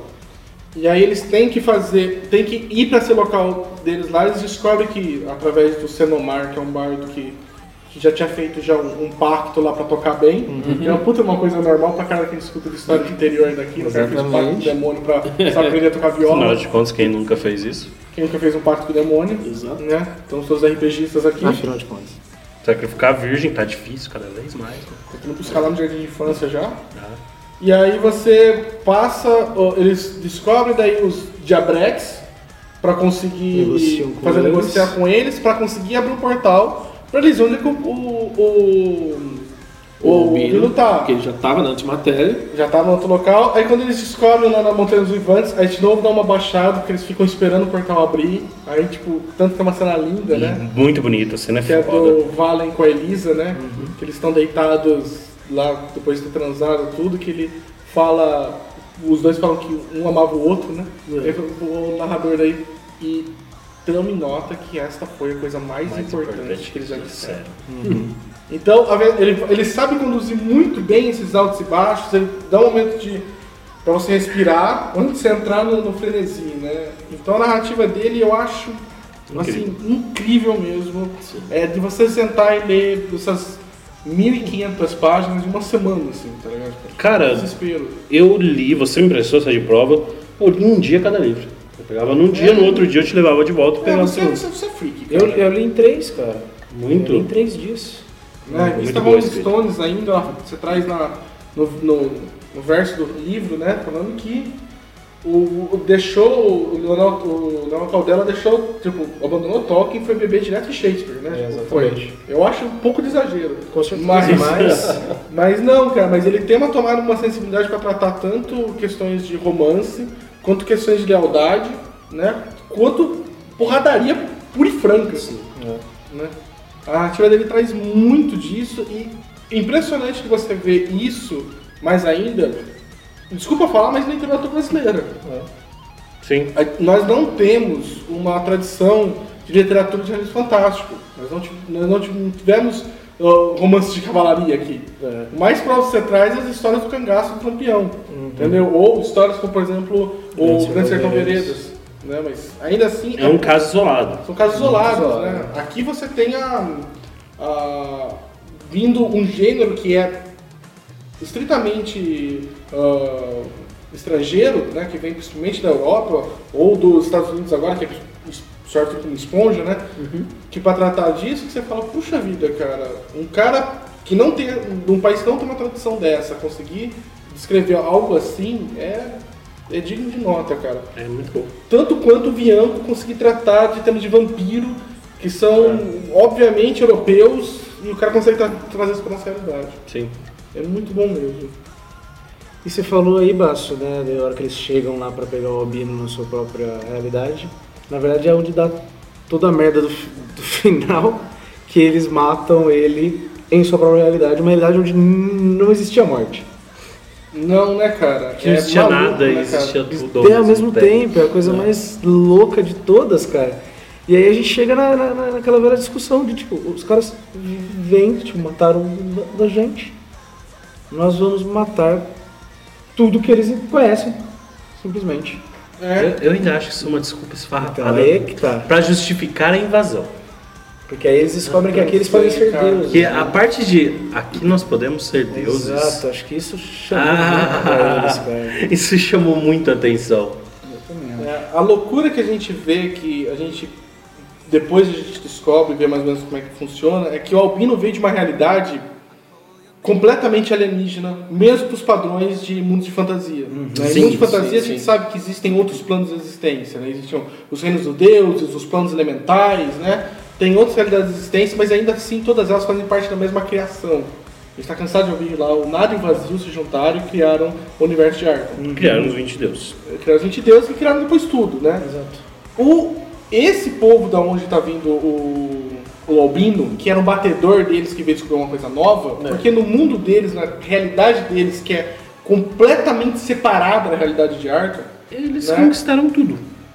E aí eles têm que fazer, têm que ir pra esse local deles lá, eles descobrem que, através do Senomar, que é um bardo que, que já tinha feito já um, um pacto lá pra tocar bem, que é uma puta uma coisa normal pra cara que escuta de história do interior daqui, não quer fez um pacto com o demônio pra sabe, aprender a tocar Afinal viola. de contas, quem nunca fez isso? Quem nunca fez um pacto com o demônio, Exato. né? Então são os RPGistas aqui. Afinal de contas. Sacrificar a virgem tá difícil cada vez mais. Né? Tentando buscar lá no Jardim de Infância já. Ah. E aí você passa, ó, eles descobrem daí os Diabrex pra conseguir Negociam com fazer eles. negociar com eles, pra conseguir abrir um portal pra eles onde que o, o, o, o Albino tá. Porque ele já tava na antimatéria. Já tá no outro local, aí quando eles descobrem lá na Montanha dos Vivantes, aí de novo dá uma baixada, porque eles ficam esperando o portal abrir. Aí, tipo, tanto que é uma cena linda, né? Muito bonita, a cena é Que é foda. do Valen com a Elisa, né? Que eles estão deitados lá depois de ter transado tudo, que ele fala. Os dois falam que um amava o outro, né? Aí o narrador daí e tome nota que esta foi a coisa mais, Mais importante, importante que eles já que disseram. disseram. Então, a ve- ele, ele sabe conduzir muito bem esses altos e baixos, ele dá um momento de para você respirar antes de você entrar no, no frenesi, né? Então a narrativa dele eu acho assim, incrível mesmo. É de você sentar e ler essas mil e quinhentas páginas em uma semana, assim, tá ligado? Cara, Desespero. eu li, você me emprestou essa de prova, eu li um dia cada livro. Eu pegava num dia, no outro dia eu te levava de volta e É, pegava o você, segundo. você, você é freak, Eu, cara. eu li em três, cara. Muito. Eu li em três dias. Né? Muito Revista boa Rolling escrita. Stones ainda, ó, você traz na, no, no, no verso do livro, né, falando que o, o- deixou, o Leonel, o Leonel Caldela deixou, tipo, abandonou Tolkien e foi beber direto em Shakespeare, né? É, Tipo, exatamente. foi. Eu acho um pouco de exagero. Com certeza. Mas, Mas- mas não, cara, mas ele tem uma tomada uma sensibilidade para tratar tanto questões de romance, quanto questões de lealdade, né? Quanto porradaria pura e franca, assim. Né? A narrativa dele traz muito disso e impressionante que você vê isso, mais ainda, desculpa falar, mas na literatura brasileira. Sim. A- Nós não temos uma tradição de literatura de realismo fantástico. Nós não, ti- nós não ti- não tivemos uh, romances de cavalaria aqui. O mais próximo que você traz é as histórias do cangaço do campeão. Entendeu? Ou histórias como, por exemplo, o Grande Sertão Veredas. Né? Mas ainda assim. É um caso isolado. São casos isolados, né? Aqui você tem a, a- vindo um gênero que é estritamente ah, estrangeiro, né? Que vem principalmente da Europa ou dos Estados Unidos agora, que é sorte como esponja, né? Que para tratar disso, que você fala, puxa vida, cara, um cara que não tem, um país que não tem uma tradição dessa, conseguir descrever algo assim é é digno de nota, cara. É muito bom. Tanto quanto o Bianco conseguir tratar de temas de vampiro, que são obviamente europeus, e o cara consegue tra- trazer isso pra nossa realidade. Sim. É muito bom mesmo. E você falou aí, Basso, né, da hora que eles chegam lá pra pegar o Albino na sua própria realidade. Na verdade é onde dá toda a merda do, do final, que eles matam ele em sua própria realidade, uma realidade onde n- não existia morte. Não, né, cara? Que não existia maluco, nada, né, existia cara? tudo É ao mesmo tempo, é a coisa mais louca de todas, cara. E aí a gente chega na, na, naquela velha discussão de, tipo, os caras vêm, tipo, mataram da, da gente. Nós vamos matar tudo que eles conhecem, simplesmente. É. Eu, eu ainda acho que isso é uma desculpa esfarrapada Aí é que tá. pra justificar a invasão. Porque aí eles descobrem que aqui eles podem ser deuses. Porque a parte de aqui nós podemos ser deuses. Exato, acho que isso chamou Ah, muito pra eles, cara. isso chamou muito a atenção. É, a loucura que a gente vê, que a gente depois a gente descobre e vê mais ou menos como é que funciona, é que o Albino veio de uma realidade completamente alienígena, mesmo para os padrões de mundos de fantasia. Né? Em Sim, mundos de fantasia sim, a gente sim. sabe que existem outros planos de existência. Né? Existem os reinos dos deuses, os planos elementais, né? Tem outras realidades de existência, mas ainda assim todas elas fazem parte da mesma criação. A gente está cansado de ouvir lá o nada e o vazio se juntaram e criaram o universo de Arkham. Criaram os vinte deuses. Criaram os vinte deuses e criaram depois tudo, né? Exato. O, esse povo da onde está vindo o, o Albino, que era o batedor deles que veio descobrir uma coisa nova, porque no mundo deles, na realidade deles, que é completamente separada da realidade de Arkham, Eles né? conquistaram tudo.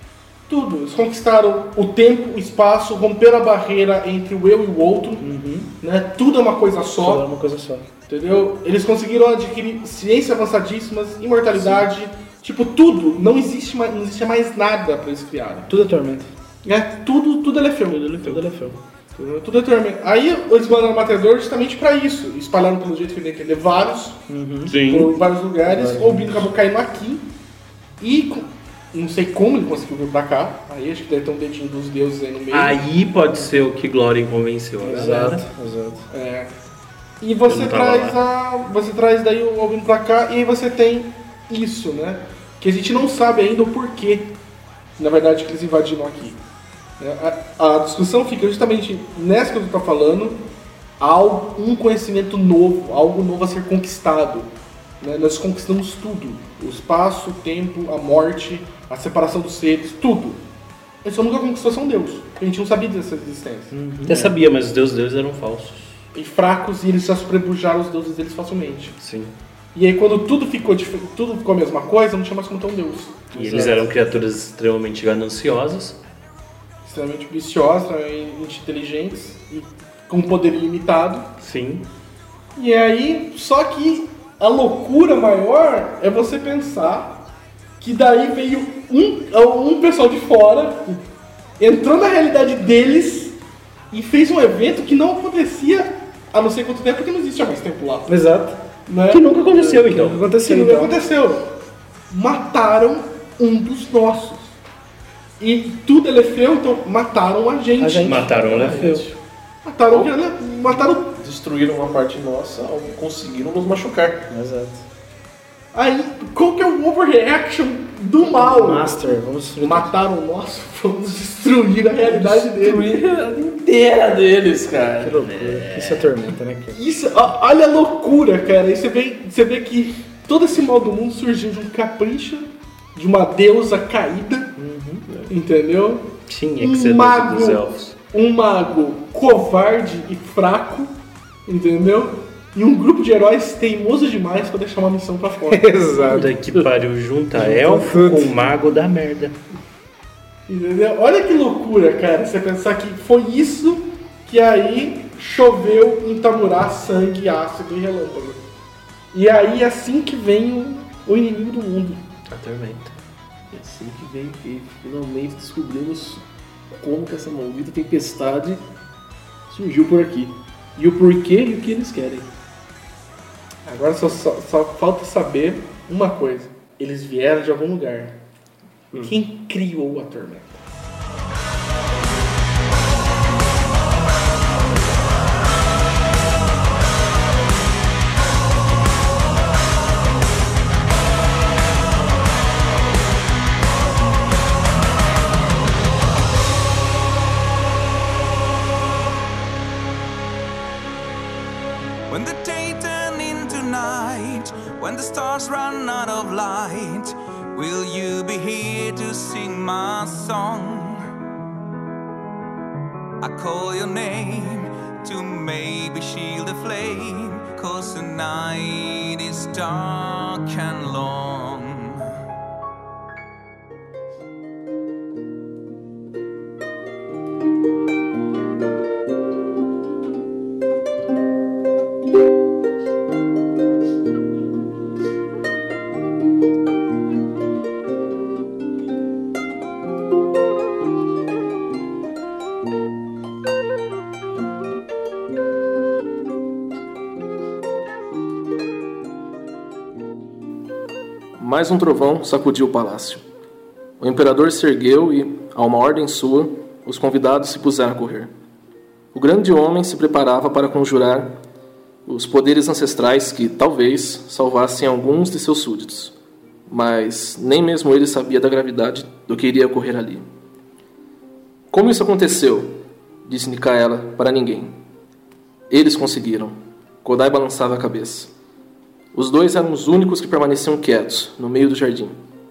Tudo. Eles conquistaram o tempo, o espaço, romperam a barreira entre o eu e o outro, né? Tudo é uma coisa Só é só, uma coisa só. entendeu? Eles conseguiram adquirir ciências avançadíssimas, imortalidade, tipo tudo. Não existe mais, não existe mais nada para eles criarem. Tudo é tormento. É, tudo, tudo ele é feu. Tudo é fel. Tudo, tudo é tormento. Aí eles mandaram o Matador justamente pra isso. Espalharam pelo jeito que ele entender vários, Sim. por vários lugares. O Albino acabou caindo aqui. E co- não sei como ele conseguiu vir pra cá. Aí acho que deve ter um dedinho dos deuses aí no meio. Aí pode ser o que Glória convenceu a galera. Exato, exato. É. E Eu você não tava traz a. Você traz daí o Albino pra cá e aí você tem isso, né? Que a gente não sabe ainda o porquê, na verdade, que eles invadiram aqui. É, A, a discussão fica justamente nessa que eu estou falando, algo, um conhecimento novo, algo novo a ser conquistado. Né? Nós conquistamos tudo: o espaço, o tempo, a morte, a separação dos seres, tudo. A gente só nunca conquistou São Deus, porque a gente não sabia dessa existência. Até sabia, mas os deuses deles eram falsos. E fracos, e eles já sobrepujaram os deuses deles facilmente. Sim. E aí quando tudo ficou, dif- tudo ficou a mesma coisa, não tinha mais como ter um Deus. E eles eram criaturas extremamente gananciosas. Extremamente ambiciosas, extremamente inteligentes e com poder ilimitado. Sim. E aí, só que a loucura maior é você pensar que daí veio um, um pessoal de fora, entrou na realidade deles e fez um evento que não acontecia há não sei quanto tempo, porque não existia mais tempo lá. Exato. Né? Que nunca aconteceu, então. Que aconteceu, Que nunca então. aconteceu. Mataram um dos nossos. E tudo ele é feu, então mataram a gente. A gente. Mataram o Lefeu. Mataram, o- mataram. Destruíram uma parte nossa ao conseguiram nos machucar. Exato. Aí, qual que é o overreaction do mal? Master, vamos destruir. Mataram o nosso, vamos destruir a realidade dele. Destruir a inteira deles, cara. Que loucura. Isso é tormenta, né, cara? Isso, ó, olha a loucura, cara. Aí você vê, você vê que todo esse mal do mundo surgiu de um capricho, de uma deusa caída, entendeu? Tinha que Um ser deusa mago. dos elfos. Um mago covarde e fraco, entendeu? E um grupo de heróis teimoso demais pra deixar uma missão pra fora. Exato. Puta que pariu, junta Junta elfo tudo. com mago da merda. Entendeu? Olha que loucura, cara. Você pensar que foi isso que aí choveu em Tamurá sangue, ácido e relâmpago. E aí é assim que vem o, o inimigo do mundo. A tormenta. É assim que vem que finalmente descobrimos como que essa maldita tempestade surgiu por aqui. E o porquê e o que eles querem. Agora só, só, só falta saber uma coisa. Eles vieram de algum lugar. Quem criou a tormenta? When the day turned into night, when the stars run out of light, will you be here to sing my song? I call your name to maybe shield the flame, 'cause the night is dark and long. Mais um trovão sacudiu o palácio. O imperador se ergueu e, a uma ordem sua, os convidados se puseram a correr. O grande homem se preparava para conjurar os poderes ancestrais que, talvez, salvassem alguns de seus súditos. Mas nem mesmo ele sabia da gravidade do que iria ocorrer ali. Como isso aconteceu? Disse Nicaela para ninguém. Eles conseguiram. Kodai balançava a cabeça. Os dois eram os únicos que permaneciam quietos, no meio do jardim.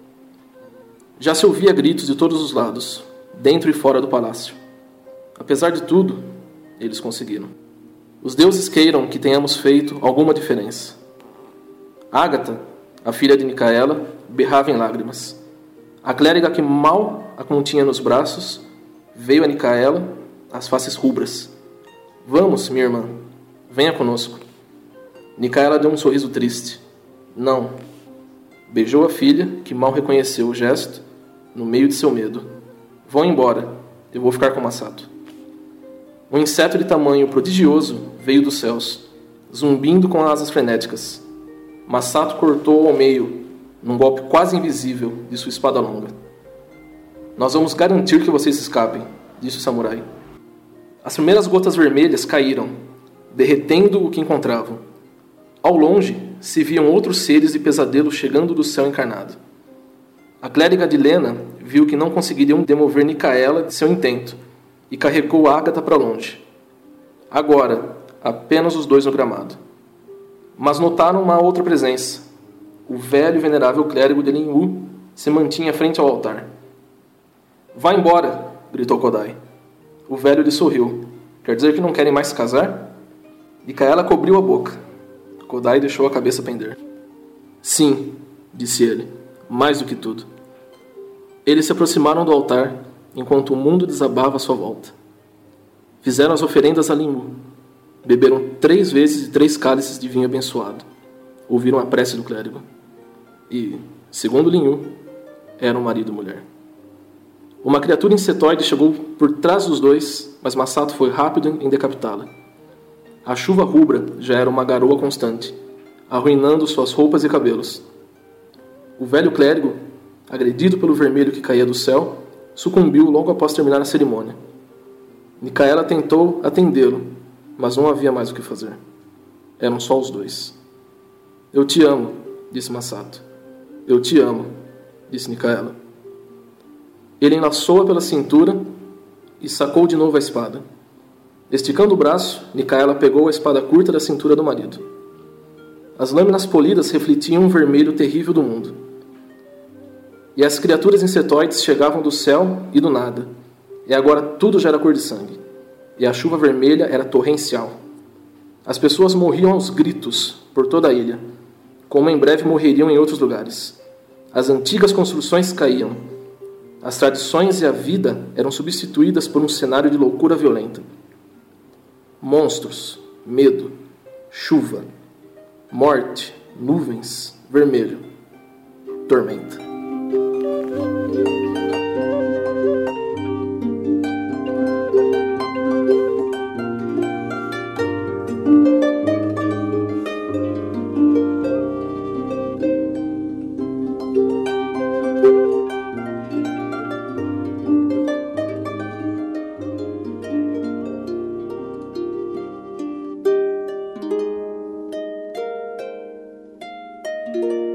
Já se ouvia gritos de todos os lados, dentro e fora do palácio. Apesar de tudo, eles conseguiram. Os deuses queiram que tenhamos feito alguma diferença. Ágata, a filha de Nicaela, berrava em lágrimas. A clériga que mal a continha nos braços, veio a Nicaela, as faces rubras. Vamos, minha irmã, venha conosco. Nicaela deu um sorriso triste. Não. Beijou a filha, que mal reconheceu o gesto, no meio de seu medo. Vão embora, eu vou ficar com Masato. Um inseto de tamanho prodigioso veio dos céus, zumbindo com asas frenéticas. Masato cortou ao meio, num golpe quase invisível de sua espada longa. Nós vamos garantir que vocês escapem, disse o samurai. As primeiras gotas vermelhas caíram, derretendo o que encontravam. Ao longe, se viam outros seres de pesadelo chegando do céu encarnado. A clériga de Lena viu que não conseguiriam demover Nicaela de seu intento e carregou Ágata para longe. Agora, apenas os dois no gramado. Mas notaram uma outra presença. O velho e venerável clérigo de Linwu se mantinha frente ao altar. Vá embora, gritou Kodai. O velho lhe sorriu. Quer dizer que não querem mais se casar? Nicaela cobriu a boca. Kodai deixou a cabeça pender. Sim, disse ele, mais do que tudo. Eles se aproximaram do altar, enquanto o mundo desabava à sua volta. Fizeram as oferendas a Linwu. Beberam três vezes de três cálices de vinho abençoado. Ouviram a prece do clérigo. E, segundo Linwu, eram marido e mulher. Uma criatura insetoide chegou por trás dos dois, mas Masato foi rápido em decapitá-la. A chuva rubra já era uma garoa constante, arruinando suas roupas e cabelos. O velho clérigo, agredido pelo vermelho que caía do céu, sucumbiu logo após terminar a cerimônia. Nicaela tentou atendê-lo, mas não havia mais o que fazer. Eram só os dois. Eu te amo, disse Masato. Eu te amo, disse Nicaela. Ele enlaçou-a pela cintura e sacou de novo a espada. Esticando o braço, Nicaela pegou a espada curta da cintura do marido. As lâminas polidas refletiam o vermelho terrível do mundo. E as criaturas insetoides chegavam do céu e do nada, e agora tudo já era cor de sangue, e a chuva vermelha era torrencial. As pessoas morriam aos gritos por toda a ilha, como em breve morreriam em outros lugares. As antigas construções caíam. As tradições e a vida eram substituídas por um cenário de loucura violenta. Monstros, medo, chuva, morte, nuvens, vermelho, tormenta. Música